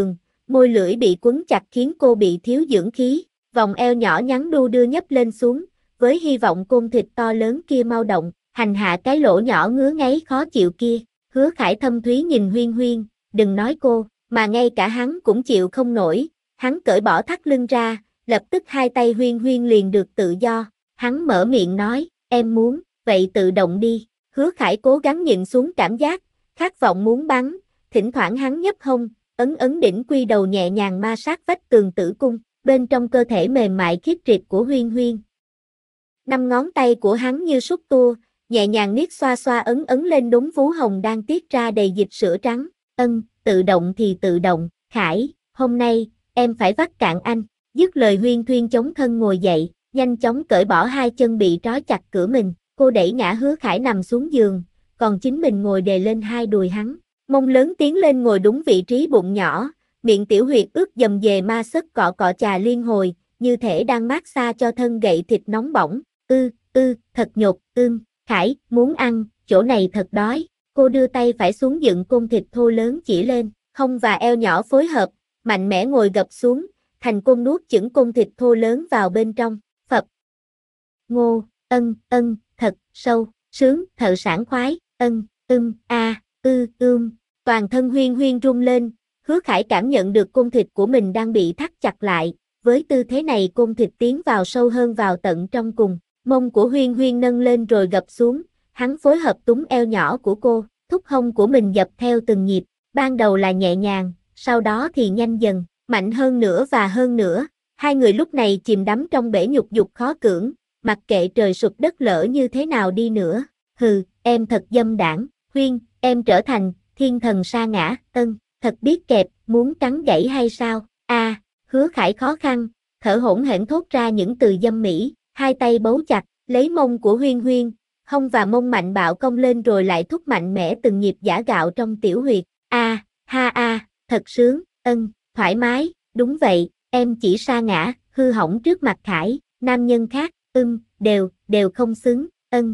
môi lưỡi bị quấn chặt khiến cô bị thiếu dưỡng khí, vòng eo nhỏ nhắn đu đưa nhấp lên xuống, với hy vọng côn thịt to lớn kia mau động, hành hạ cái lỗ nhỏ ngứa ngáy khó chịu kia. Hứa Khải thâm thúy nhìn Huyên Huyên, đừng nói cô, mà ngay cả hắn cũng chịu không nổi, hắn cởi bỏ thắt lưng ra, lập tức hai tay Huyên Huyên liền được tự do, hắn mở miệng nói, em muốn, vậy tự động đi. Hứa Khải cố gắng nhịn xuống cảm giác, khát vọng muốn bắn, thỉnh thoảng hắn nhấp hông, ấn ấn đỉnh quy đầu nhẹ nhàng ma sát vách tường tử cung, bên trong cơ thể mềm mại khiết triệt của Huyên Huyên. Năm ngón tay của hắn như xúc tua, nhẹ nhàng niết xoa xoa ấn ấn lên đống vú hồng đang tiết ra đầy dịch sữa trắng. Tự động thì tự động, Khải, hôm nay, em phải vắt cạn anh. Dứt lời Huyên Thuyên chống thân ngồi dậy, nhanh chóng cởi bỏ hai chân bị trói chặt cửa mình. Cô đẩy ngã Hứa Khải nằm xuống giường, còn chính mình ngồi đè lên hai đùi hắn. Mông lớn tiến lên ngồi đúng vị trí bụng nhỏ, miệng tiểu huyệt ướt dầm dề ma sất cọ cọ chà liên hồi, như thể đang mát xa cho thân gậy thịt nóng bỏng. Thật nhột, Khải, muốn ăn, chỗ này thật đói. Cô đưa tay phải xuống dựng côn thịt thô lớn chỉ lên, hông và eo nhỏ phối hợp, mạnh mẽ ngồi gập xuống, thành công nuốt chửng côn thịt thô lớn vào bên trong, phập. Ngô, thật, sâu, sướng, thợ sảng khoái, Toàn thân Huyên Huyên rung lên, Hứa Khải cảm nhận được côn thịt của mình đang bị thắt chặt lại, với tư thế này côn thịt tiến vào sâu hơn vào tận trong cùng, mông của Huyên Huyên nâng lên rồi gập xuống, hắn phối hợp túm eo nhỏ của cô, thúc hông của mình dập theo từng nhịp, ban đầu là nhẹ nhàng, sau đó thì nhanh dần, mạnh hơn nữa và hơn nữa, hai người lúc này chìm đắm trong bể nhục dục khó cưỡng, mặc kệ trời sụp đất lở như thế nào đi nữa, em thật dâm đảng, Huyên, em trở thành thiên thần sa ngã, thật biết kẹp, muốn cắn gãy hay sao, Hứa Khải khó khăn, thở hổn hển thốt ra những từ dâm mỹ, hai tay bấu chặt, lấy mông của Huyên Huyên, hông và mông mạnh bạo cong lên rồi lại thúc mạnh mẽ từng nhịp giã gạo trong tiểu huyệt, thật sướng, thoải mái, đúng vậy, em chỉ sa ngã, hư hỏng trước mặt Khải, nam nhân khác, đều không xứng,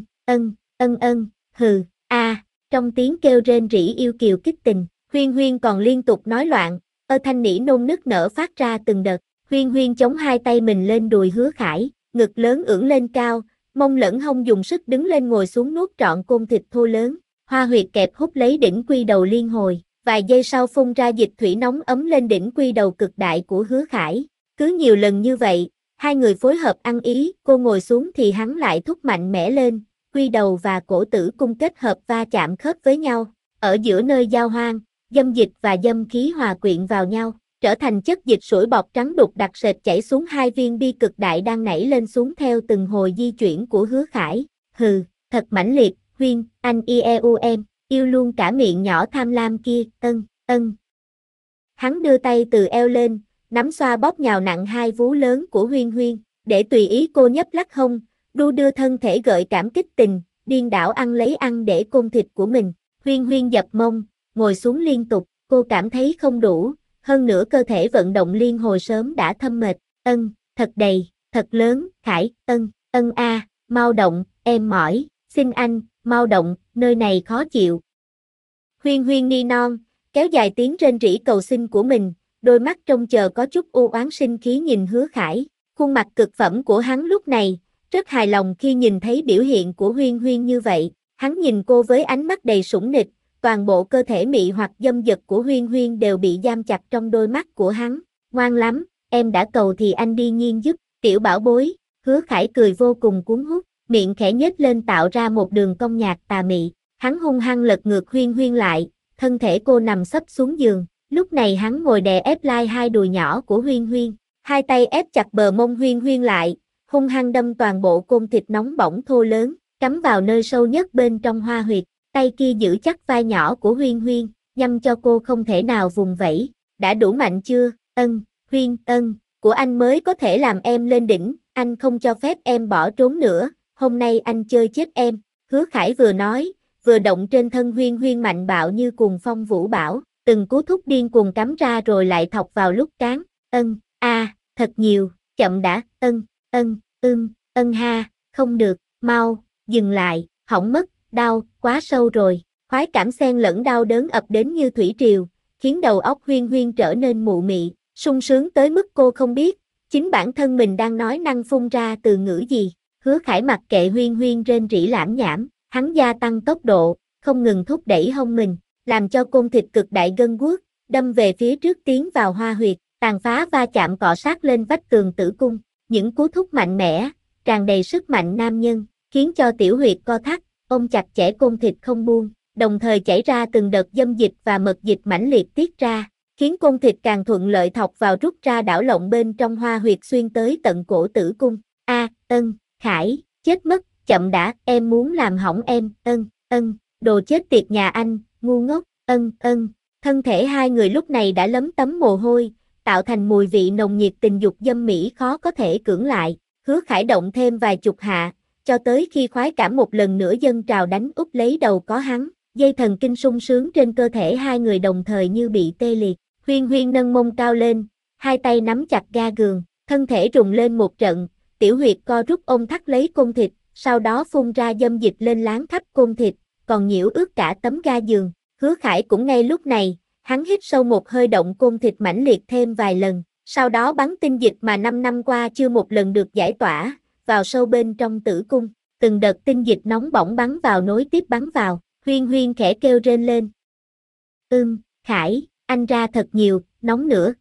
trong tiếng kêu rên rỉ yêu kiều kích tình, Huyên Huyên còn liên tục nói loạn, thanh nỉ nôn nức nở phát ra từng đợt, Huyên Huyên chống hai tay mình lên đùi Hứa Khải, ngực lớn ưỡn lên cao, mông lẫn hông dùng sức đứng lên ngồi xuống nuốt trọn côn thịt thô lớn, hoa huyệt kẹp hút lấy đỉnh quy đầu liên hồi, vài giây sau phun ra dịch thủy nóng ấm lên đỉnh quy đầu cực đại của Hứa Khải, cứ nhiều lần như vậy, hai người phối hợp ăn ý, cô ngồi xuống thì hắn lại thúc mạnh mẽ lên, quy đầu và cổ tử cung kết hợp va chạm khớp với nhau, ở giữa nơi giao hoang, dâm dịch và dâm khí hòa quyện vào nhau, trở thành chất dịch sủi bọt trắng đục đặc sệt chảy xuống hai viên bi cực đại đang nảy lên xuống theo từng hồi di chuyển của Hứa Khải. Thật mãnh liệt, Huyên, anh em, yêu luôn cả miệng nhỏ tham lam kia, Hắn đưa tay từ eo lên, nắm xoa bóp nhào nặng hai vú lớn của Huyên Huyên, để tùy ý cô nhấp lắc hông, đu đưa thân thể gợi cảm kích tình, điên đảo ăn lấy ăn để côn thịt của mình. Huyên Huyên dập mông, ngồi xuống liên tục, cô cảm thấy không đủ, hơn nữa cơ thể vận động liên hồi sớm đã thâm mệt, thật đầy, thật lớn, Khải, mau động, em mỏi, xin anh, mau động, nơi này khó chịu. Huyên Huyên ni non, kéo dài tiếng rên rỉ cầu xin của mình, đôi mắt trông chờ có chút u oán sinh khí nhìn Hứa Khải, khuôn mặt cực phẩm của hắn lúc này, rất hài lòng khi nhìn thấy biểu hiện của Huyên Huyên như vậy, hắn nhìn cô với ánh mắt đầy sủng nịch, toàn bộ cơ thể mị hoặc dâm dật của Huyên Huyên đều bị giam chặt trong đôi mắt của hắn, ngoan lắm, em đã cầu thì anh đi nhiên giúp, tiểu bảo bối, Hứa Khải cười vô cùng cuốn hút, miệng khẽ nhếch lên tạo ra một đường cong nhạt tà mị, hắn hung hăng lật ngược Huyên Huyên lại, thân thể cô nằm sấp xuống giường, lúc này hắn ngồi đè ép lai hai đùi nhỏ của Huyên Huyên, hai tay ép chặt bờ mông Huyên Huyên lại, hung hăng đâm toàn bộ côn thịt nóng bỏng thô lớn, cắm vào nơi sâu nhất bên trong hoa huyệt, tay kia giữ chắc vai nhỏ của Huyên Huyên, nhằm cho cô không thể nào vùng vẫy, đã đủ mạnh chưa, Huyên, của anh mới có thể làm em lên đỉnh, anh không cho phép em bỏ trốn nữa, hôm nay anh chơi chết em, Hứa Khải vừa nói, vừa động trên thân Huyên Huyên mạnh bạo như cuồng phong vũ bão, từng cú thúc điên cuồng cắm ra rồi lại thọc vào lúc cán, thật nhiều, chậm đã, không được, mau, dừng lại, hỏng mất, đau, quá sâu rồi, khoái cảm xen lẫn đau đớn ập đến như thủy triều, khiến đầu óc Huyên Huyên trở nên mụ mị, sung sướng tới mức cô không biết, chính bản thân mình đang nói năng phun ra từ ngữ gì. Hứa Khải mặc kệ Huyên Huyên rên rỉ lảm nhảm, hắn gia tăng tốc độ, không ngừng thúc đẩy hông mình, làm cho côn thịt cực đại gân guốc, đâm về phía trước tiến vào hoa huyệt, tàn phá va chạm cọ sát lên vách tường tử cung. Những cú thúc mạnh mẽ, tràn đầy sức mạnh nam nhân, khiến cho tiểu huyệt co thắt, ôm chặt chẽ côn thịt không buông, đồng thời chảy ra từng đợt dâm dịch và mật dịch mãnh liệt tiết ra, khiến côn thịt càng thuận lợi thọc vào rút ra đảo lộn bên trong hoa huyệt xuyên tới tận cổ tử cung. Ân, Khải, chết mất, chậm đã, em muốn làm hỏng em, đồ chết tiệt nhà anh, ngu ngốc, Thân thể hai người lúc này đã lấm tấm mồ hôi, tạo thành mùi vị nồng nhiệt tình dục dâm mỹ khó có thể cưỡng lại. Hứa Khải động thêm vài chục hạ, cho tới khi khoái cảm một lần nữa dâng trào đánh úp lấy đầu có hắn, dây thần kinh sung sướng trên cơ thể hai người đồng thời như bị tê liệt. Huyên Huyên nâng mông cao lên, hai tay nắm chặt ga giường, thân thể rùng lên một trận, tiểu huyệt co rút ôm thắt lấy côn thịt, sau đó phun ra dâm dịch lên láng khắp côn thịt, còn nhiễu ướt cả tấm ga giường. Hứa Khải cũng ngay lúc này, hắn hít sâu một hơi động côn thịt mãnh liệt thêm vài lần, sau đó bắn tinh dịch mà 5 năm qua chưa một lần được giải tỏa, vào sâu bên trong tử cung, từng đợt tinh dịch nóng bỏng bắn vào nối tiếp bắn vào, Huyên Huyên khẽ kêu rên lên. Khải, anh ra thật nhiều, nóng nữa,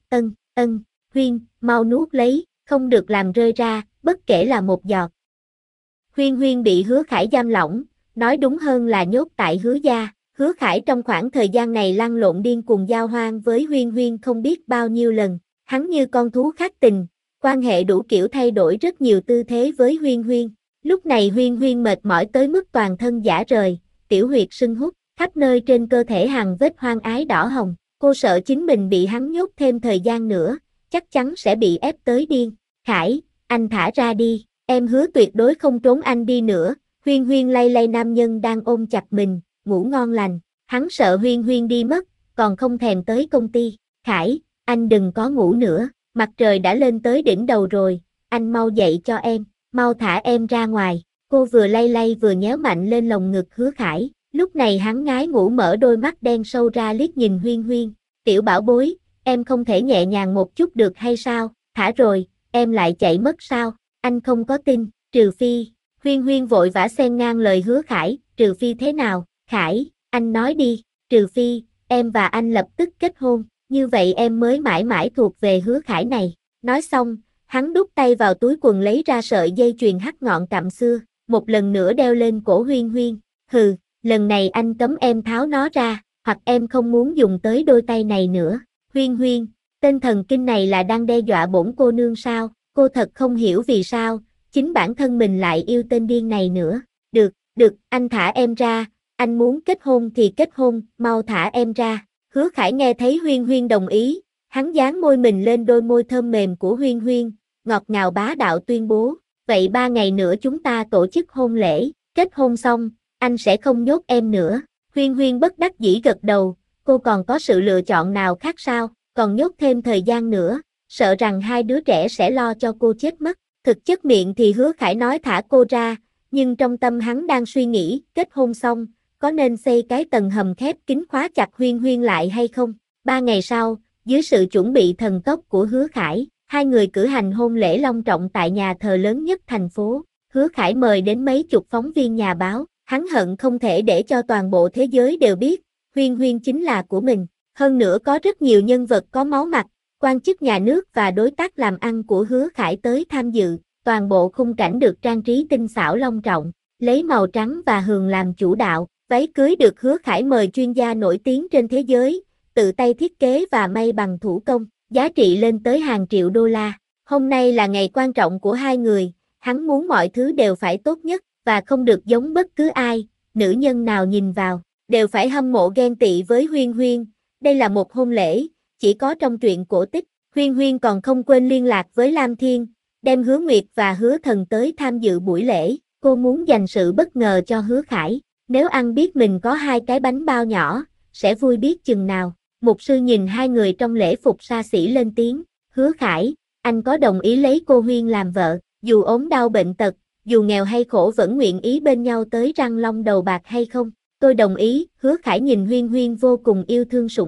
Huyên, mau nuốt lấy, không được làm rơi ra, bất kể là một giọt. Huyên Huyên bị Hứa Khải giam lỏng, nói đúng hơn là nhốt tại Hứa gia. Hứa Khải trong khoảng thời gian này lăn lộn điên cuồng giao hoan với Huyên Huyên không biết bao nhiêu lần, hắn như con thú khát tình, quan hệ đủ kiểu thay đổi rất nhiều tư thế với Huyên Huyên. Lúc này Huyên Huyên mệt mỏi tới mức toàn thân rã rời, tiểu huyệt sưng húp, khắp nơi trên cơ thể hằn vết hoang ái đỏ hồng, cô sợ chính mình bị hắn nhốt thêm thời gian nữa, chắc chắn sẽ bị ép tới điên. Khải, anh thả ra đi, em hứa tuyệt đối không trốn anh đi nữa. Huyên Huyên lay lay nam nhân đang ôm chặt mình, ngủ ngon lành, hắn sợ Huyên Huyên đi mất, còn không thèm tới công ty. Khải, anh đừng có ngủ nữa, mặt trời đã lên tới đỉnh đầu rồi, anh mau dậy cho em, mau thả em ra ngoài. Cô vừa lay lay vừa nhéo mạnh lên lồng ngực Hứa Khải, lúc này hắn ngái ngủ mở đôi mắt đen sâu ra liếc nhìn Huyên Huyên. Tiểu bảo bối, em không thể nhẹ nhàng một chút được hay sao, thả rồi, em lại chạy mất sao, anh không có tin, trừ phi. Huyên Huyên vội vã xen ngang lời Hứa Khải, trừ phi thế nào, Khải, anh nói đi, trừ phi, em và anh lập tức kết hôn, như vậy em mới mãi mãi thuộc về Hứa Khải này. Nói xong, hắn đút tay vào túi quần lấy ra sợi dây chuyền hắc ngọn cặm xưa, một lần nữa đeo lên cổ Huyên Huyên. Hừ, lần này anh cấm em tháo nó ra, hoặc em không muốn dùng tới đôi tay này nữa. Huyên Huyên, tên thần kinh này là đang đe dọa bổn cô nương sao? Cô thật không hiểu vì sao, chính bản thân mình lại yêu tên điên này nữa. Được, anh thả em ra, anh muốn kết hôn thì kết hôn, mau thả em ra. Hứa Khải nghe thấy Huyên Huyên đồng ý, hắn dán môi mình lên đôi môi thơm mềm của Huyên Huyên, ngọt ngào bá đạo tuyên bố, vậy 3 ngày nữa chúng ta tổ chức hôn lễ, kết hôn xong, anh sẽ không nhốt em nữa. Huyên Huyên bất đắc dĩ gật đầu, cô còn có sự lựa chọn nào khác sao, còn nhốt thêm thời gian nữa, sợ rằng hai đứa trẻ sẽ lo cho cô chết mất. Thực chất miệng thì Hứa Khải nói thả cô ra, nhưng trong tâm hắn đang suy nghĩ, kết hôn xong, có nên xây cái tầng hầm khép kín khóa chặt Huyên Huyên lại hay không? 3 ngày sau, dưới sự chuẩn bị thần tốc của Hứa Khải, hai người cử hành hôn lễ long trọng tại nhà thờ lớn nhất thành phố. Hứa Khải mời đến mấy chục phóng viên nhà báo, hắn hận không thể để cho toàn bộ thế giới đều biết, Huyên Huyên chính là của mình. Hơn nữa có rất nhiều nhân vật có máu mặt, quan chức nhà nước và đối tác làm ăn của Hứa Khải tới tham dự, toàn bộ khung cảnh được trang trí tinh xảo long trọng, lấy màu trắng và hường làm chủ đạo, váy cưới được Hứa Khải mời chuyên gia nổi tiếng trên thế giới, tự tay thiết kế và may bằng thủ công, giá trị lên tới hàng triệu đô la. Hôm nay là ngày quan trọng của hai người, hắn muốn mọi thứ đều phải tốt nhất, và không được giống bất cứ ai, nữ nhân nào nhìn vào, đều phải hâm mộ ghen tị với Huyên Huyên. Đây là một hôn lễ, chỉ có trong truyện cổ tích. Huyên Huyên còn không quên liên lạc với Lam Thiên, đem Hứa Nguyệt và Hứa Thần tới tham dự buổi lễ. Cô muốn dành sự bất ngờ cho Hứa Khải, nếu ăn biết mình có 2 cái bánh bao nhỏ, sẽ vui biết chừng nào. Mục sư nhìn hai người trong lễ phục xa xỉ lên tiếng, Hứa Khải, anh có đồng ý lấy cô Huyên làm vợ, dù ốm đau bệnh tật, dù nghèo hay khổ vẫn nguyện ý bên nhau tới răng long đầu bạc hay không? Tôi đồng ý. Hứa Khải nhìn Huyên Huyên vô cùng yêu thương sủng nịch,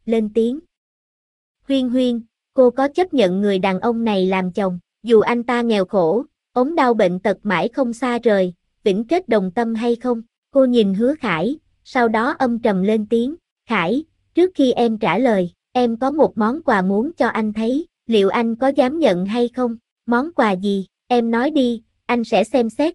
lên tiếng. Huyên Huyên, cô có chấp nhận người đàn ông này làm chồng, dù anh ta nghèo khổ, ốm đau bệnh tật mãi không xa rời, vĩnh kết đồng tâm hay không? Cô nhìn Hứa Khải, sau đó âm trầm lên tiếng. Khải, trước khi em trả lời, em có một món quà muốn cho anh thấy, liệu anh có dám nhận hay không? Món quà gì? Em nói đi, anh sẽ xem xét.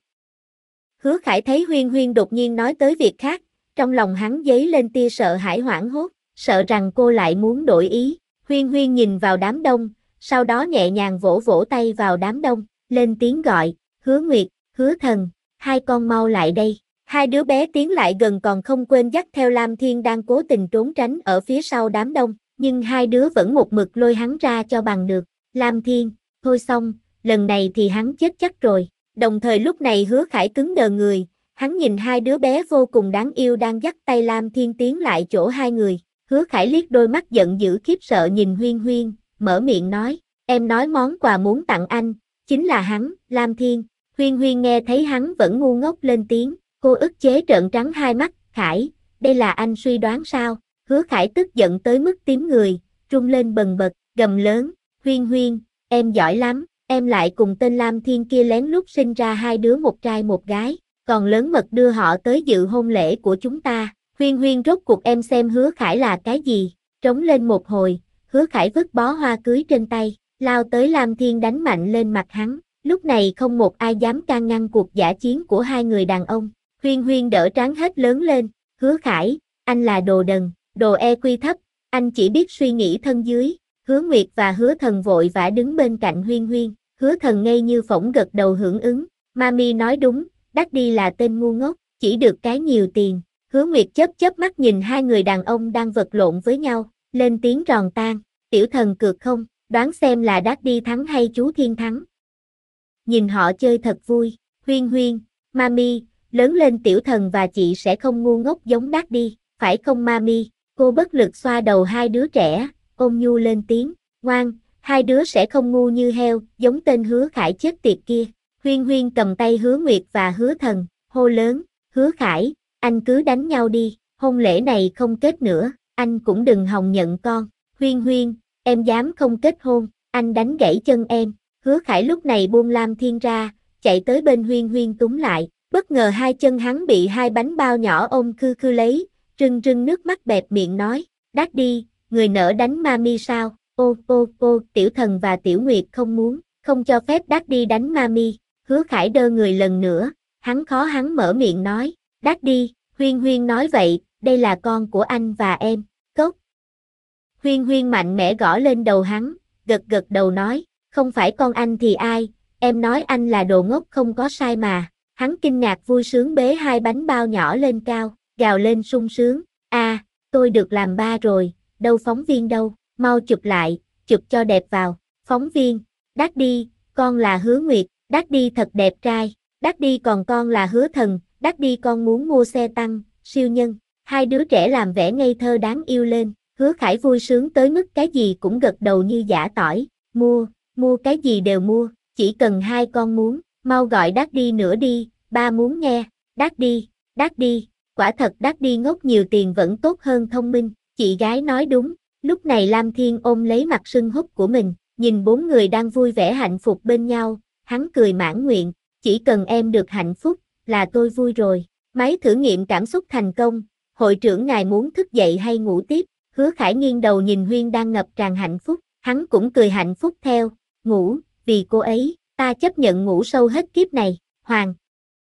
Hứa Khải thấy Huyên Huyên đột nhiên nói tới việc khác, trong lòng hắn dấy lên tia sợ hãi hoảng hốt, sợ rằng cô lại muốn đổi ý. Huyên Huyên nhìn vào đám đông, sau đó nhẹ nhàng vỗ vỗ tay vào đám đông, lên tiếng gọi, Hứa Nguyệt, Hứa Thần, hai con mau lại đây. Hai đứa bé tiến lại gần còn không quên dắt theo Lam Thiên đang cố tình trốn tránh ở phía sau đám đông, nhưng hai đứa vẫn một mực lôi hắn ra cho bằng được. Lam Thiên, thôi xong, lần này thì hắn chết chắc rồi. Đồng thời lúc này Hứa Khải cứng đờ người, hắn nhìn hai đứa bé vô cùng đáng yêu đang dắt tay Lam Thiên tiến lại chỗ hai người. Hứa Khải liếc đôi mắt giận dữ khiếp sợ nhìn Huyên Huyên, mở miệng nói, em nói món quà muốn tặng anh, chính là hắn, Lam Thiên. Huyên Huyên nghe thấy hắn vẫn ngu ngốc lên tiếng, cô ức chế trợn trắng hai mắt, Khải, đây là anh suy đoán sao? Hứa Khải tức giận tới mức tím người, run lên bần bật, gầm lớn, Huyên Huyên, em giỏi lắm, em lại cùng tên Lam Thiên kia lén lút sinh ra hai đứa một trai một gái, còn lớn mật đưa họ tới dự hôn lễ của chúng ta. Huyên Huyên rốt cuộc em xem Hứa Khải là cái gì? Trống lên một hồi, Hứa Khải vứt bó hoa cưới trên tay, lao tới Lam Thiên đánh mạnh lên mặt hắn. Lúc này không một ai dám can ngăn cuộc dã chiến của hai người đàn ông. Huyên Huyên đỡ trán hết lớn lên, Hứa Khải, anh là đồ đần, đồ EQ thấp, anh chỉ biết suy nghĩ thân dưới. Hứa Nguyệt và Hứa Thần vội vã đứng bên cạnh Huyên Huyên, Hứa Thần ngây như phỗng gật đầu hưởng ứng, Mami nói đúng, Daddy là tên ngu ngốc, chỉ được cái nhiều tiền. Hứa Nguyệt chớp chớp mắt nhìn hai người đàn ông đang vật lộn với nhau, lên tiếng giòn tan, tiểu thần cược không, đoán xem là Daddy thắng hay chú Thiên thắng. Nhìn họ chơi thật vui, Huyên Huyên, Mami, lớn lên tiểu thần và chị sẽ không ngu ngốc giống Daddy, phải không Mami? Cô bất lực xoa đầu hai đứa trẻ, ôm nhu lên tiếng, ngoan, hai đứa sẽ không ngu như heo, giống tên Hứa Khải chết tiệt kia. Huyên Huyên cầm tay Hứa Nguyệt và Hứa Thần, hô lớn, Hứa Khải, anh cứ đánh nhau đi, hôn lễ này không kết nữa, anh cũng đừng hòng nhận con. Huyên Huyên, em dám không kết hôn, anh đánh gãy chân em. Hứa Khải lúc này buông Lam Thiên ra, chạy tới bên Huyên Huyên túm lại, bất ngờ hai chân hắn bị hai bánh bao nhỏ ôm khư khư lấy, rưng rưng nước mắt bẹp miệng nói, Daddy, người nỡ đánh Mami sao? Ô, tiểu thần và tiểu Nguyệt không muốn, không cho phép Daddy đánh Mami. Hứa Khải đơ người lần nữa, hắn mở miệng nói, Daddy, Huyên Huyên nói vậy, đây là con của anh và em, cốc. Huyên Huyên mạnh mẽ gõ lên đầu hắn, gật gật đầu nói, không phải con anh thì ai, em nói anh là đồ ngốc không có sai mà. Hắn kinh ngạc vui sướng bế hai bánh bao nhỏ lên cao, gào lên sung sướng, tôi được làm ba rồi, đâu phóng viên đâu, mau chụp lại, chụp cho đẹp vào. Phóng viên, Daddy, con là Hứa Nguyệt, Daddy thật đẹp trai, Daddy còn con là Hứa Thần, Daddy con muốn mua xe tăng, siêu nhân. Hai đứa trẻ làm vẻ ngây thơ đáng yêu lên, Hứa Khải vui sướng tới mức cái gì cũng gật đầu như giã tỏi, mua cái gì đều mua, chỉ cần hai con muốn, mau gọi Daddy nữa đi, ba muốn nghe, Daddy, quả thật Daddy ngốc nhiều tiền vẫn tốt hơn thông minh, chị gái nói đúng. Lúc này Lam Thiên ôm lấy mặt sưng húp của mình, nhìn bốn người đang vui vẻ hạnh phúc bên nhau, hắn cười mãn nguyện, chỉ cần em được hạnh phúc, là tôi vui rồi. Máy thử nghiệm cảm xúc thành công, hội trưởng ngài muốn thức dậy hay ngủ tiếp? Hứa Khải nghiêng đầu nhìn Huyên đang ngập tràn hạnh phúc, hắn cũng cười hạnh phúc theo, ngủ, vì cô ấy, ta chấp nhận ngủ sâu hết kiếp này, Hoàng.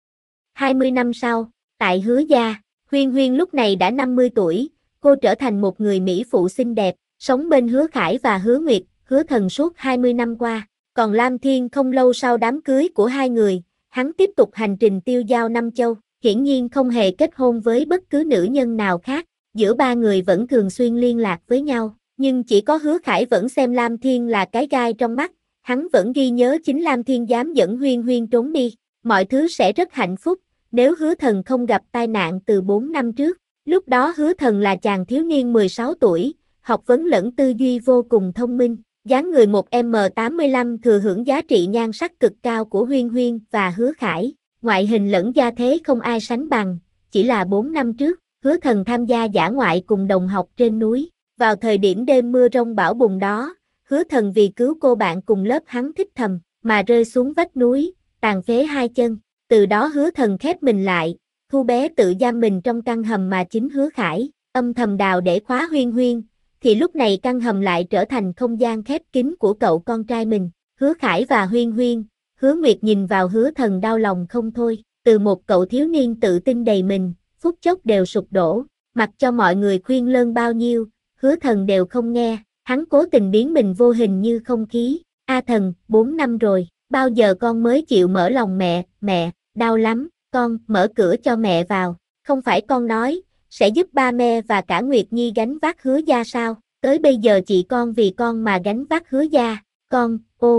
20 năm sau, tại Hứa gia, Huyên Huyên lúc này đã 50 tuổi, cô trở thành một người mỹ phụ xinh đẹp, sống bên Hứa Khải và Hứa Nguyệt, Hứa Thần suốt 20 năm qua. Còn Lam Thiên không lâu sau đám cưới của hai người, hắn tiếp tục hành trình tiêu dao năm châu, hiển nhiên không hề kết hôn với bất cứ nữ nhân nào khác, giữa ba người vẫn thường xuyên liên lạc với nhau, nhưng chỉ có Hứa Khải vẫn xem Lam Thiên là cái gai trong mắt, hắn vẫn ghi nhớ chính Lam Thiên dám dẫn Huyên Huyên trốn đi, mọi thứ sẽ rất hạnh phúc, nếu Hứa Thần không gặp tai nạn từ 4 năm trước. Lúc đó Hứa Thần là chàng thiếu niên 16 tuổi, học vấn lẫn tư duy vô cùng thông minh, dáng người 1m85 thừa hưởng giá trị nhan sắc cực cao của Huyên Huyên và Hứa Khải, ngoại hình lẫn gia thế không ai sánh bằng, chỉ là 4 năm trước, Hứa Thần tham gia dã ngoại cùng đồng học trên núi, Vào thời điểm đêm mưa rông bão bùng đó, Hứa Thần vì cứu cô bạn cùng lớp hắn thích thầm, mà rơi xuống vách núi, tàn phế hai chân. Từ đó Hứa Thần khép mình lại, thu bé tự giam mình trong căn hầm mà chính Hứa Khải âm thầm đào để khóa Huyên Huyên, thì lúc này căn hầm lại trở thành không gian khép kín của cậu con trai mình. Hứa Khải và Huyên Huyên, Hứa Nguyệt nhìn vào Hứa Thần đau lòng không thôi, từ một cậu thiếu niên tự tin đầy mình, phút chốc đều sụp đổ, mặc cho mọi người khuyên lơn bao nhiêu, Hứa Thần đều không nghe, hắn cố tình biến mình vô hình như không khí. A Thần, 4 năm rồi, bao giờ con mới chịu mở lòng mẹ, đau lắm, con, mở cửa cho mẹ vào, không phải con nói, sẽ giúp ba mẹ và cả Nguyệt Nhi gánh vác Hứa gia sao, tới bây giờ chị con vì con mà gánh vác Hứa gia, con,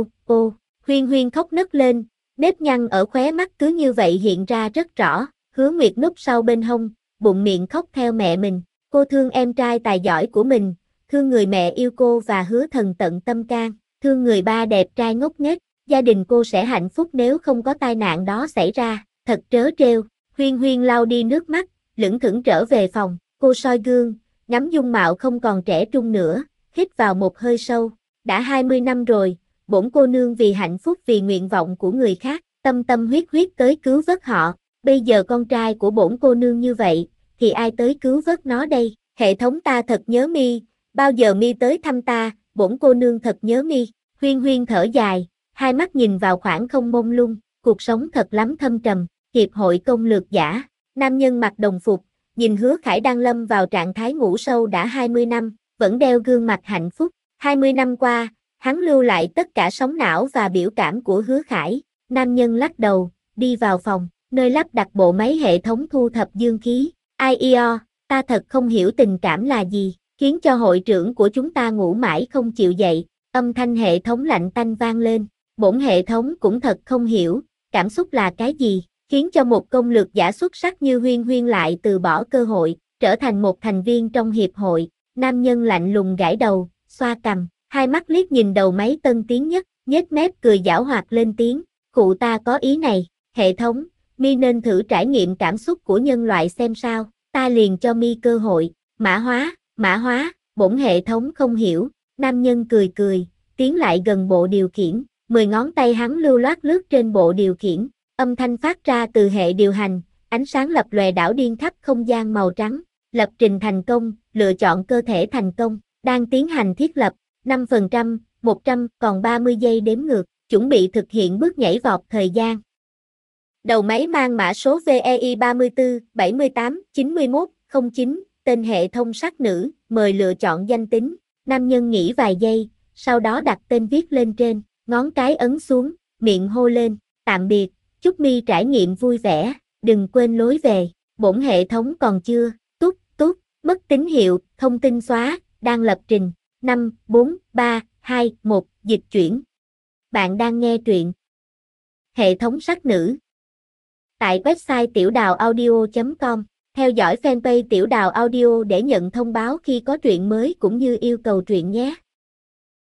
ô, Huyên Huyên khóc nấc lên, nếp nhăn ở khóe mắt cứ như vậy hiện ra rất rõ, Hứa Nguyệt núp sau bên hông, bụng miệng khóc theo mẹ mình, cô thương em trai tài giỏi của mình, thương người mẹ yêu cô và Hứa Thần tận tâm can, thương người ba đẹp trai ngốc nghếch, gia đình cô sẽ hạnh phúc nếu không có tai nạn đó xảy ra, thật trớ trêu. Huyên Huyên lau đi nước mắt, lững thững trở về phòng, cô soi gương, ngắm dung mạo không còn trẻ trung nữa, hít vào một hơi sâu, đã 20 năm rồi, bổn cô nương vì hạnh phúc vì nguyện vọng của người khác, tâm tâm huyết tới cứu vớt họ, bây giờ con trai của bổn cô nương như vậy, thì ai tới cứu vớt nó đây, hệ thống ta thật nhớ mi, bao giờ mi tới thăm ta, bổn cô nương thật nhớ mi. Huyên Huyên thở dài, hai mắt nhìn vào khoảng không mông lung, cuộc sống thật lắm thâm trầm. Hiệp hội công lược giả, nam nhân mặc đồng phục, nhìn Hứa Khải đang lâm vào trạng thái ngủ sâu đã 20 năm, vẫn đeo gương mặt hạnh phúc. 20 năm qua, hắn lưu lại tất cả sóng não và biểu cảm của Hứa Khải. Nam nhân lắc đầu, đi vào phòng, nơi lắp đặt bộ máy hệ thống thu thập dương khí. IEO, ta thật không hiểu tình cảm là gì, khiến cho hội trưởng của chúng ta ngủ mãi không chịu dậy. Âm thanh hệ thống lạnh tanh vang lên, bổn hệ thống cũng thật không hiểu, cảm xúc là cái gì, khiến cho một công lược giả xuất sắc như Huyên Huyên lại từ bỏ cơ hội, trở thành một thành viên trong hiệp hội. Nam nhân lạnh lùng gãi đầu, xoa cằm, hai mắt liếc nhìn đầu máy tân tiến nhất, nhếch mép cười giảo hoạt lên tiếng, cụ ta có ý này, hệ thống, mi nên thử trải nghiệm cảm xúc của nhân loại xem sao, ta liền cho mi cơ hội, mã hóa, bổn hệ thống không hiểu. Nam nhân cười, tiến lại gần bộ điều khiển, 10 ngón tay hắn lưu loát lướt trên bộ điều khiển, âm thanh phát ra từ hệ điều hành, ánh sáng lập lòe đảo điên khắp không gian màu trắng, lập trình thành công, lựa chọn cơ thể thành công, đang tiến hành thiết lập, 5%, 100, còn 30 giây đếm ngược, chuẩn bị thực hiện bước nhảy vọt thời gian. Đầu máy mang mã số VEI 34 78 91 09, tên hệ thống sắc nữ, mời lựa chọn danh tính. Nam nhân nghĩ vài giây, sau đó đặt tên viết lên trên, ngón cái ấn xuống, miệng hô lên, tạm biệt, chúc mi trải nghiệm vui vẻ, đừng quên lối về, bổn hệ thống còn chưa, tút, mất tín hiệu, thông tin xóa, đang lập trình, 5, 4, 3, 2, 1, dịch chuyển. Bạn đang nghe truyện Hệ thống sắc nữ tại website tiểu đào audio.com. Theo dõi fanpage Tiểu Đào Audio để nhận thông báo khi có truyện mới cũng như yêu cầu truyện nhé.